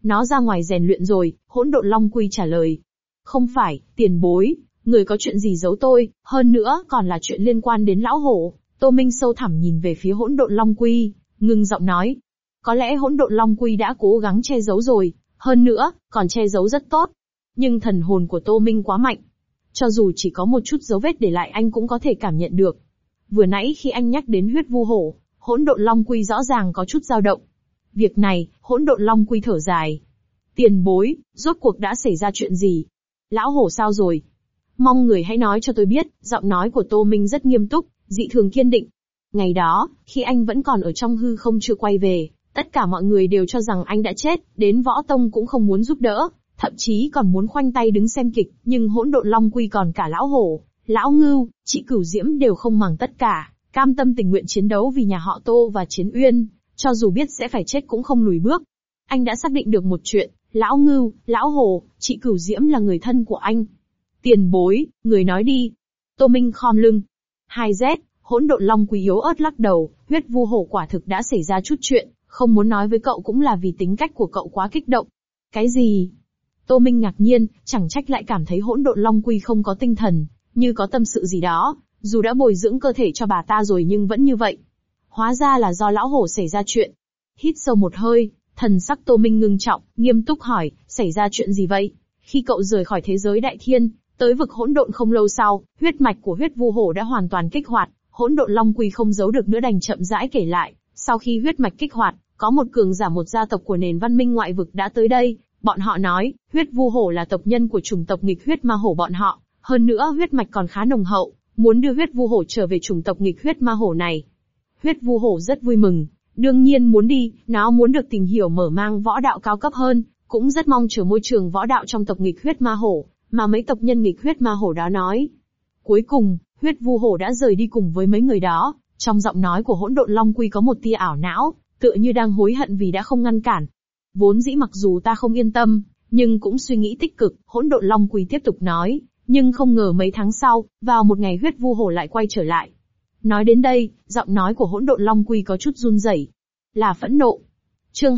Nó ra ngoài rèn luyện rồi, hỗn độn long quy trả lời. Không phải, tiền bối, người có chuyện gì giấu tôi, hơn nữa còn là chuyện liên quan đến lão hổ. Tô Minh sâu thẳm nhìn về phía hỗn độn long quy, ngưng giọng nói. Có lẽ hỗn độn long quy đã cố gắng che giấu rồi, hơn nữa, còn che giấu rất tốt. Nhưng thần hồn của Tô Minh quá mạnh. Cho dù chỉ có một chút dấu vết để lại anh cũng có thể cảm nhận được. Vừa nãy khi anh nhắc đến huyết vu hổ, hỗn độn long quy rõ ràng có chút dao động. Việc này, hỗn độn long quy thở dài. Tiền bối, rốt cuộc đã xảy ra chuyện gì? Lão hổ sao rồi? Mong người hãy nói cho tôi biết. Giọng nói của Tô Minh rất nghiêm túc, dị thường kiên định. Ngày đó, khi anh vẫn còn ở trong hư không chưa quay về, tất cả mọi người đều cho rằng anh đã chết, đến võ tông cũng không muốn giúp đỡ, thậm chí còn muốn khoanh tay đứng xem kịch, nhưng hỗn độn long quy còn cả lão hổ, lão ngưu, chị Cửu Diễm đều không màng tất cả, cam tâm tình nguyện chiến đấu vì nhà họ Tô và Chiến Uyên, cho dù biết sẽ phải chết cũng không lùi bước. Anh đã xác định được một chuyện, lão ngưu, lão hổ, chị Cửu Diễm là người thân của anh. Tiền bối, người nói đi. Tô Minh khom lưng. 2Z, hỗn độn long quý yếu ớt lắc đầu, huyết vu hổ quả thực đã xảy ra chút chuyện, không muốn nói với cậu cũng là vì tính cách của cậu quá kích động. Cái gì? Tô Minh ngạc nhiên, chẳng trách lại cảm thấy hỗn độn long quy không có tinh thần, như có tâm sự gì đó, dù đã bồi dưỡng cơ thể cho bà ta rồi nhưng vẫn như vậy. Hóa ra là do lão hổ xảy ra chuyện. Hít sâu một hơi, thần sắc Tô Minh ngưng trọng, nghiêm túc hỏi, xảy ra chuyện gì vậy? Khi cậu rời khỏi thế giới đại thiên, tới vực hỗn độn không lâu sau, huyết mạch của huyết vu hổ đã hoàn toàn kích hoạt, hỗn độn long quy không giấu được nữa đành chậm rãi kể lại. Sau khi huyết mạch kích hoạt, có một cường giả một gia tộc của nền văn minh ngoại vực đã tới đây. Bọn họ nói, huyết vu hổ là tộc nhân của chủng tộc nghịch huyết ma hổ bọn họ, hơn nữa huyết mạch còn khá nồng hậu, muốn đưa huyết vu hổ trở về chủng tộc nghịch huyết ma hổ này. Huyết vu hổ rất vui mừng, đương nhiên muốn đi, nó muốn được tìm hiểu mở mang võ đạo cao cấp hơn, cũng rất mong chờ môi trường võ đạo trong tộc nghịch huyết ma hổ, mà mấy tộc nhân nghịch huyết ma hổ đó nói. Cuối cùng, huyết vu hổ đã rời đi cùng với mấy người đó, trong giọng nói của hỗn độn long quy có một tia ảo não, tựa như đang hối hận vì đã không ngăn cản. Vốn dĩ mặc dù ta không yên tâm, nhưng cũng suy nghĩ tích cực, hỗn độn long quy tiếp tục nói, nhưng không ngờ mấy tháng sau, vào một ngày huyết vu hổ lại quay trở lại. Nói đến đây, giọng nói của hỗn độn long quy có chút run rẩy. Là phẫn nộ. Chương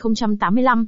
2085,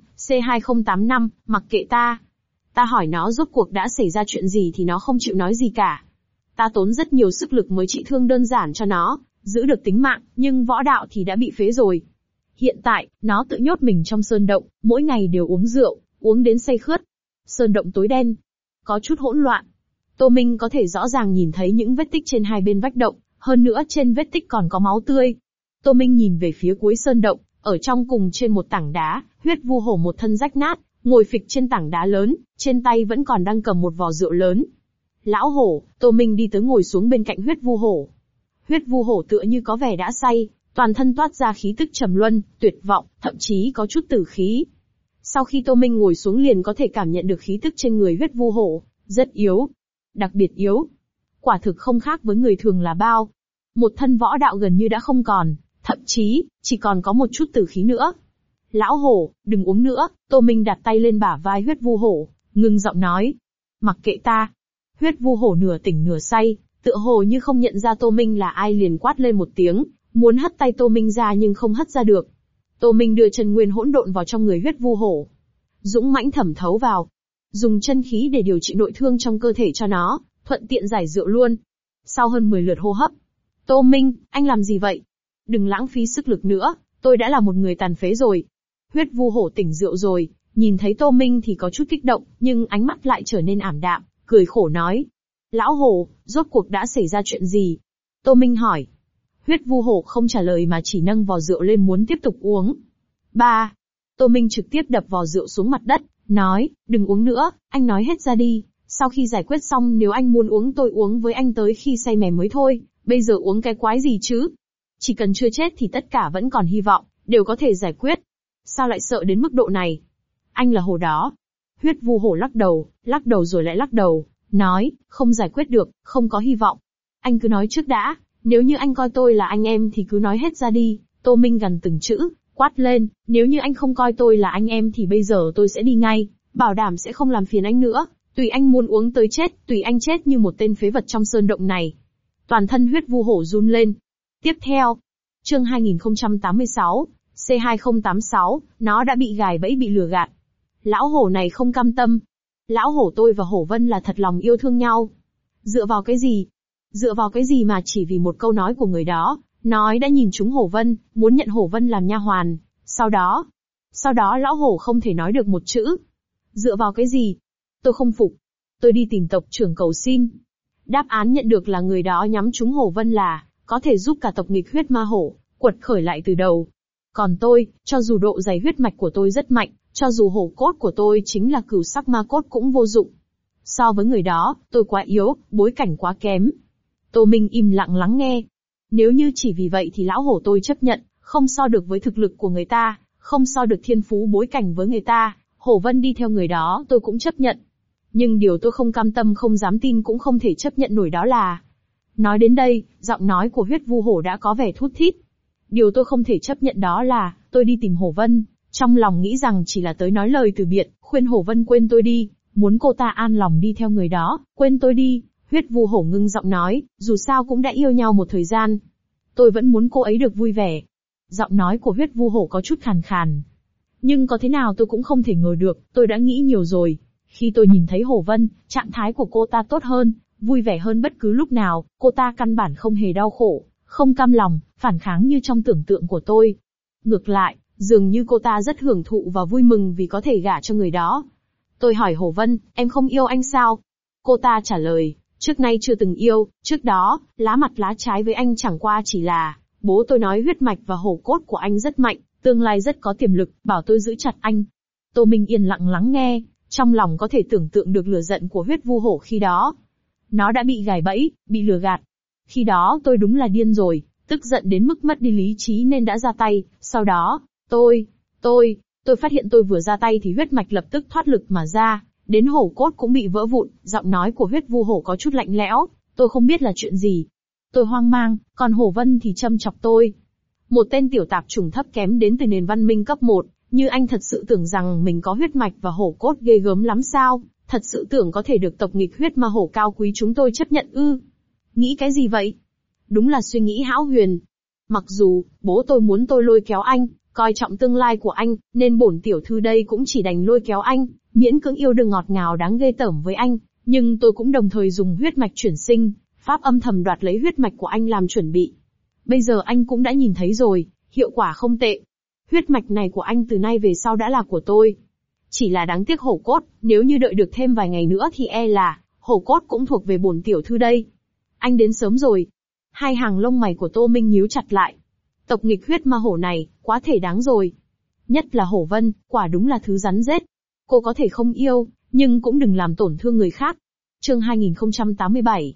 C2085, mặc kệ ta. Ta hỏi nó rốt cuộc đã xảy ra chuyện gì thì nó không chịu nói gì cả. Ta tốn rất nhiều sức lực mới trị thương đơn giản cho nó, giữ được tính mạng, nhưng võ đạo thì đã bị phế rồi. Hiện tại, nó tự nhốt mình trong sơn động, mỗi ngày đều uống rượu, uống đến say khướt. Sơn động tối đen, có chút hỗn loạn. Tô Minh có thể rõ ràng nhìn thấy những vết tích trên hai bên vách động, hơn nữa trên vết tích còn có máu tươi. Tô Minh nhìn về phía cuối sơn động, ở trong cùng trên một tảng đá, huyết vu hổ một thân rách nát, ngồi phịch trên tảng đá lớn, trên tay vẫn còn đang cầm một vò rượu lớn. Lão hổ, Tô Minh đi tới ngồi xuống bên cạnh huyết vu hổ. Huyết vu hổ tựa như có vẻ đã say, toàn thân toát ra khí tức trầm luân, tuyệt vọng, thậm chí có chút tử khí. Sau khi Tô Minh ngồi xuống liền có thể cảm nhận được khí tức trên người huyết vu hổ, rất yếu, đặc biệt yếu. Quả thực không khác với người thường là bao. Một thân võ đạo gần như đã không còn, thậm chí, chỉ còn có một chút tử khí nữa. Lão hổ, đừng uống nữa, Tô Minh đặt tay lên bả vai huyết vu hổ, ngưng giọng nói. Mặc kệ ta. Huyết vu hổ nửa tỉnh nửa say, tựa hồ như không nhận ra Tô Minh là ai liền quát lên một tiếng, muốn hất tay Tô Minh ra nhưng không hất ra được. Tô Minh đưa chân nguyên hỗn độn vào trong người huyết vu hổ. Dũng mãnh thẩm thấu vào. Dùng chân khí để điều trị nội thương trong cơ thể cho nó, thuận tiện giải rượu luôn. Sau hơn 10 lượt hô hấp. Tô Minh, anh làm gì vậy? Đừng lãng phí sức lực nữa, tôi đã là một người tàn phế rồi. Huyết vu hổ tỉnh rượu rồi, nhìn thấy Tô Minh thì có chút kích động, nhưng ánh mắt lại trở nên ảm đạm, cười khổ nói. Lão hổ, rốt cuộc đã xảy ra chuyện gì? Tô Minh hỏi. Huyết vu hổ không trả lời mà chỉ nâng vò rượu lên muốn tiếp tục uống. Ba. Tô Minh trực tiếp đập vò rượu xuống mặt đất, nói, đừng uống nữa, anh nói hết ra đi. Sau khi giải quyết xong nếu anh muốn uống tôi uống với anh tới khi say mềm mới thôi, bây giờ uống cái quái gì chứ? Chỉ cần chưa chết thì tất cả vẫn còn hy vọng, đều có thể giải quyết. Sao lại sợ đến mức độ này? Anh là hổ đó. Huyết vu hổ lắc đầu rồi lại lắc đầu, nói, không giải quyết được, không có hy vọng. Anh cứ nói trước đã, nếu như anh coi tôi là anh em thì cứ nói hết ra đi. Tô Minh gằn từng chữ, quát lên, nếu như anh không coi tôi là anh em thì bây giờ tôi sẽ đi ngay, bảo đảm sẽ không làm phiền anh nữa. Tùy anh muốn uống tới chết, tùy anh chết như một tên phế vật trong sơn động này. Toàn thân huyết vu hổ run lên. Tiếp theo, chương 2086, C2086, nó đã bị gài bẫy bị lừa gạt. Lão hổ này không cam tâm. Lão hổ tôi và hổ vân là thật lòng yêu thương nhau. Dựa vào cái gì? Dựa vào cái gì mà chỉ vì một câu nói của người đó, nói đã nhìn trúng hổ vân, muốn nhận hổ vân làm nha hoàn. Sau đó lão hổ không thể nói được một chữ. Dựa vào cái gì? Tôi không phục. Tôi đi tìm tộc trưởng cầu xin. Đáp án nhận được là người đó nhắm trúng hổ vân là có thể giúp cả tộc nghịch huyết ma hổ quật khởi lại từ đầu. Còn tôi, cho dù độ dày huyết mạch của tôi rất mạnh, cho dù hổ cốt của tôi chính là cửu sắc ma cốt cũng vô dụng. So với người đó, tôi quá yếu, bối cảnh quá kém. Tô Minh im lặng lắng nghe. Nếu như chỉ vì vậy thì lão hổ tôi chấp nhận, không so được với thực lực của người ta, không so được thiên phú bối cảnh với người ta, hổ vân đi theo người đó tôi cũng chấp nhận. Nhưng điều tôi không cam tâm không dám tin cũng không thể chấp nhận nổi đó là... Nói đến đây, giọng nói của huyết vu hổ đã có vẻ thút thít. Điều tôi không thể chấp nhận đó là, tôi đi tìm hổ vân, trong lòng nghĩ rằng chỉ là tới nói lời từ biệt, khuyên hổ vân quên tôi đi, muốn cô ta an lòng đi theo người đó, quên tôi đi. Huyết vu hổ ngưng giọng nói, dù sao cũng đã yêu nhau một thời gian. Tôi vẫn muốn cô ấy được vui vẻ. Giọng nói của huyết vu hổ có chút khàn khàn. Nhưng có thế nào tôi cũng không thể ngờ được, tôi đã nghĩ nhiều rồi. Khi tôi nhìn thấy hổ vân, trạng thái của cô ta tốt hơn, vui vẻ hơn bất cứ lúc nào, cô ta căn bản không hề đau khổ, không cam lòng, phản kháng như trong tưởng tượng của tôi. Ngược lại, dường như cô ta rất hưởng thụ và vui mừng vì có thể gả cho người đó. Tôi hỏi hổ vân, em không yêu anh sao? Cô ta trả lời, trước nay chưa từng yêu, trước đó, lá mặt lá trái với anh chẳng qua chỉ là, bố tôi nói huyết mạch và hổ cốt của anh rất mạnh, tương lai rất có tiềm lực, bảo tôi giữ chặt anh. Tô Minh yên lặng lắng nghe, trong lòng có thể tưởng tượng được lửa giận của huyết vu hổ khi đó. Nó đã bị gài bẫy, bị lừa gạt. Khi đó tôi đúng là điên rồi, tức giận đến mức mất đi lý trí nên đã ra tay, sau đó, tôi phát hiện tôi vừa ra tay thì huyết mạch lập tức thoát lực mà ra, đến hổ cốt cũng bị vỡ vụn, giọng nói của huyết vu hổ có chút lạnh lẽo, tôi không biết là chuyện gì. Tôi hoang mang, còn hổ vân thì châm chọc tôi. Một tên tiểu tạp chủng thấp kém đến từ nền văn minh cấp 1, như anh thật sự tưởng rằng mình có huyết mạch và hổ cốt ghê gớm lắm sao, thật sự tưởng có thể được tộc nghịch huyết ma hổ cao quý chúng tôi chấp nhận ư? Nghĩ cái gì vậy? Đúng là suy nghĩ hão huyền. Mặc dù, bố tôi muốn tôi lôi kéo anh, coi trọng tương lai của anh, nên bổn tiểu thư đây cũng chỉ đành lôi kéo anh, miễn cưỡng yêu đương ngọt ngào đáng ghê tởm với anh, nhưng tôi cũng đồng thời dùng huyết mạch chuyển sinh, pháp âm thầm đoạt lấy huyết mạch của anh làm chuẩn bị. Bây giờ anh cũng đã nhìn thấy rồi, hiệu quả không tệ. Huyết mạch này của anh từ nay về sau đã là của tôi. Chỉ là đáng tiếc hổ cốt, nếu như đợi được thêm vài ngày nữa thì e là, hổ cốt cũng thuộc về bổn tiểu thư đây. Anh đến sớm rồi. Hai hàng lông mày của Tô Minh nhíu chặt lại. Tộc nghịch huyết ma hổ này, quá thể đáng rồi. Nhất là hổ vân, quả đúng là thứ rắn rết. Cô có thể không yêu, nhưng cũng đừng làm tổn thương người khác. Chương 2087,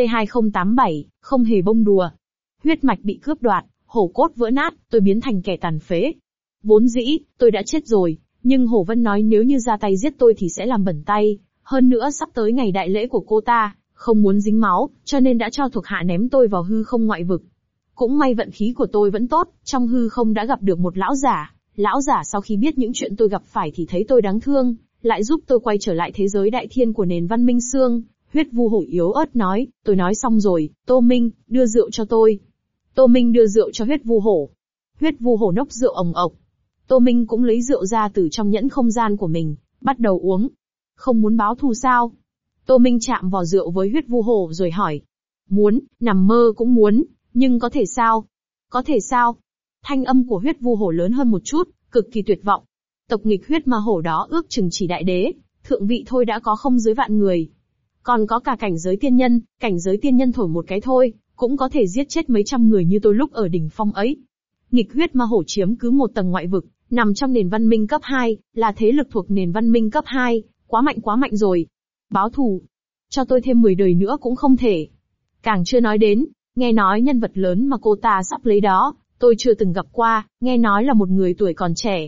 C2087, không hề bông đùa. Huyết mạch bị cướp đoạt, hổ cốt vỡ nát, tôi biến thành kẻ tàn phế. Vốn dĩ, tôi đã chết rồi, nhưng Hổ Vân nói nếu như ra tay giết tôi thì sẽ làm bẩn tay. Hơn nữa sắp tới ngày đại lễ của cô ta, không muốn dính máu, cho nên đã cho thuộc hạ ném tôi vào hư không ngoại vực. Cũng may vận khí của tôi vẫn tốt, trong hư không đã gặp được một lão giả. Lão giả sau khi biết những chuyện tôi gặp phải thì thấy tôi đáng thương, lại giúp tôi quay trở lại thế giới đại thiên của nền văn minh xương. Huyết vu hổ yếu ớt nói, tôi nói xong rồi, Tô Minh, đưa rượu cho tôi. Tô Minh đưa rượu cho huyết vu hổ. Huyết vu hổ nốc rượu ồng ộc. Tô Minh cũng lấy rượu ra từ trong nhẫn không gian của mình, bắt đầu uống. Không muốn báo thù sao? Tô Minh chạm vào rượu với huyết vu hổ rồi hỏi. Muốn, nằm mơ cũng muốn, nhưng có thể sao? Có thể sao? Thanh âm của huyết vu hổ lớn hơn một chút, cực kỳ tuyệt vọng. Tộc nghịch huyết ma hổ đó ước chừng chỉ đại đế, thượng vị thôi đã có không dưới vạn người. Còn có cả cảnh giới tiên nhân thổi một cái thôi, cũng có thể giết chết mấy trăm người như tôi lúc ở đỉnh phong ấy. Nghịch huyết ma hổ chiếm cứ một tầng ngoại vực, nằm trong nền văn minh cấp 2, là thế lực thuộc nền văn minh cấp 2, quá mạnh rồi. Báo thù, cho tôi thêm 10 đời nữa cũng không thể. Càng chưa nói đến, nghe nói nhân vật lớn mà cô ta sắp lấy đó, tôi chưa từng gặp qua, nghe nói là một người tuổi còn trẻ,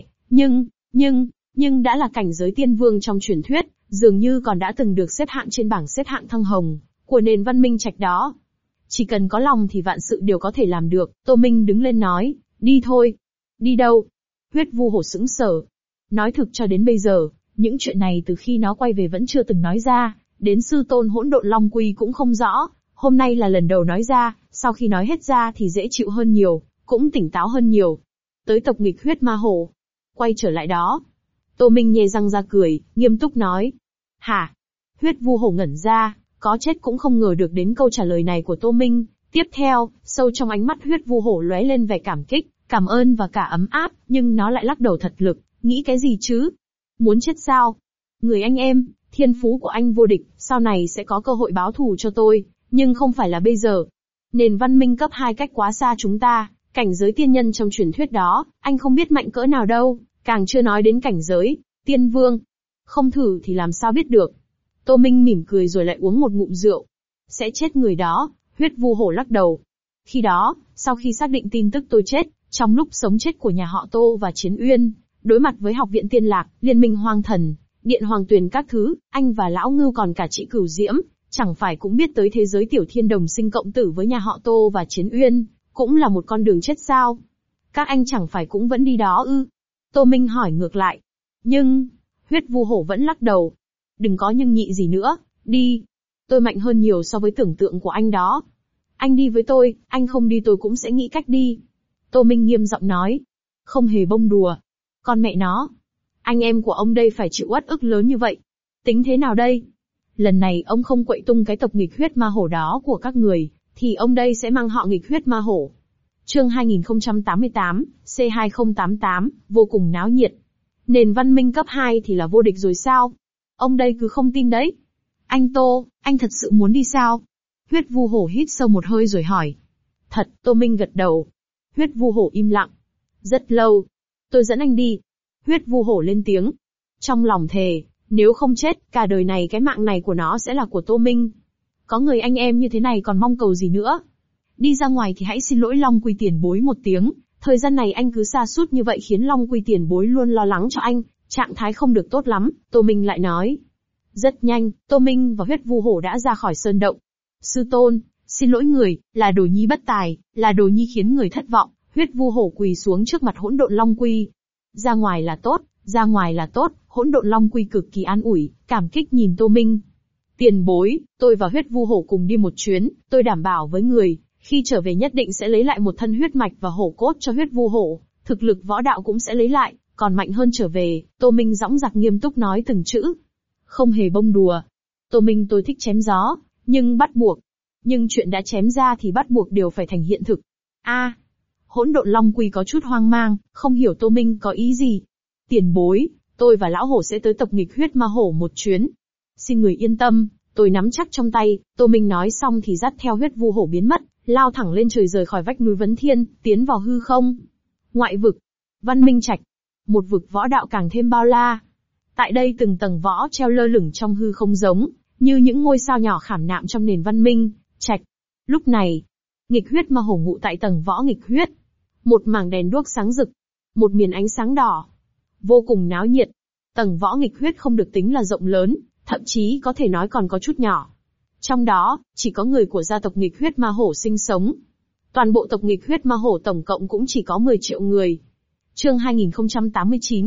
nhưng đã là cảnh giới tiên vương trong truyền thuyết, dường như còn đã từng được xếp hạng trên bảng xếp hạng thăng hồng của nền văn minh trạch đó. Chỉ cần có lòng thì vạn sự đều có thể làm được. Tô Minh đứng lên nói, đi thôi. Đi đâu? Huyết vu hổ sững sờ. Nói thực cho đến bây giờ, những chuyện này từ khi nó quay về vẫn chưa từng nói ra, đến sư tôn hỗn độn long quy cũng không rõ. Hôm nay là lần đầu nói ra, sau khi nói hết ra thì dễ chịu hơn nhiều, cũng tỉnh táo hơn nhiều. Tới tộc nghịch huyết ma hổ. Quay trở lại đó. Tô Minh nhè răng ra cười, nghiêm túc nói. Hả? Huyết Vu Hổ ngẩn ra, có chết cũng không ngờ được đến câu trả lời này của Tô Minh. Tiếp theo, sâu trong ánh mắt Huyết Vu Hổ lóe lên vẻ cảm kích, cảm ơn và cả ấm áp, nhưng nó lại lắc đầu thật lực, nghĩ cái gì chứ? Muốn chết sao? Người anh em, thiên phú của anh vô địch, sau này sẽ có cơ hội báo thù cho tôi, nhưng không phải là bây giờ. Nền văn minh cấp 2 cách quá xa chúng ta, cảnh giới tiên nhân trong truyền thuyết đó, anh không biết mạnh cỡ nào đâu, càng chưa nói đến cảnh giới tiên vương. Không thử thì làm sao biết được. Tô Minh mỉm cười rồi lại uống một ngụm rượu. Sẽ chết người đó, Huyết Vu Hổ lắc đầu. Khi đó, sau khi xác định tin tức tôi chết, trong lúc sống chết của nhà họ Tô và Chiến Uyên, đối mặt với Học viện Tiên Lạc, Liên minh Hoang Thần, Điện Hoàng Tuyền các thứ, anh và Lão Ngưu còn cả chị Cửu Diễm, chẳng phải cũng biết tới thế giới tiểu thiên đồng sinh cộng tử với nhà họ Tô và Chiến Uyên, cũng là một con đường chết sao? Các anh chẳng phải cũng vẫn đi đó ư? Tô Minh hỏi ngược lại. Nhưng, Huyết Vu Hổ vẫn lắc đầu. Đừng có nhưng nhị gì nữa, đi. Tôi mạnh hơn nhiều so với tưởng tượng của anh đó. Anh đi với tôi, anh không đi tôi cũng sẽ nghĩ cách đi. Tô Minh nghiêm giọng nói. Không hề bông đùa. Con mẹ nó. Anh em của ông đây phải chịu uất ức lớn như vậy. Tính thế nào đây? Lần này ông không quậy tung cái tộc nghịch huyết ma hổ đó của các người, thì ông đây sẽ mang họ nghịch huyết ma hổ. Chương 2088, C2088, vô cùng náo nhiệt. Nền văn minh cấp 2 thì là vô địch rồi sao? Ông đây cứ không tin đấy. Anh Tô, anh thật sự muốn đi sao? Huyết Vu Hổ hít sâu một hơi rồi hỏi. Thật, Tô Minh gật đầu. Huyết Vu Hổ im lặng. Rất lâu. Tôi dẫn anh đi. Huyết Vu Hổ lên tiếng. Trong lòng thề, nếu không chết, cả đời này cái mạng này của nó sẽ là của Tô Minh. Có người anh em như thế này còn mong cầu gì nữa? Đi ra ngoài thì hãy xin lỗi Long Quy tiền bối một tiếng, thời gian này anh cứ sa sút như vậy khiến Long Quy tiền bối luôn lo lắng cho anh, trạng thái không được tốt lắm, Tô Minh lại nói. Rất nhanh, Tô Minh và Huyết Vu Hổ đã ra khỏi sơn động. Sư tôn, xin lỗi người, là đồ nhi bất tài, là đồ nhi khiến người thất vọng. Huyết Vu Hổ quỳ xuống trước mặt Hỗn Độn Long Quy. Ra ngoài là tốt, ra ngoài là tốt. Hỗn Độn Long Quy cực kỳ an ủi, cảm kích nhìn Tô Minh. Tiền bối, tôi và Huyết Vu Hổ cùng đi một chuyến, tôi đảm bảo với người, khi trở về nhất định sẽ lấy lại một thân huyết mạch và hổ cốt cho Huyết Vu Hổ, thực lực võ đạo cũng sẽ lấy lại, còn mạnh hơn trở về. Tô Minh dõng dạc nghiêm túc nói từng chữ. Không hề bông đùa. Tô Minh tôi thích chém gió, nhưng bắt buộc. Nhưng chuyện đã chém ra thì bắt buộc đều phải thành hiện thực. Hỗn Độn Long Quy có chút hoang mang, không hiểu Tô Minh có ý gì. Tiền bối, tôi và lão hổ sẽ tới tộc nghịch huyết ma hổ một chuyến. Xin người yên tâm, tôi nắm chắc trong tay. Tô Minh nói xong thì dắt theo Huyết Vu Hổ biến mất, lao thẳng lên trời rời khỏi vách núi Vấn Thiên, tiến vào hư không. Ngoại vực, Văn Minh Trạch, một vực võ đạo càng thêm bao la. Tại đây từng tầng võ treo lơ lửng trong hư không giống như những ngôi sao nhỏ khảm nạm trong nền văn minh trạch. Lúc này, nghịch huyết ma hổ ngụ tại tầng võ nghịch huyết. Một mảng đèn đuốc sáng rực, một miền ánh sáng đỏ, vô cùng náo nhiệt. Tầng võ nghịch huyết không được tính là rộng lớn, thậm chí có thể nói còn có chút nhỏ. Trong đó, chỉ có người của gia tộc nghịch huyết ma hổ sinh sống. Toàn bộ tộc nghịch huyết ma hổ tổng cộng cũng chỉ có 10 triệu người. Chương 2089,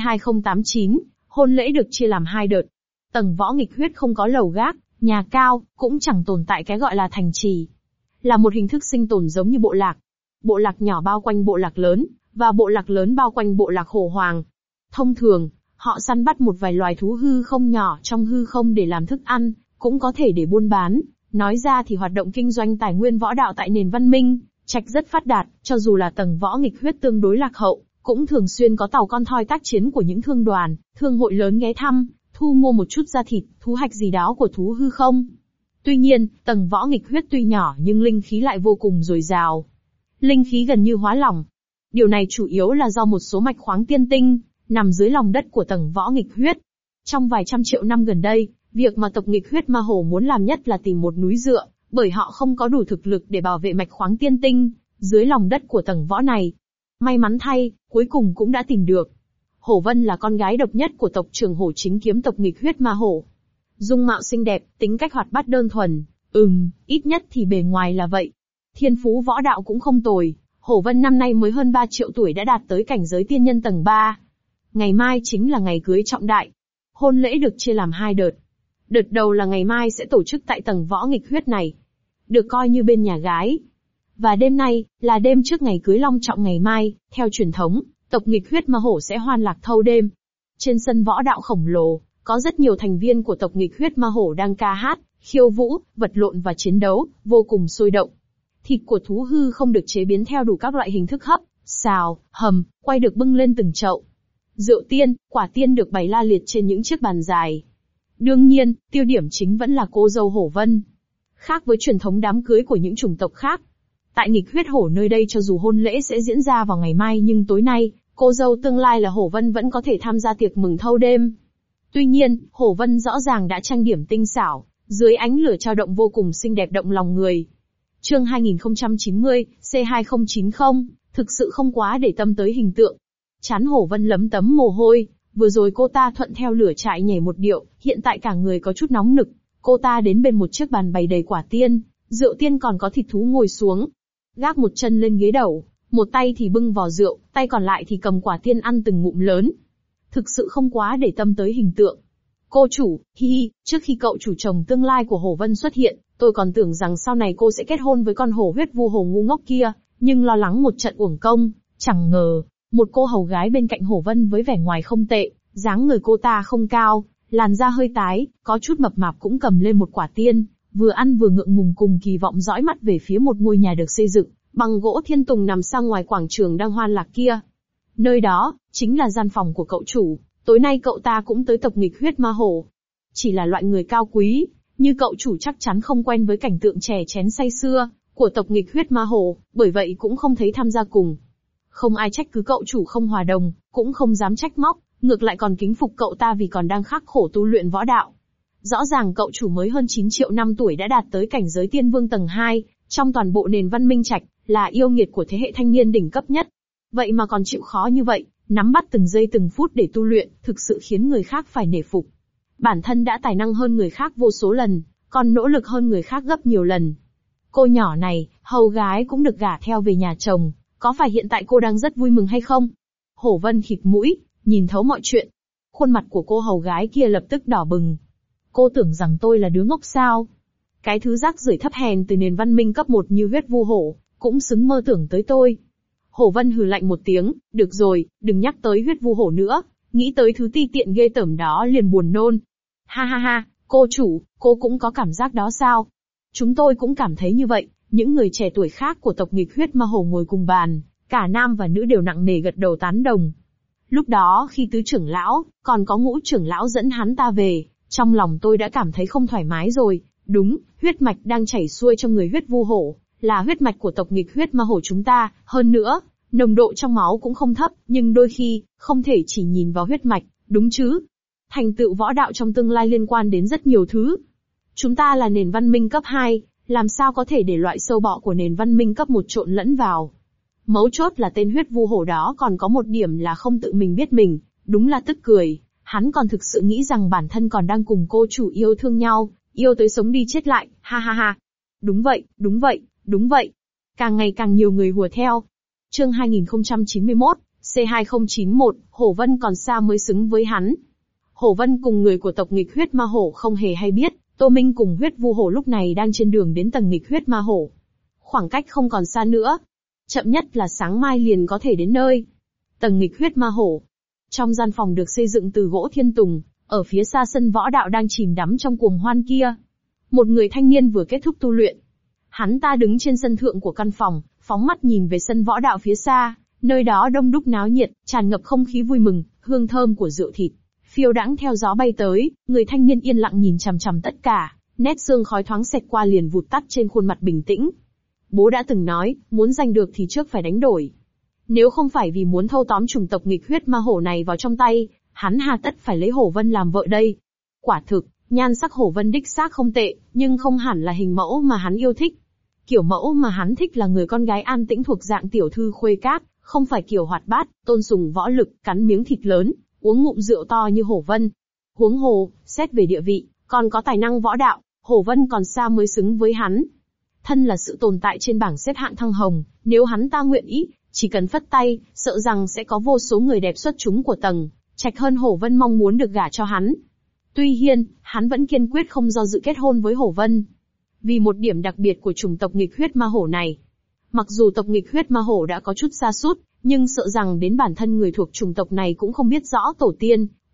C2089, hôn lễ được chia làm 2 đợt. Tầng võ nghịch huyết không có lầu gác, nhà cao, cũng chẳng tồn tại cái gọi là thành trì. Là một hình thức sinh tồn giống như bộ lạc. Bộ lạc nhỏ bao quanh bộ lạc lớn, và bộ lạc lớn bao quanh bộ lạc hổ hoàng. Thông thường, họ săn bắt một vài loài thú hư không nhỏ trong hư không để làm thức ăn, cũng có thể để buôn bán. Nói ra thì hoạt động kinh doanh tài nguyên võ đạo tại nền văn minh trạch rất phát đạt, cho dù là tầng võ nghịch huyết tương đối lạc hậu, cũng thường xuyên có tàu con thoi tác chiến của những thương đoàn, thương hội lớn ghé thăm, thu mua một chút da thịt, thú hạch gì đó của thú hư không. Tuy nhiên, tầng võ nghịch huyết tuy nhỏ nhưng linh khí lại vô cùng dồi dào. Linh khí gần như hóa lỏng. Điều này chủ yếu là do một số mạch khoáng tiên tinh nằm dưới lòng đất của tầng võ nghịch huyết. Trong vài trăm triệu năm gần đây, việc mà tộc nghịch huyết ma hổ muốn làm nhất là tìm một núi dựa, bởi họ không có đủ thực lực để bảo vệ mạch khoáng tiên tinh dưới lòng đất của tầng võ này. May mắn thay, cuối cùng cũng đã tìm được. Hổ Vân là con gái độc nhất của tộc trưởng Hổ Chính kiếm tộc nghịch huyết ma hổ. Dung mạo xinh đẹp, tính cách hoạt bát đơn thuần. Ít nhất thì bề ngoài là vậy. Thiên phú võ đạo cũng không tồi. Hổ Vân năm nay mới hơn 3 triệu tuổi đã đạt tới cảnh giới tiên nhân tầng 3. Ngày mai chính là ngày cưới trọng đại. Hôn lễ được chia làm 2 đợt. Đợt đầu là ngày mai sẽ tổ chức tại tầng võ nghịch huyết này, được coi như bên nhà gái. Và đêm nay, là đêm trước ngày cưới long trọng ngày mai, theo truyền thống, tộc nghịch huyết ma hổ sẽ hoan lạc thâu đêm. Trên sân võ đạo khổng lồ, có rất nhiều thành viên của tộc nghịch huyết ma hổ đang ca hát, khiêu vũ, vật lộn và chiến đấu, vô cùng sôi động. Thịt của thú hư không được chế biến theo đủ các loại hình thức hấp, xào, hầm, quay được bưng lên từng chậu. Rượu tiên, quả tiên được bày la liệt trên những chiếc bàn dài. Đương nhiên, tiêu điểm chính vẫn là cô dâu Hổ Vân. Khác với truyền thống đám cưới của những chủng tộc khác, tại nghịch huyết hổ nơi đây cho dù hôn lễ sẽ diễn ra vào ngày mai nhưng tối nay, cô dâu tương lai là Hổ Vân vẫn có thể tham gia tiệc mừng thâu đêm. Tuy nhiên, Hổ Vân rõ ràng đã trang điểm tinh xảo, dưới ánh lửa trao động vô cùng xinh đẹp động lòng người. Chương 2090, C2090, thực sự không quá để tâm tới hình tượng. Trán Hổ Vân lấm tấm mồ hôi, vừa rồi cô ta thuận theo lửa trại nhảy một điệu, hiện tại cả người có chút nóng nực. Cô ta đến bên một chiếc bàn bày đầy quả tiên, rượu tiên còn có thịt thú ngồi xuống. Gác một chân lên ghế đầu, một tay thì bưng vò rượu, tay còn lại thì cầm quả tiên ăn từng ngụm lớn. Thực sự không quá để tâm tới hình tượng. Cô chủ, hi hi, trước khi cậu chủ chồng tương lai của Hổ Vân xuất hiện, tôi còn tưởng rằng sau này cô sẽ kết hôn với con hổ huyết vu hổ ngu ngốc kia, nhưng lo lắng một trận uổng công, chẳng ngờ, một cô hầu gái bên cạnh Hổ Vân với vẻ ngoài không tệ, dáng người cô ta không cao, làn da hơi tái, có chút mập mạp cũng cầm lên một quả tiên, vừa ăn vừa ngượng ngùng cùng kỳ vọng dõi mắt về phía một ngôi nhà được xây dựng bằng gỗ thiên tùng nằm xa ngoài quảng trường đang hoan lạc kia. Nơi đó, chính là gian phòng của cậu chủ, tối nay cậu ta cũng tới tộc nghịch huyết ma hổ. Chỉ là loại người cao quý, như cậu chủ chắc chắn không quen với cảnh tượng chè chén say sưa của tộc nghịch huyết ma hổ, bởi vậy cũng không thấy tham gia cùng. Không ai trách cứ cậu chủ không hòa đồng, cũng không dám trách móc, ngược lại còn kính phục cậu ta vì còn đang khắc khổ tu luyện võ đạo. Rõ ràng cậu chủ mới hơn 9 triệu năm tuổi đã đạt tới cảnh giới tiên vương tầng 2, trong toàn bộ nền văn minh trạch, là yêu nghiệt của thế hệ thanh niên đỉnh cấp nhất. Vậy mà còn chịu khó như vậy, nắm bắt từng giây từng phút để tu luyện, thực sự khiến người khác phải nể phục. Bản thân đã tài năng hơn người khác vô số lần, còn nỗ lực hơn người khác gấp nhiều lần. Cô nhỏ này, hầu gái cũng được gả theo về nhà chồng, có phải hiện tại cô đang rất vui mừng hay không? Hổ Vân khịt mũi, nhìn thấu mọi chuyện. Khuôn mặt của cô hầu gái kia lập tức đỏ bừng. Cô tưởng rằng tôi là đứa ngốc sao? Cái thứ rác rưởi thấp hèn từ nền văn minh cấp 1 như huyết vu hổ, cũng xứng mơ tưởng tới tôi. Hổ Vân hừ lạnh một tiếng, được rồi, đừng nhắc tới huyết vu hổ nữa, nghĩ tới thứ ti tiện ghê tởm đó liền buồn nôn. Ha ha ha, cô chủ, cô cũng có cảm giác đó sao? Chúng tôi cũng cảm thấy như vậy, những người trẻ tuổi khác của tộc nghịch huyết ma hổ ngồi cùng bàn, cả nam và nữ đều nặng nề gật đầu tán đồng. Lúc đó khi tứ trưởng lão, còn có ngũ trưởng lão dẫn hắn ta về, trong lòng tôi đã cảm thấy không thoải mái rồi. Đúng, huyết mạch đang chảy xuôi trong người huyết vu hổ, là huyết mạch của tộc nghịch huyết ma hổ chúng ta, hơn nữa, nồng độ trong máu cũng không thấp, nhưng đôi khi, không thể chỉ nhìn vào huyết mạch, đúng chứ? Thành tựu võ đạo trong tương lai liên quan đến rất nhiều thứ. Chúng ta là nền văn minh cấp 2, làm sao có thể để loại sâu bọ của nền văn minh cấp 1 trộn lẫn vào? Mấu chốt là tên huyết vu hổ đó còn có một điểm là không tự mình biết mình, đúng là tức cười. Hắn còn thực sự nghĩ rằng bản thân còn đang cùng cô chủ yêu thương nhau, yêu tới sống đi chết lại, ha ha ha. Đúng vậy, đúng vậy, đúng vậy. Càng ngày càng nhiều người hùa theo. Chương 2091, C2091, Hổ Vân còn xa mới xứng với hắn. Hổ Vân cùng người của tộc nghịch huyết ma hổ không hề hay biết, Tô Minh cùng huyết vu hổ lúc này đang trên đường đến tầng nghịch huyết ma hổ. Khoảng cách không còn xa nữa. Chậm nhất là sáng mai liền có thể đến nơi. Tầng nghịch huyết ma hổ. Trong gian phòng được xây dựng từ gỗ thiên tùng, ở phía xa sân võ đạo đang chìm đắm trong cuồng hoan kia. Một người thanh niên vừa kết thúc tu luyện. Hắn ta đứng trên sân thượng của căn phòng, phóng mắt nhìn về sân võ đạo phía xa, nơi đó đông đúc náo nhiệt, tràn ngập không khí vui mừng, hương thơm của rượu thịt phiêu đãng theo gió bay tới, người thanh niên yên lặng nhìn chằm chằm tất cả, nét sương khói thoáng xẹt qua liền vụt tắt trên khuôn mặt bình tĩnh. Bố đã từng nói, muốn giành được thì trước phải đánh đổi. Nếu không phải vì muốn thâu tóm chủng tộc nghịch huyết ma hổ này vào trong tay, hắn hà tất phải lấy Hổ Vân làm vợ đây. Quả thực, nhan sắc Hổ Vân đích xác không tệ, nhưng không hẳn là hình mẫu mà hắn yêu thích. Kiểu mẫu mà hắn thích là người con gái an tĩnh thuộc dạng tiểu thư khuê các, không phải kiểu hoạt bát, tôn sùng võ lực, cắn miếng thịt lớn, uống ngụm rượu to như Hổ Vân. Huống hồ, xét về địa vị, còn có tài năng võ đạo, Hổ Vân còn xa mới xứng với hắn. Thân là sự tồn tại trên bảng xếp hạng thăng hồng, nếu hắn ta nguyện ý, chỉ cần phất tay, sợ rằng sẽ có vô số người đẹp xuất chúng của tầng trạch hơn Hổ Vân mong muốn được gả cho hắn. Tuy nhiên, hắn vẫn kiên quyết không do dự kết hôn với Hổ Vân. Vì một điểm đặc biệt của chủng tộc nghịch huyết ma hổ này. Mặc dù tộc nghịch huyết ma hổ đã có chút sa sút, nhưng sợ rằng đến bản thân người thuộc chủng tộc này cũng không biết rõ tổ tiên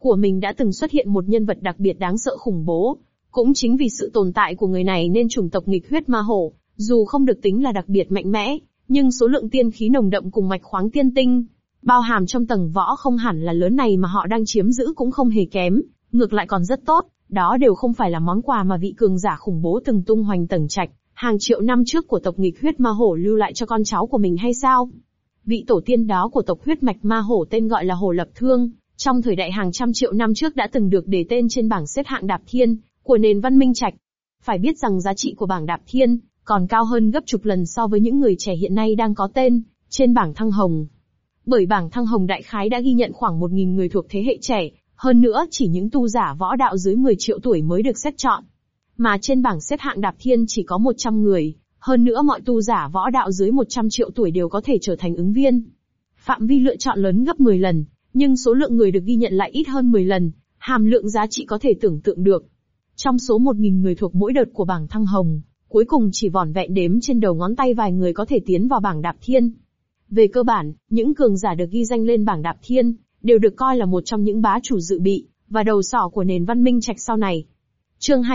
của mình đã từng xuất hiện một nhân vật đặc biệt đáng sợ khủng bố. Cũng chính vì sự tồn tại của người này nên chủng tộc nghịch huyết ma hổ, dù không được tính là đặc biệt mạnh mẽ, nhưng số lượng tiên khí nồng đậm cùng mạch khoáng tiên tinh, bao hàm trong tầng võ không hẳn là lớn này mà họ đang chiếm giữ cũng không hề kém, ngược lại còn rất tốt, đó đều không phải là món quà mà vị cường giả khủng bố từng tung hoành Tầng Trạch, hàng triệu năm trước của tộc nghịch huyết ma hổ lưu lại cho con cháu của mình hay sao? Vị tổ tiên đó của tộc huyết mạch ma hổ tên gọi là Hồ Lập Thương, trong thời đại hàng trăm triệu năm trước đã từng được đề tên trên bảng xếp hạng Đạp Thiên của nền văn minh Trạch. Phải biết rằng giá trị của bảng Đạp Thiên còn cao hơn gấp chục lần so với những người trẻ hiện nay đang có tên trên bảng Thăng Hồng. Bởi bảng Thăng Hồng đại khái đã ghi nhận khoảng 1.000 người thuộc thế hệ trẻ, hơn nữa chỉ những tu giả võ đạo dưới 10 triệu tuổi mới được xét chọn. Mà trên bảng xếp hạng Đạp Thiên chỉ có 100 người, hơn nữa mọi tu giả võ đạo dưới 100 triệu tuổi đều có thể trở thành ứng viên. Phạm vi lựa chọn lớn gấp 10 lần, nhưng số lượng người được ghi nhận lại ít hơn 10 lần, hàm lượng giá trị có thể tưởng tượng được. Trong số 1.000 người thuộc mỗi đợt của bảng Thăng Hồng, cuối cùng chỉ vỏn vẹn đếm trên đầu ngón tay vài người có thể tiến vào bảng Đạp Thiên. Về cơ bản, những cường giả được ghi danh lên bảng Đạp Thiên, đều được coi là một trong những bá chủ dự bị, và đầu sỏ của nền văn minh Trạch sau này. Chương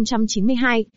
2092,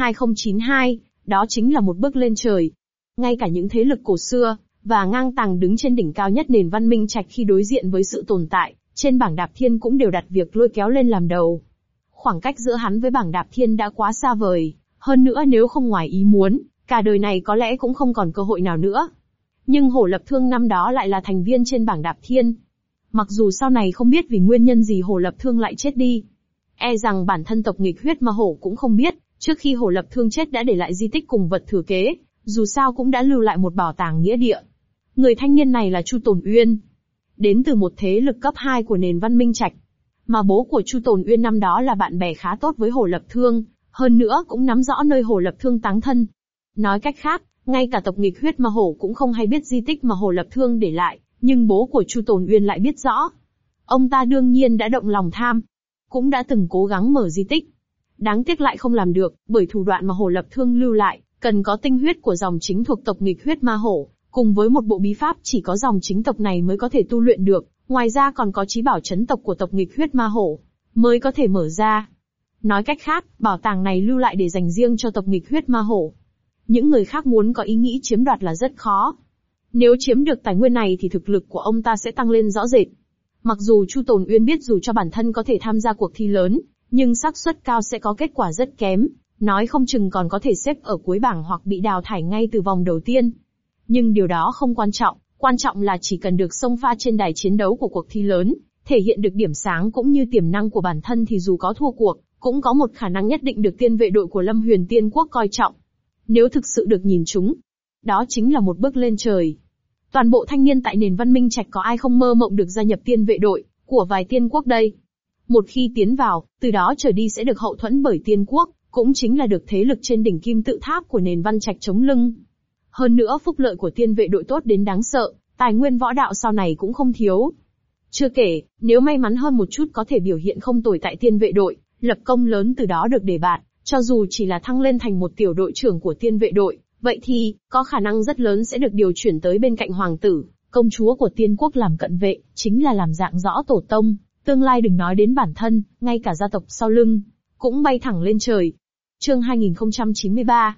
C2092, đó chính là một bước lên trời. Ngay cả những thế lực cổ xưa, và ngang tàng đứng trên đỉnh cao nhất nền văn minh Trạch khi đối diện với sự tồn tại, trên bảng Đạp Thiên cũng đều đặt việc lôi kéo lên làm đầu. Khoảng cách giữa hắn với bảng Đạp Thiên đã quá xa vời, hơn nữa nếu không ngoài ý muốn, cả đời này có lẽ cũng không còn cơ hội nào nữa. Nhưng Hồ Lập Thương năm đó lại là thành viên trên bảng Đạp Thiên. Mặc dù sau này không biết vì nguyên nhân gì Hồ Lập Thương lại chết đi. E rằng bản thân tộc nghịch huyết ma hổ cũng không biết, trước khi Hồ Lập Thương chết đã để lại di tích cùng vật thừa kế, dù sao cũng đã lưu lại một bảo tàng nghĩa địa. Người thanh niên này là Chu Tồn Uyên, đến từ một thế lực cấp 2 của nền văn minh Trạch. Mà bố của Chu Tồn Uyên năm đó là bạn bè khá tốt với Hồ Lập Thương, hơn nữa cũng nắm rõ nơi Hồ Lập Thương táng thân. Nói cách khác, ngay cả tộc nghịch huyết ma hổ cũng không hay biết di tích mà Hồ Lập Thương để lại, nhưng bố của Chu Tồn Uyên lại biết rõ. Ông ta đương nhiên đã động lòng tham, cũng đã từng cố gắng mở di tích. Đáng tiếc lại không làm được, bởi thủ đoạn mà Hồ Lập Thương lưu lại, cần có tinh huyết của dòng chính thuộc tộc nghịch huyết ma hổ, cùng với một bộ bí pháp chỉ có dòng chính tộc này mới có thể tu luyện được, ngoài ra còn có chí bảo chấn tộc của tộc nghịch huyết ma hổ, mới có thể mở ra. Nói cách khác, bảo tàng này lưu lại để dành riêng cho tộc nghịch huyết ma hổ. Những người khác muốn có ý nghĩ chiếm đoạt là rất khó. Nếu chiếm được tài nguyên này thì thực lực của ông ta sẽ tăng lên rõ rệt. Mặc dù Chu Tồn Uyên biết dù cho bản thân có thể tham gia cuộc thi lớn, nhưng xác suất cao sẽ có kết quả rất kém, nói không chừng còn có thể xếp ở cuối bảng hoặc bị đào thải ngay từ vòng đầu tiên. Nhưng điều đó không quan trọng là chỉ cần được xông pha trên đài chiến đấu của cuộc thi lớn, thể hiện được điểm sáng cũng như tiềm năng của bản thân thì dù có thua cuộc, cũng có một khả năng nhất định được tiên vệ đội của Lâm Huyền Tiên Quốc coi trọng. Nếu thực sự được nhìn trúng, đó chính là một bước lên trời. Toàn bộ thanh niên tại nền văn minh Trạch có ai không mơ mộng được gia nhập tiên vệ đội của vài tiên quốc đây? Một khi tiến vào, từ đó trở đi sẽ được hậu thuẫn bởi tiên quốc, cũng chính là được thế lực trên đỉnh kim tự tháp của nền văn Trạch chống lưng. Hơn nữa phúc lợi của tiên vệ đội tốt đến đáng sợ, tài nguyên võ đạo sau này cũng không thiếu. Chưa kể, nếu may mắn hơn một chút có thể biểu hiện không tồi tại tiên vệ đội, lập công lớn từ đó được đề bạt, cho dù chỉ là thăng lên thành một tiểu đội trưởng của tiên vệ đội, vậy thì, có khả năng rất lớn sẽ được điều chuyển tới bên cạnh hoàng tử, công chúa của tiên quốc làm cận vệ, chính là làm dạng rõ tổ tông, tương lai đừng nói đến bản thân, ngay cả gia tộc sau lưng, cũng bay thẳng lên trời. Chương 2093,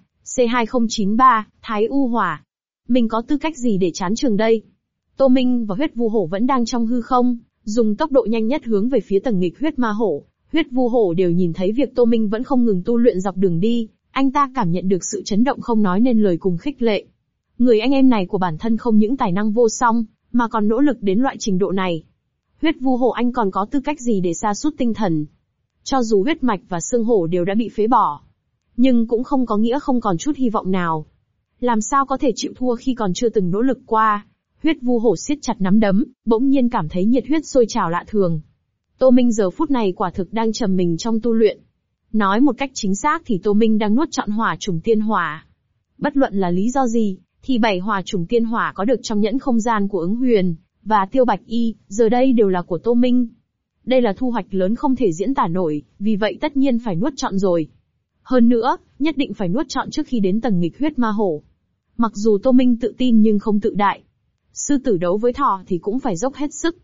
C2093, Thái U Hỏa. Mình có tư cách gì để chán trường đây? Tô Minh và huyết vu hổ vẫn đang trong hư không, dùng tốc độ nhanh nhất hướng về phía tầng nghịch huyết ma hổ. Huyết vu hổ đều nhìn thấy việc Tô Minh vẫn không ngừng tu luyện dọc đường đi, anh ta cảm nhận được sự chấn động không nói nên lời cùng khích lệ. Người anh em này của bản thân không những tài năng vô song, mà còn nỗ lực đến loại trình độ này. Huyết vu hổ anh còn có tư cách gì để sa sút tinh thần? Cho dù huyết mạch và xương hổ đều đã bị phế bỏ, nhưng cũng không có nghĩa không còn chút hy vọng nào. Làm sao có thể chịu thua khi còn chưa từng nỗ lực qua? Huyết vu hổ siết chặt nắm đấm, bỗng nhiên cảm thấy nhiệt huyết sôi trào lạ thường. Tô Minh giờ phút này quả thực đang trầm mình trong tu luyện. Nói một cách chính xác thì Tô Minh đang nuốt trọn hỏa trùng tiên hỏa. Bất luận là lý do gì, thì 7 hỏa trùng tiên hỏa có được trong nhẫn không gian của Ứng Huyền và Tiêu Bạch Y, giờ đây đều là của Tô Minh. Đây là thu hoạch lớn không thể diễn tả nổi, vì vậy tất nhiên phải nuốt trọn rồi. Hơn nữa, nhất định phải nuốt trọn trước khi đến tầng nghịch huyết ma hổ. Mặc dù Tô Minh tự tin nhưng không tự đại. Sư tử đấu với thỏ thì cũng phải dốc hết sức.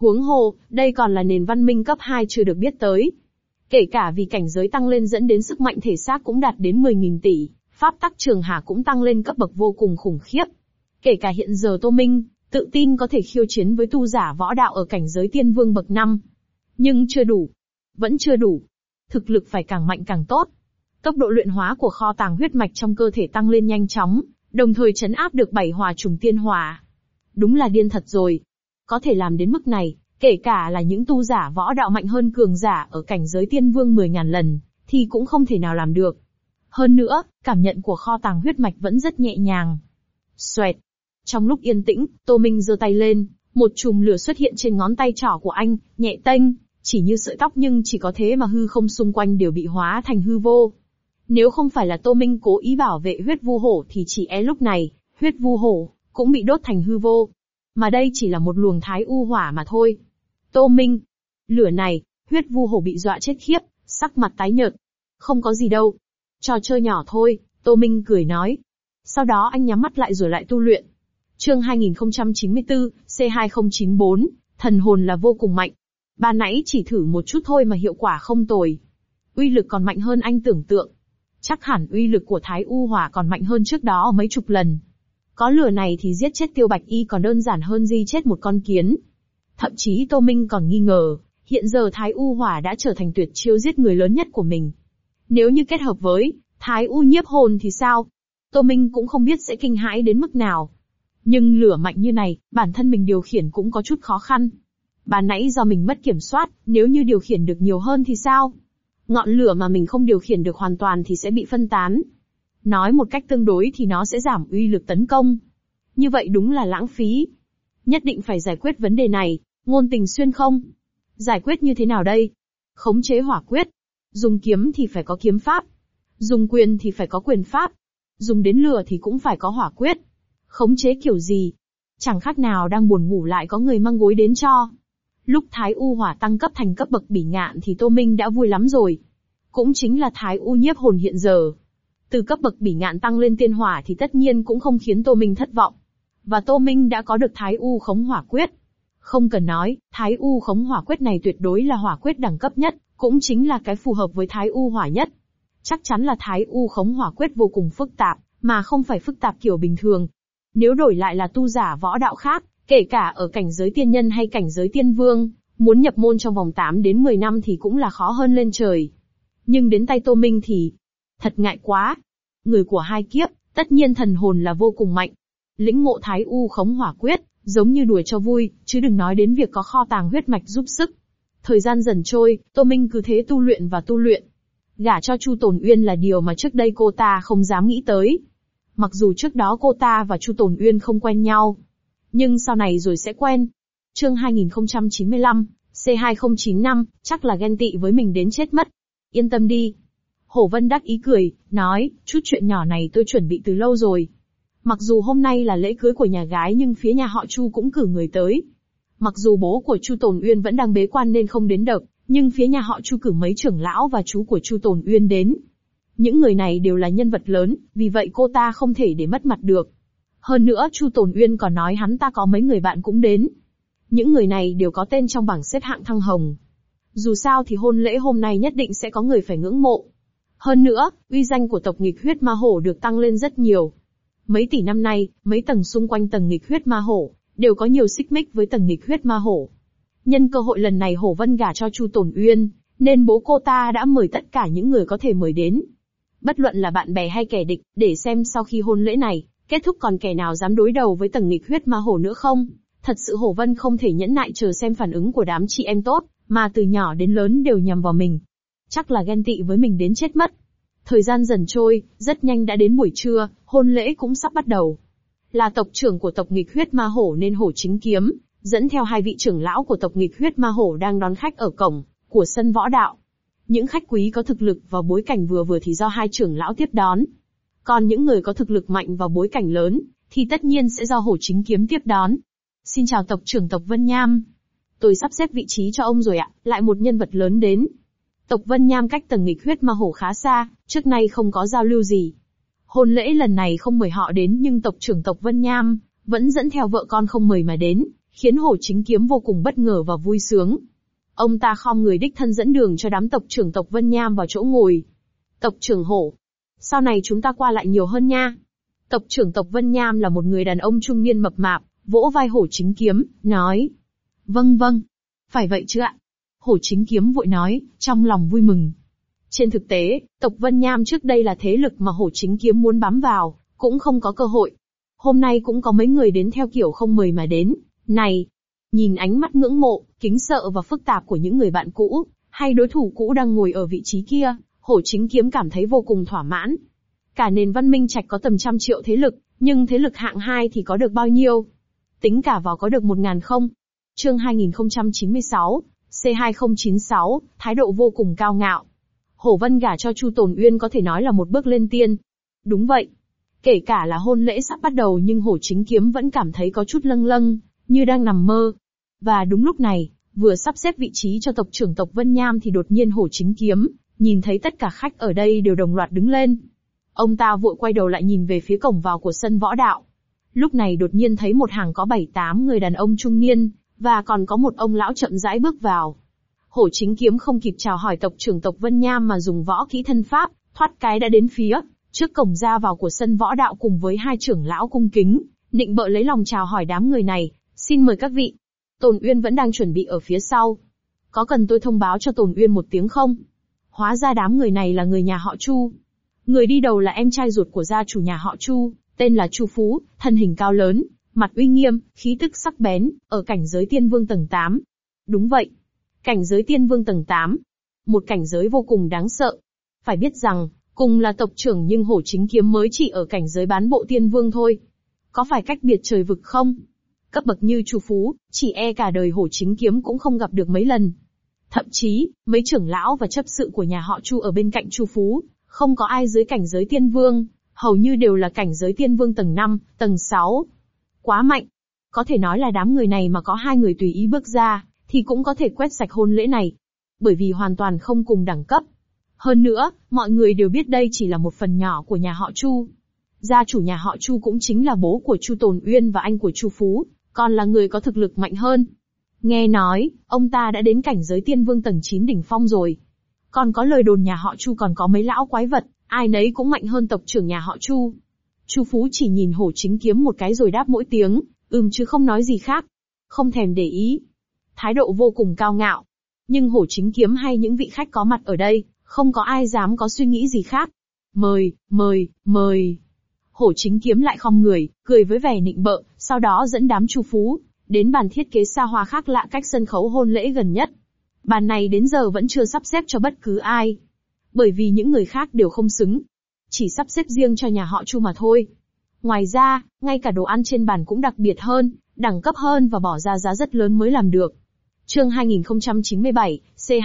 Huống hồ, đây còn là nền văn minh cấp 2 chưa được biết tới. Kể cả vì cảnh giới tăng lên dẫn đến sức mạnh thể xác cũng đạt đến 10.000 tỷ, pháp tắc trường hà cũng tăng lên cấp bậc vô cùng khủng khiếp. Kể cả hiện giờ Tô Minh, tự tin có thể khiêu chiến với tu giả võ đạo ở cảnh giới tiên vương bậc 5. Nhưng chưa đủ. Vẫn chưa đủ. Thực lực phải càng mạnh càng tốt. Tốc độ luyện hóa của kho tàng huyết mạch trong cơ thể tăng lên nhanh chóng, đồng thời trấn áp được 7 hỏa trùng tiên hỏa. Đúng là điên thật rồi. Có thể làm đến mức này, kể cả là những tu giả võ đạo mạnh hơn cường giả ở cảnh giới tiên vương 10.000 lần, thì cũng không thể nào làm được. Hơn nữa, cảm nhận của kho tàng huyết mạch vẫn rất nhẹ nhàng. Xoẹt. Trong lúc yên tĩnh, Tô Minh giơ tay lên, một chùm lửa xuất hiện trên ngón tay trỏ của anh, nhẹ tênh, chỉ như sợi tóc nhưng chỉ có thế mà hư không xung quanh đều bị hóa thành hư vô. Nếu không phải là Tô Minh cố ý bảo vệ huyết vu hổ thì chỉ lúc này, huyết vu hổ cũng bị đốt thành hư vô. Mà đây chỉ là một luồng thái u hỏa mà thôi. Tô Minh, lửa này, huyết vu hổ bị dọa chết khiếp, sắc mặt tái nhợt. Không có gì đâu. Trò chơi nhỏ thôi, Tô Minh cười nói. Sau đó anh nhắm mắt lại rồi lại tu luyện. Chương 2094, C2094, thần hồn là vô cùng mạnh. Ban nãy chỉ thử một chút thôi mà hiệu quả không tồi. Uy lực còn mạnh hơn anh tưởng tượng. Chắc hẳn uy lực của Thái U Hỏa còn mạnh hơn trước đó mấy chục lần. Có lửa này thì giết chết Tiêu Bạch Y còn đơn giản hơn di chết một con kiến. Thậm chí Tô Minh còn nghi ngờ, hiện giờ Thái U Hỏa đã trở thành tuyệt chiêu giết người lớn nhất của mình. Nếu như kết hợp với Thái U nhiếp hồn thì sao? Tô Minh cũng không biết sẽ kinh hãi đến mức nào. Nhưng lửa mạnh như này, bản thân mình điều khiển cũng có chút khó khăn. Ban nãy do mình mất kiểm soát, nếu như điều khiển được nhiều hơn thì sao? Ngọn lửa mà mình không điều khiển được hoàn toàn thì sẽ bị phân tán. Nói một cách tương đối thì nó sẽ giảm uy lực tấn công. Như vậy đúng là lãng phí. Nhất định phải giải quyết vấn đề này, ngôn tình xuyên không? Giải quyết như thế nào đây? Khống chế hỏa quyết. Dùng kiếm thì phải có kiếm pháp. Dùng quyền thì phải có quyền pháp. Dùng đến lửa thì cũng phải có hỏa quyết. Khống chế kiểu gì? Chẳng khác nào đang buồn ngủ lại có người mang gối đến cho. Lúc Thái U Hỏa tăng cấp thành cấp bậc bỉ ngạn thì Tô Minh đã vui lắm rồi. Cũng chính là Thái U nhiếp hồn hiện giờ. Từ cấp bậc bỉ ngạn tăng lên tiên hỏa thì tất nhiên cũng không khiến Tô Minh thất vọng. Và Tô Minh đã có được Thái U khống hỏa quyết. Không cần nói, Thái U khống hỏa quyết này tuyệt đối là hỏa quyết đẳng cấp nhất, cũng chính là cái phù hợp với Thái U hỏa nhất. Chắc chắn là Thái U khống hỏa quyết vô cùng phức tạp, mà không phải phức tạp kiểu bình thường. Nếu đổi lại là tu giả võ đạo khác, kể cả ở cảnh giới tiên nhân hay cảnh giới tiên vương, muốn nhập môn trong vòng 8 đến 10 năm thì cũng là khó hơn lên trời. Nhưng đến tay Tô Minh thì thật ngại quá. Người của hai kiếp, tất nhiên thần hồn là vô cùng mạnh. Lĩnh ngộ Thái U khống hỏa quyết, giống như đùa cho vui, chứ đừng nói đến việc có kho tàng huyết mạch giúp sức. Thời gian dần trôi, Tô Minh cứ thế tu luyện và tu luyện. Gả cho Chu Tồn Uyên là điều mà trước đây cô ta không dám nghĩ tới. Mặc dù trước đó cô ta và Chu Tồn Uyên không quen nhau, nhưng sau này rồi sẽ quen. Chương 2095, C2095, chắc là ghen tị với mình đến chết mất. Yên tâm đi. Hổ Vân đắc ý cười, nói, chút chuyện nhỏ này tôi chuẩn bị từ lâu rồi. Mặc dù hôm nay là lễ cưới của nhà gái nhưng phía nhà họ Chu cũng cử người tới. Mặc dù bố của Chu Tồn Uyên vẫn đang bế quan nên không đến được, nhưng phía nhà họ Chu cử mấy trưởng lão và chú của Chu Tồn Uyên đến. Những người này đều là nhân vật lớn, vì vậy cô ta không thể để mất mặt được. Hơn nữa Chu Tồn Uyên còn nói hắn ta có mấy người bạn cũng đến. Những người này đều có tên trong bảng xếp hạng thăng hồng. Dù sao thì hôn lễ hôm nay nhất định sẽ có người phải ngưỡng mộ. Hơn nữa, uy danh của tộc nghịch huyết ma hổ được tăng lên rất nhiều. Mấy tỷ năm nay, mấy tầng xung quanh tầng nghịch huyết ma hổ đều có nhiều xích mích với tầng nghịch huyết ma hổ. Nhân cơ hội lần này Hổ Vân gả cho Chu Tồn Uyên, nên bố cô ta đã mời tất cả những người có thể mời đến. Bất luận là bạn bè hay kẻ địch, để xem sau khi hôn lễ này kết thúc còn kẻ nào dám đối đầu với tầng nghịch huyết ma hổ nữa không. Thật sự Hổ Vân không thể nhẫn nại chờ xem phản ứng của đám chị em tốt, mà từ nhỏ đến lớn đều nhằm vào mình. Chắc là ghen tị với mình đến chết mất. Thời gian dần trôi, rất nhanh đã đến buổi trưa, hôn lễ cũng sắp bắt đầu. Là tộc trưởng của tộc nghịch huyết ma hổ nên Hổ Chính Kiếm dẫn theo hai vị trưởng lão của tộc nghịch huyết ma hổ đang đón khách ở cổng của sân võ đạo. Những khách quý có thực lực và bối cảnh vừa vừa thì do hai trưởng lão tiếp đón. Còn những người có thực lực mạnh và bối cảnh lớn, thì tất nhiên sẽ do Hổ Chính Kiếm tiếp đón. Xin chào tộc trưởng tộc Vân Nham. Tôi sắp xếp vị trí cho ông rồi ạ, lại một nhân vật lớn đến. Tộc Vân Nham cách tầng nghịch huyết ma hổ khá xa, trước nay không có giao lưu gì. Hôn lễ lần này không mời họ đến nhưng tộc trưởng tộc Vân Nham vẫn dẫn theo vợ con không mời mà đến, khiến Hổ Chính Kiếm vô cùng bất ngờ và vui sướng. Ông ta khom người đích thân dẫn đường cho đám tộc trưởng tộc Vân Nham vào chỗ ngồi. Tộc trưởng Hổ, sau này chúng ta qua lại nhiều hơn nha. Tộc trưởng tộc Vân Nham là một người đàn ông trung niên mập mạp, vỗ vai Hổ Chính Kiếm, nói. Vâng vâng, phải vậy chứ ạ. Hổ Chính Kiếm vội nói, trong lòng vui mừng. Trên thực tế, tộc Vân Nham trước đây là thế lực mà Hổ Chính Kiếm muốn bám vào, cũng không có cơ hội. Hôm nay cũng có mấy người đến theo kiểu không mời mà đến. Này, nhìn ánh mắt ngưỡng mộ, kính sợ và phức tạp của những người bạn cũ, hay đối thủ cũ đang ngồi ở vị trí kia, Hổ Chính Kiếm cảm thấy vô cùng thỏa mãn. Cả nền văn minh trạch có tầm trăm triệu thế lực, nhưng thế lực hạng 2 thì có được bao nhiêu? Tính cả vào có được 1.000 không? Chương 2096, C2096, thái độ vô cùng cao ngạo. Hổ Vân gả cho Chu Tồn Uyên có thể nói là một bước lên tiên. Đúng vậy. Kể cả là hôn lễ sắp bắt đầu nhưng Hổ Chính Kiếm vẫn cảm thấy có chút lâng lâng, như đang nằm mơ. Và đúng lúc này, vừa sắp xếp vị trí cho tộc trưởng tộc Vân Nham thì đột nhiên Hổ Chính Kiếm, nhìn thấy tất cả khách ở đây đều đồng loạt đứng lên. Ông ta vội quay đầu lại nhìn về phía cổng vào của sân võ đạo. Lúc này đột nhiên thấy một hàng có 7-8 người đàn ông trung niên, và còn có một ông lão chậm rãi bước vào. Hổ Chính Kiếm không kịp chào hỏi tộc trưởng tộc Vân Nham mà dùng võ kỹ thân pháp, thoát cái đã đến phía trước cổng ra vào của sân võ đạo cùng với hai trưởng lão cung kính, nịnh bợ lấy lòng chào hỏi đám người này, xin mời các vị. Tồn Uyên vẫn đang chuẩn bị ở phía sau. Có cần tôi thông báo cho Tồn Uyên một tiếng không? Hóa ra đám người này là người nhà họ Chu. Người đi đầu là em trai ruột của gia chủ nhà họ Chu, tên là Chu Phú, thân hình cao lớn, mặt uy nghiêm, khí tức sắc bén, ở cảnh giới tiên vương tầng 8. Đúng vậy. Cảnh giới tiên vương tầng 8. Một cảnh giới vô cùng đáng sợ. Phải biết rằng, cùng là tộc trưởng nhưng Hổ Chính Kiếm mới chỉ ở cảnh giới bán bộ tiên vương thôi. Có phải cách biệt trời vực không? Cấp bậc như Chu Phú, chỉ e cả đời Hổ Chính Kiếm cũng không gặp được mấy lần. Thậm chí, mấy trưởng lão và chấp sự của nhà họ Chu ở bên cạnh Chu Phú, không có ai dưới cảnh giới tiên vương, hầu như đều là cảnh giới tiên vương tầng 5, tầng 6. Quá mạnh. Có thể nói là đám người này mà có hai người tùy ý bước ra, thì cũng có thể quét sạch hôn lễ này. Bởi vì hoàn toàn không cùng đẳng cấp. Hơn nữa, mọi người đều biết đây chỉ là một phần nhỏ của nhà họ Chu. Gia chủ nhà họ Chu cũng chính là bố của Chu Tồn Uyên và anh của Chu Phú, còn là người có thực lực mạnh hơn. Nghe nói, ông ta đã đến cảnh giới tiên vương tầng 9 đỉnh phong rồi. Còn có lời đồn nhà họ Chu còn có mấy lão quái vật, ai nấy cũng mạnh hơn tộc trưởng nhà họ Chu. Chu Phú chỉ nhìn Hổ Chính Kiếm một cái rồi đáp mỗi tiếng, chứ không nói gì khác. Không thèm để ý. Thái độ vô cùng cao ngạo. Nhưng Hổ Chính Kiếm hay những vị khách có mặt ở đây, không có ai dám có suy nghĩ gì khác. Mời, mời, mời. Hổ Chính Kiếm lại khom người, cười với vẻ nịnh bợ, sau đó dẫn đám Chu Phú đến bàn thiết kế xa hoa khác lạ cách sân khấu hôn lễ gần nhất. Bàn này đến giờ vẫn chưa sắp xếp cho bất cứ ai. Bởi vì những người khác đều không xứng. Chỉ sắp xếp riêng cho nhà họ Chu mà thôi. Ngoài ra, ngay cả đồ ăn trên bàn cũng đặc biệt hơn, đẳng cấp hơn và bỏ ra giá rất lớn mới làm được. Chương 2097,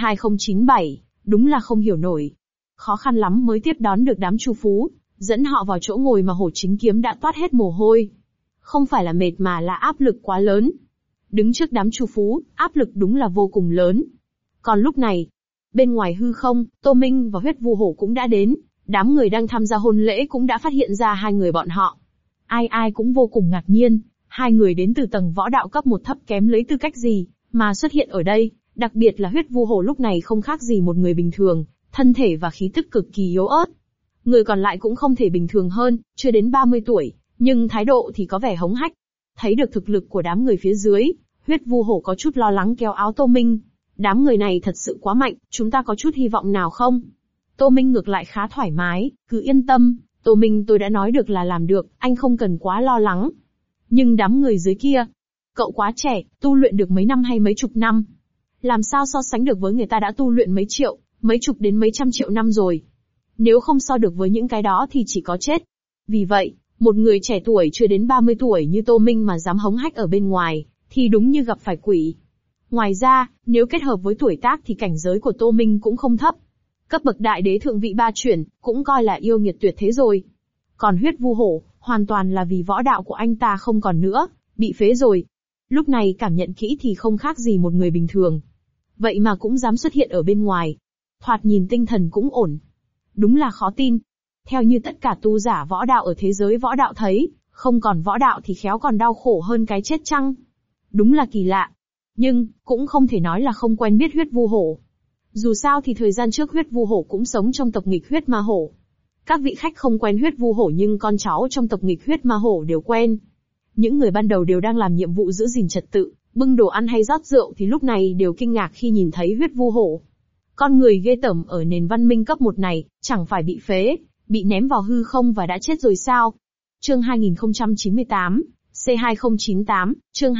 C2097, đúng là không hiểu nổi. Khó khăn lắm mới tiếp đón được đám Chu Phú, dẫn họ vào chỗ ngồi mà Hổ Chính Kiếm đã toát hết mồ hôi. Không phải là mệt mà là áp lực quá lớn. Đứng trước đám Chu Phú, áp lực đúng là vô cùng lớn. Còn lúc này, bên ngoài hư không, Tô Minh và Huyết Vu Hổ cũng đã đến, đám người đang tham gia hôn lễ cũng đã phát hiện ra hai người bọn họ. Ai ai cũng vô cùng ngạc nhiên, hai người đến từ tầng võ đạo cấp 1 thấp kém lấy tư cách gì, mà xuất hiện ở đây, đặc biệt là Huyết Vu Hổ lúc này không khác gì một người bình thường, thân thể và khí tức cực kỳ yếu ớt. Người còn lại cũng không thể bình thường hơn, chưa đến 30 tuổi, nhưng thái độ thì có vẻ hống hách. Thấy được thực lực của đám người phía dưới, Huyết Vu Hổ có chút lo lắng kéo áo Tô Minh. Đám người này thật sự quá mạnh, chúng ta có chút hy vọng nào không? Tô Minh ngược lại khá thoải mái, cứ yên tâm, Tô Minh tôi đã nói được là làm được, anh không cần quá lo lắng. Nhưng đám người dưới kia, cậu quá trẻ, tu luyện được mấy năm hay mấy chục năm. Làm sao so sánh được với người ta đã tu luyện mấy triệu, mấy chục đến mấy trăm triệu năm rồi. Nếu không so được với những cái đó thì chỉ có chết. Vì vậy, một người trẻ tuổi chưa đến 30 tuổi như Tô Minh mà dám hống hách ở bên ngoài, thì đúng như gặp phải quỷ. Ngoài ra, nếu kết hợp với tuổi tác thì cảnh giới của Tô Minh cũng không thấp. Cấp bậc đại đế thượng vị 3 chuyển, cũng coi là yêu nghiệt tuyệt thế rồi. Còn Huyết Vu Hổ, hoàn toàn là vì võ đạo của anh ta không còn nữa, bị phế rồi. Lúc này cảm nhận kỹ thì không khác gì một người bình thường. Vậy mà cũng dám xuất hiện ở bên ngoài. Thoạt nhìn tinh thần cũng ổn. Đúng là khó tin. Theo như tất cả tu giả võ đạo ở thế giới võ đạo thấy, không còn võ đạo thì khéo còn đau khổ hơn cái chết chăng? Đúng là kỳ lạ. Nhưng, cũng không thể nói là không quen biết huyết vu hổ. Dù sao thì thời gian trước huyết vu hổ cũng sống trong tộc nghịch huyết ma hổ. Các vị khách không quen huyết vu hổ nhưng con cháu trong tộc nghịch huyết ma hổ đều quen. Những người ban đầu đều đang làm nhiệm vụ giữ gìn trật tự, bưng đồ ăn hay rót rượu thì lúc này đều kinh ngạc khi nhìn thấy huyết vu hổ. Con người ghê tởm ở nền văn minh cấp 1 này, chẳng phải bị phế, bị ném vào hư không và đã chết rồi sao? Chương 2098, C2098, chương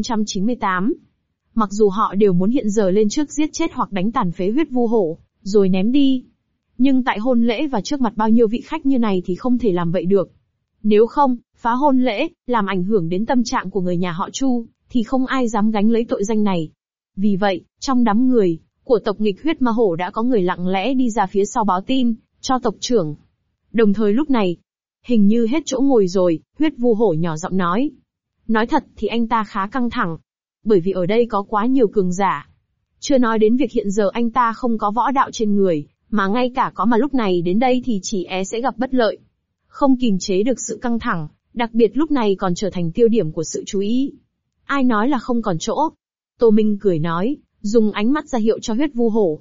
2098. Mặc dù họ đều muốn hiện giờ lên trước giết chết hoặc đánh tàn phế huyết vu hổ, rồi ném đi. Nhưng tại hôn lễ và trước mặt bao nhiêu vị khách như này thì không thể làm vậy được. Nếu không, phá hôn lễ, làm ảnh hưởng đến tâm trạng của người nhà họ Chu, thì không ai dám gánh lấy tội danh này. Vì vậy, trong đám người của tộc nghịch huyết ma hổ đã có người lặng lẽ đi ra phía sau báo tin cho tộc trưởng. Đồng thời lúc này, hình như hết chỗ ngồi rồi, huyết vu hổ nhỏ giọng nói. Nói thật thì anh ta khá căng thẳng, bởi vì ở đây có quá nhiều cường giả. Chưa nói đến việc hiện giờ anh ta không có võ đạo trên người, mà ngay cả có mà lúc này đến đây thì chỉ sẽ gặp bất lợi. Không kìm chế được sự căng thẳng, đặc biệt lúc này còn trở thành tiêu điểm của sự chú ý. Ai nói là không còn chỗ? Tô Minh cười nói, dùng ánh mắt ra hiệu cho huyết vu hổ.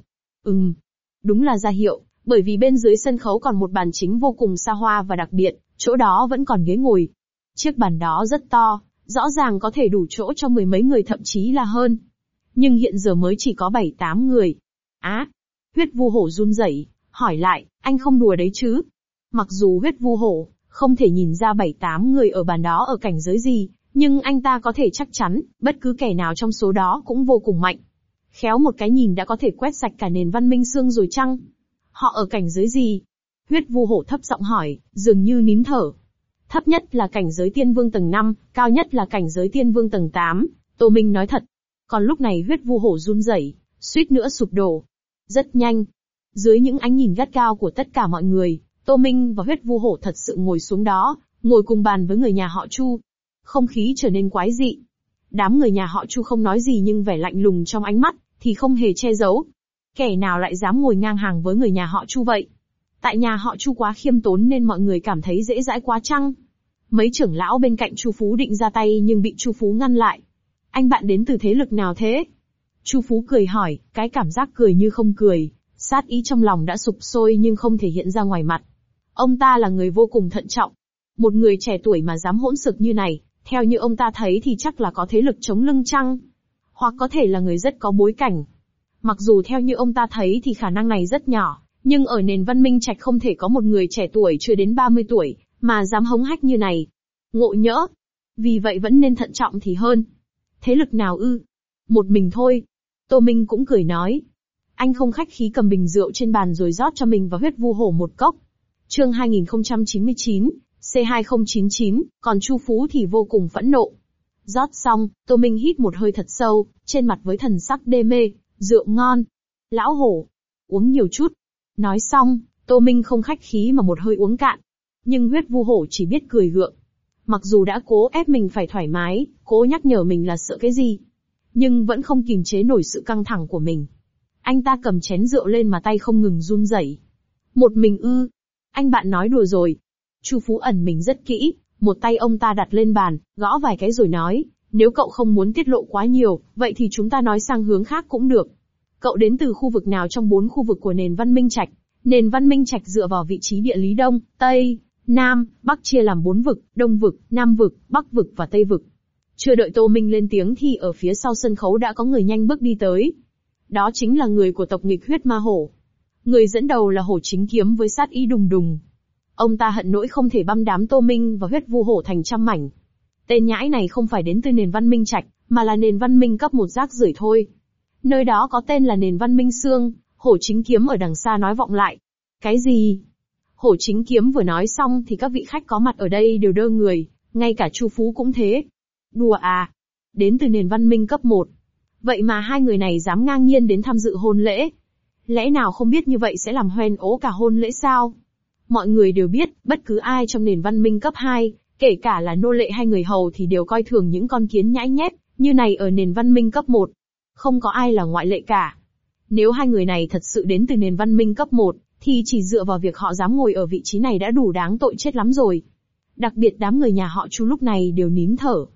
Đúng là ra hiệu, bởi vì bên dưới sân khấu còn một bàn chính vô cùng xa hoa và đặc biệt, chỗ đó vẫn còn ghế ngồi. Chiếc bàn đó rất to, rõ ràng có thể đủ chỗ cho 10 mấy người thậm chí là hơn. Nhưng hiện giờ mới chỉ có 7-8 người. Huyết vu hổ run rẩy, hỏi lại, anh không đùa đấy chứ? Mặc dù huyết vu hổ không thể nhìn ra 7-8 người ở bàn đó ở cảnh giới gì, nhưng anh ta có thể chắc chắn, bất cứ kẻ nào trong số đó cũng vô cùng mạnh. Khéo một cái nhìn đã có thể quét sạch cả nền văn minh xương rồi chăng? Họ ở cảnh giới gì? Huyết vu hổ thấp giọng hỏi, dường như nín thở. Thấp nhất là cảnh giới tiên vương tầng 5, cao nhất là cảnh giới tiên vương tầng 8, Tô Minh nói thật. Còn lúc này huyết vu hổ run rẩy, suýt nữa sụp đổ. Rất nhanh, dưới những ánh nhìn gắt gao của tất cả mọi người, Tô Minh và huyết vu hổ thật sự ngồi xuống đó, ngồi cùng bàn với người nhà họ Chu. Không khí trở nên quái dị. Đám người nhà họ Chu không nói gì nhưng vẻ lạnh lùng trong ánh mắt thì không hề che giấu. Kẻ nào lại dám ngồi ngang hàng với người nhà họ Chu vậy? Tại nhà họ Chu quá khiêm tốn nên mọi người cảm thấy dễ dãi quá chăng? Mấy trưởng lão bên cạnh Chu Phú định ra tay nhưng bị Chu Phú ngăn lại. Anh bạn đến từ thế lực nào thế? Chu Phú cười hỏi, cái cảm giác cười như không cười, sát ý trong lòng đã sục sôi nhưng không thể hiện ra ngoài mặt. Ông ta là người vô cùng thận trọng. Một người trẻ tuổi mà dám hỗn xược như này, theo như ông ta thấy thì chắc là có thế lực chống lưng chăng? Hoặc có thể là người rất có bối cảnh. Mặc dù theo như ông ta thấy thì khả năng này rất nhỏ, nhưng ở nền văn minh trạch không thể có một người trẻ tuổi chưa đến 30 tuổi, mà dám hống hách như này. Ngộ nhỡ. Vì vậy vẫn nên thận trọng thì hơn. Thế lực nào ư? Một mình thôi. Tô Minh cũng cười nói. Anh không khách khí cầm bình rượu trên bàn rồi rót cho mình và huyết vu hổ một cốc. Chương 2099, C2099, còn Chu Phú thì vô cùng phẫn nộ. Rót xong, Tô Minh hít một hơi thật sâu, trên mặt với thần sắc đê mê, rượu ngon. Lão hổ, uống nhiều chút. Nói xong, Tô Minh không khách khí mà một hơi uống cạn. Nhưng huyết vu hổ chỉ biết cười gượng. Mặc dù đã cố ép mình phải thoải mái, cố nhắc nhở mình là sợ cái gì, nhưng vẫn không kìm chế nổi sự căng thẳng của mình. Anh ta cầm chén rượu lên mà tay không ngừng run rẩy. Một mình ư? Anh bạn nói đùa rồi. Chu Phú ẩn mình rất kỹ, một tay ông ta đặt lên bàn, gõ vài cái rồi nói, nếu cậu không muốn tiết lộ quá nhiều, vậy thì chúng ta nói sang hướng khác cũng được. Cậu đến từ khu vực nào trong 4 khu vực của nền văn minh trạch? Nền văn minh trạch dựa vào vị trí địa lý Đông, Tây, Nam, Bắc chia làm 4 vực, Đông vực, Nam vực, Bắc vực và Tây vực. Chưa đợi Tô Minh lên tiếng thì ở phía sau sân khấu đã có người nhanh bước đi tới. Đó chính là người của tộc nghịch huyết ma hổ. Người dẫn đầu là Hổ Chính Kiếm với sát ý đùng đùng. Ông ta hận nỗi không thể băm đám Tô Minh và huyết vu hổ thành trăm mảnh. Tên nhãi này không phải đến từ nền văn minh trạch, mà là nền văn minh cấp 1 rác rưởi thôi. Nơi đó có tên là nền văn minh xương. Hổ Chính Kiếm ở đằng xa nói vọng lại. Cái gì? Hổ Chính Kiếm vừa nói xong thì các vị khách có mặt ở đây đều đơ người, ngay cả Chu Phú cũng thế. Đùa à? Đến từ nền văn minh cấp 1. Vậy mà hai người này dám ngang nhiên đến tham dự hôn lễ. Lẽ nào không biết như vậy sẽ làm hoen ố cả hôn lễ sao? Mọi người đều biết, bất cứ ai trong nền văn minh cấp 2, kể cả là nô lệ hay người hầu thì đều coi thường những con kiến nhãi nhép như này ở nền văn minh cấp 1. Không có ai là ngoại lệ cả. Nếu hai người này thật sự đến từ nền văn minh cấp 1, thì chỉ dựa vào việc họ dám ngồi ở vị trí này đã đủ đáng tội chết lắm rồi. Đặc biệt đám người nhà họ Chu lúc này đều nín thở.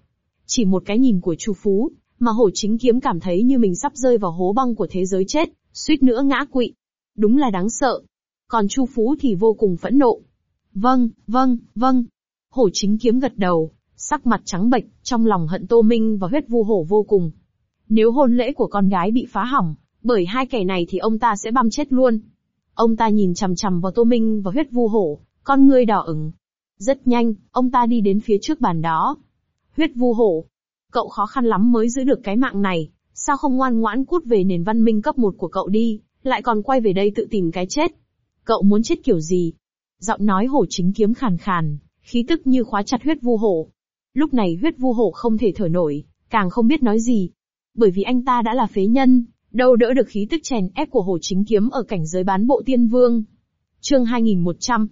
Chỉ một cái nhìn của Chu Phú, mà Hổ Chính Kiếm cảm thấy như mình sắp rơi vào hố băng của thế giới chết, suýt nữa ngã quỵ. Đúng là đáng sợ. Còn Chu Phú thì vô cùng phẫn nộ. Vâng, vâng, vâng. Hổ Chính Kiếm gật đầu, sắc mặt trắng bệch, trong lòng hận Tô Minh và Huyết Vu Hổ vô cùng. Nếu hôn lễ của con gái bị phá hỏng, bởi hai kẻ này thì ông ta sẽ băm chết luôn. Ông ta nhìn chằm chằm vào Tô Minh và Huyết Vu Hổ, con ngươi đỏ ửng. Rất nhanh, ông ta đi đến phía trước bàn đó. Huyết Vu Hổ, cậu khó khăn lắm mới giữ được cái mạng này, sao không ngoan ngoãn cút về nền văn minh cấp 1 của cậu đi, lại còn quay về đây tự tìm cái chết. Cậu muốn chết kiểu gì? Giọng nói Hổ Chính Kiếm khàn khàn, khí tức như khóa chặt Huyết Vu Hổ. Lúc này Huyết Vu Hổ không thể thở nổi, càng không biết nói gì. Bởi vì anh ta đã là phế nhân, đâu đỡ được khí tức chèn ép của Hổ Chính Kiếm ở cảnh giới bán bộ tiên vương. Chương 2100,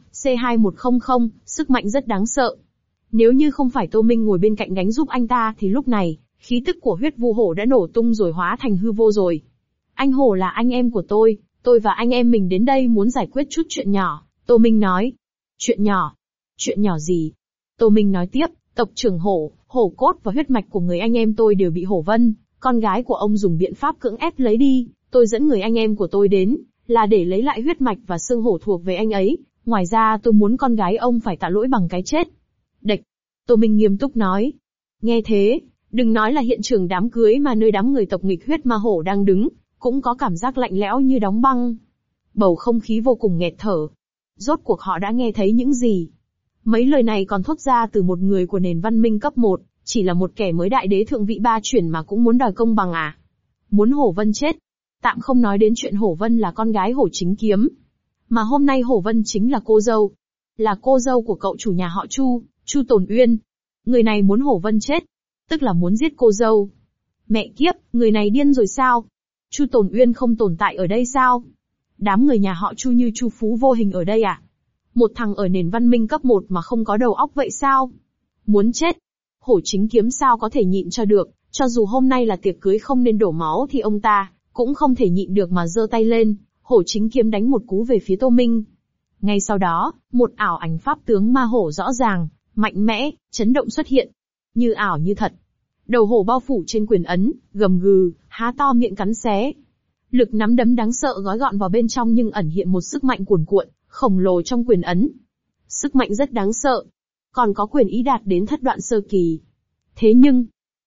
C2100, sức mạnh rất đáng sợ. Nếu như không phải Tô Minh ngồi bên cạnh gánh giúp anh ta thì lúc này, khí tức của Huyết Vu Hổ đã nổ tung rồi hóa thành hư vô rồi. Anh Hổ là anh em của tôi và anh em mình đến đây muốn giải quyết chút chuyện nhỏ, Tô Minh nói. Chuyện nhỏ? Chuyện nhỏ gì? Tô Minh nói tiếp, tộc trưởng Hổ, Hổ Cốt và huyết mạch của người anh em tôi đều bị Hổ Vân, con gái của ông dùng biện pháp cưỡng ép lấy đi, tôi dẫn người anh em của tôi đến, là để lấy lại huyết mạch và xương hổ thuộc về anh ấy, ngoài ra tôi muốn con gái ông phải tạ lỗi bằng cái chết. Địch! Tô Minh nghiêm túc nói. Nghe thế, đừng nói là hiện trường đám cưới mà nơi đám người tộc nghịch huyết ma hổ đang đứng, cũng có cảm giác lạnh lẽo như đóng băng. Bầu không khí vô cùng nghẹt thở. Rốt cuộc họ đã nghe thấy những gì? Mấy lời này còn thốt ra từ một người của nền văn minh cấp 1, chỉ là một kẻ mới đại đế thượng vị 3 chuyển mà cũng muốn đòi công bằng à? Muốn Hổ Vân chết? Tạm không nói đến chuyện Hổ Vân là con gái Hổ Chính Kiếm. Mà hôm nay Hổ Vân chính là cô dâu. Là cô dâu của cậu chủ nhà họ Chu, Chu Tồn Uyên. Người này muốn Hổ Vân chết. Tức là muốn giết cô dâu. Mẹ kiếp, người này điên rồi sao? Chu Tồn Uyên không tồn tại ở đây sao? Đám người nhà họ Chu như Chu Phú vô hình ở đây à? Một thằng ở nền văn minh cấp 1 mà không có đầu óc vậy sao? Muốn chết. Hổ Chính Kiếm sao có thể nhịn cho được, cho dù hôm nay là tiệc cưới không nên đổ máu thì ông ta cũng không thể nhịn được mà giơ tay lên, Hổ Chính Kiếm đánh một cú về phía Tô Minh. Ngay sau đó, một ảo ảnh pháp tướng ma hổ rõ ràng, mạnh mẽ, chấn động xuất hiện. Như ảo như thật. Đầu hổ bao phủ trên quyền ấn, gầm gừ, há to miệng cắn xé. Lực nắm đấm đáng sợ gói gọn vào bên trong nhưng ẩn hiện một sức mạnh cuồn cuộn, khổng lồ trong quyền ấn. Sức mạnh rất đáng sợ. Còn có quyền ý đạt đến thất đoạn sơ kỳ. Thế nhưng,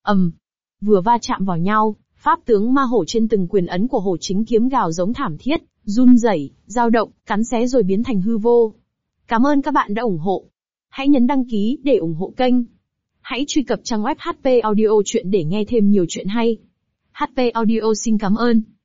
vừa va chạm vào nhau, pháp tướng ma hổ trên từng quyền ấn của Hổ Chính Kiếm gào giống thảm thiết, run rẩy, dao động, cắn xé rồi biến thành hư vô. Cảm ơn các bạn đã ủng hộ. Hãy nhấn đăng ký để ủng hộ kênh. Hãy truy cập trang web HP Audio Chuyện để nghe thêm nhiều chuyện hay. HP Audio xin cảm ơn.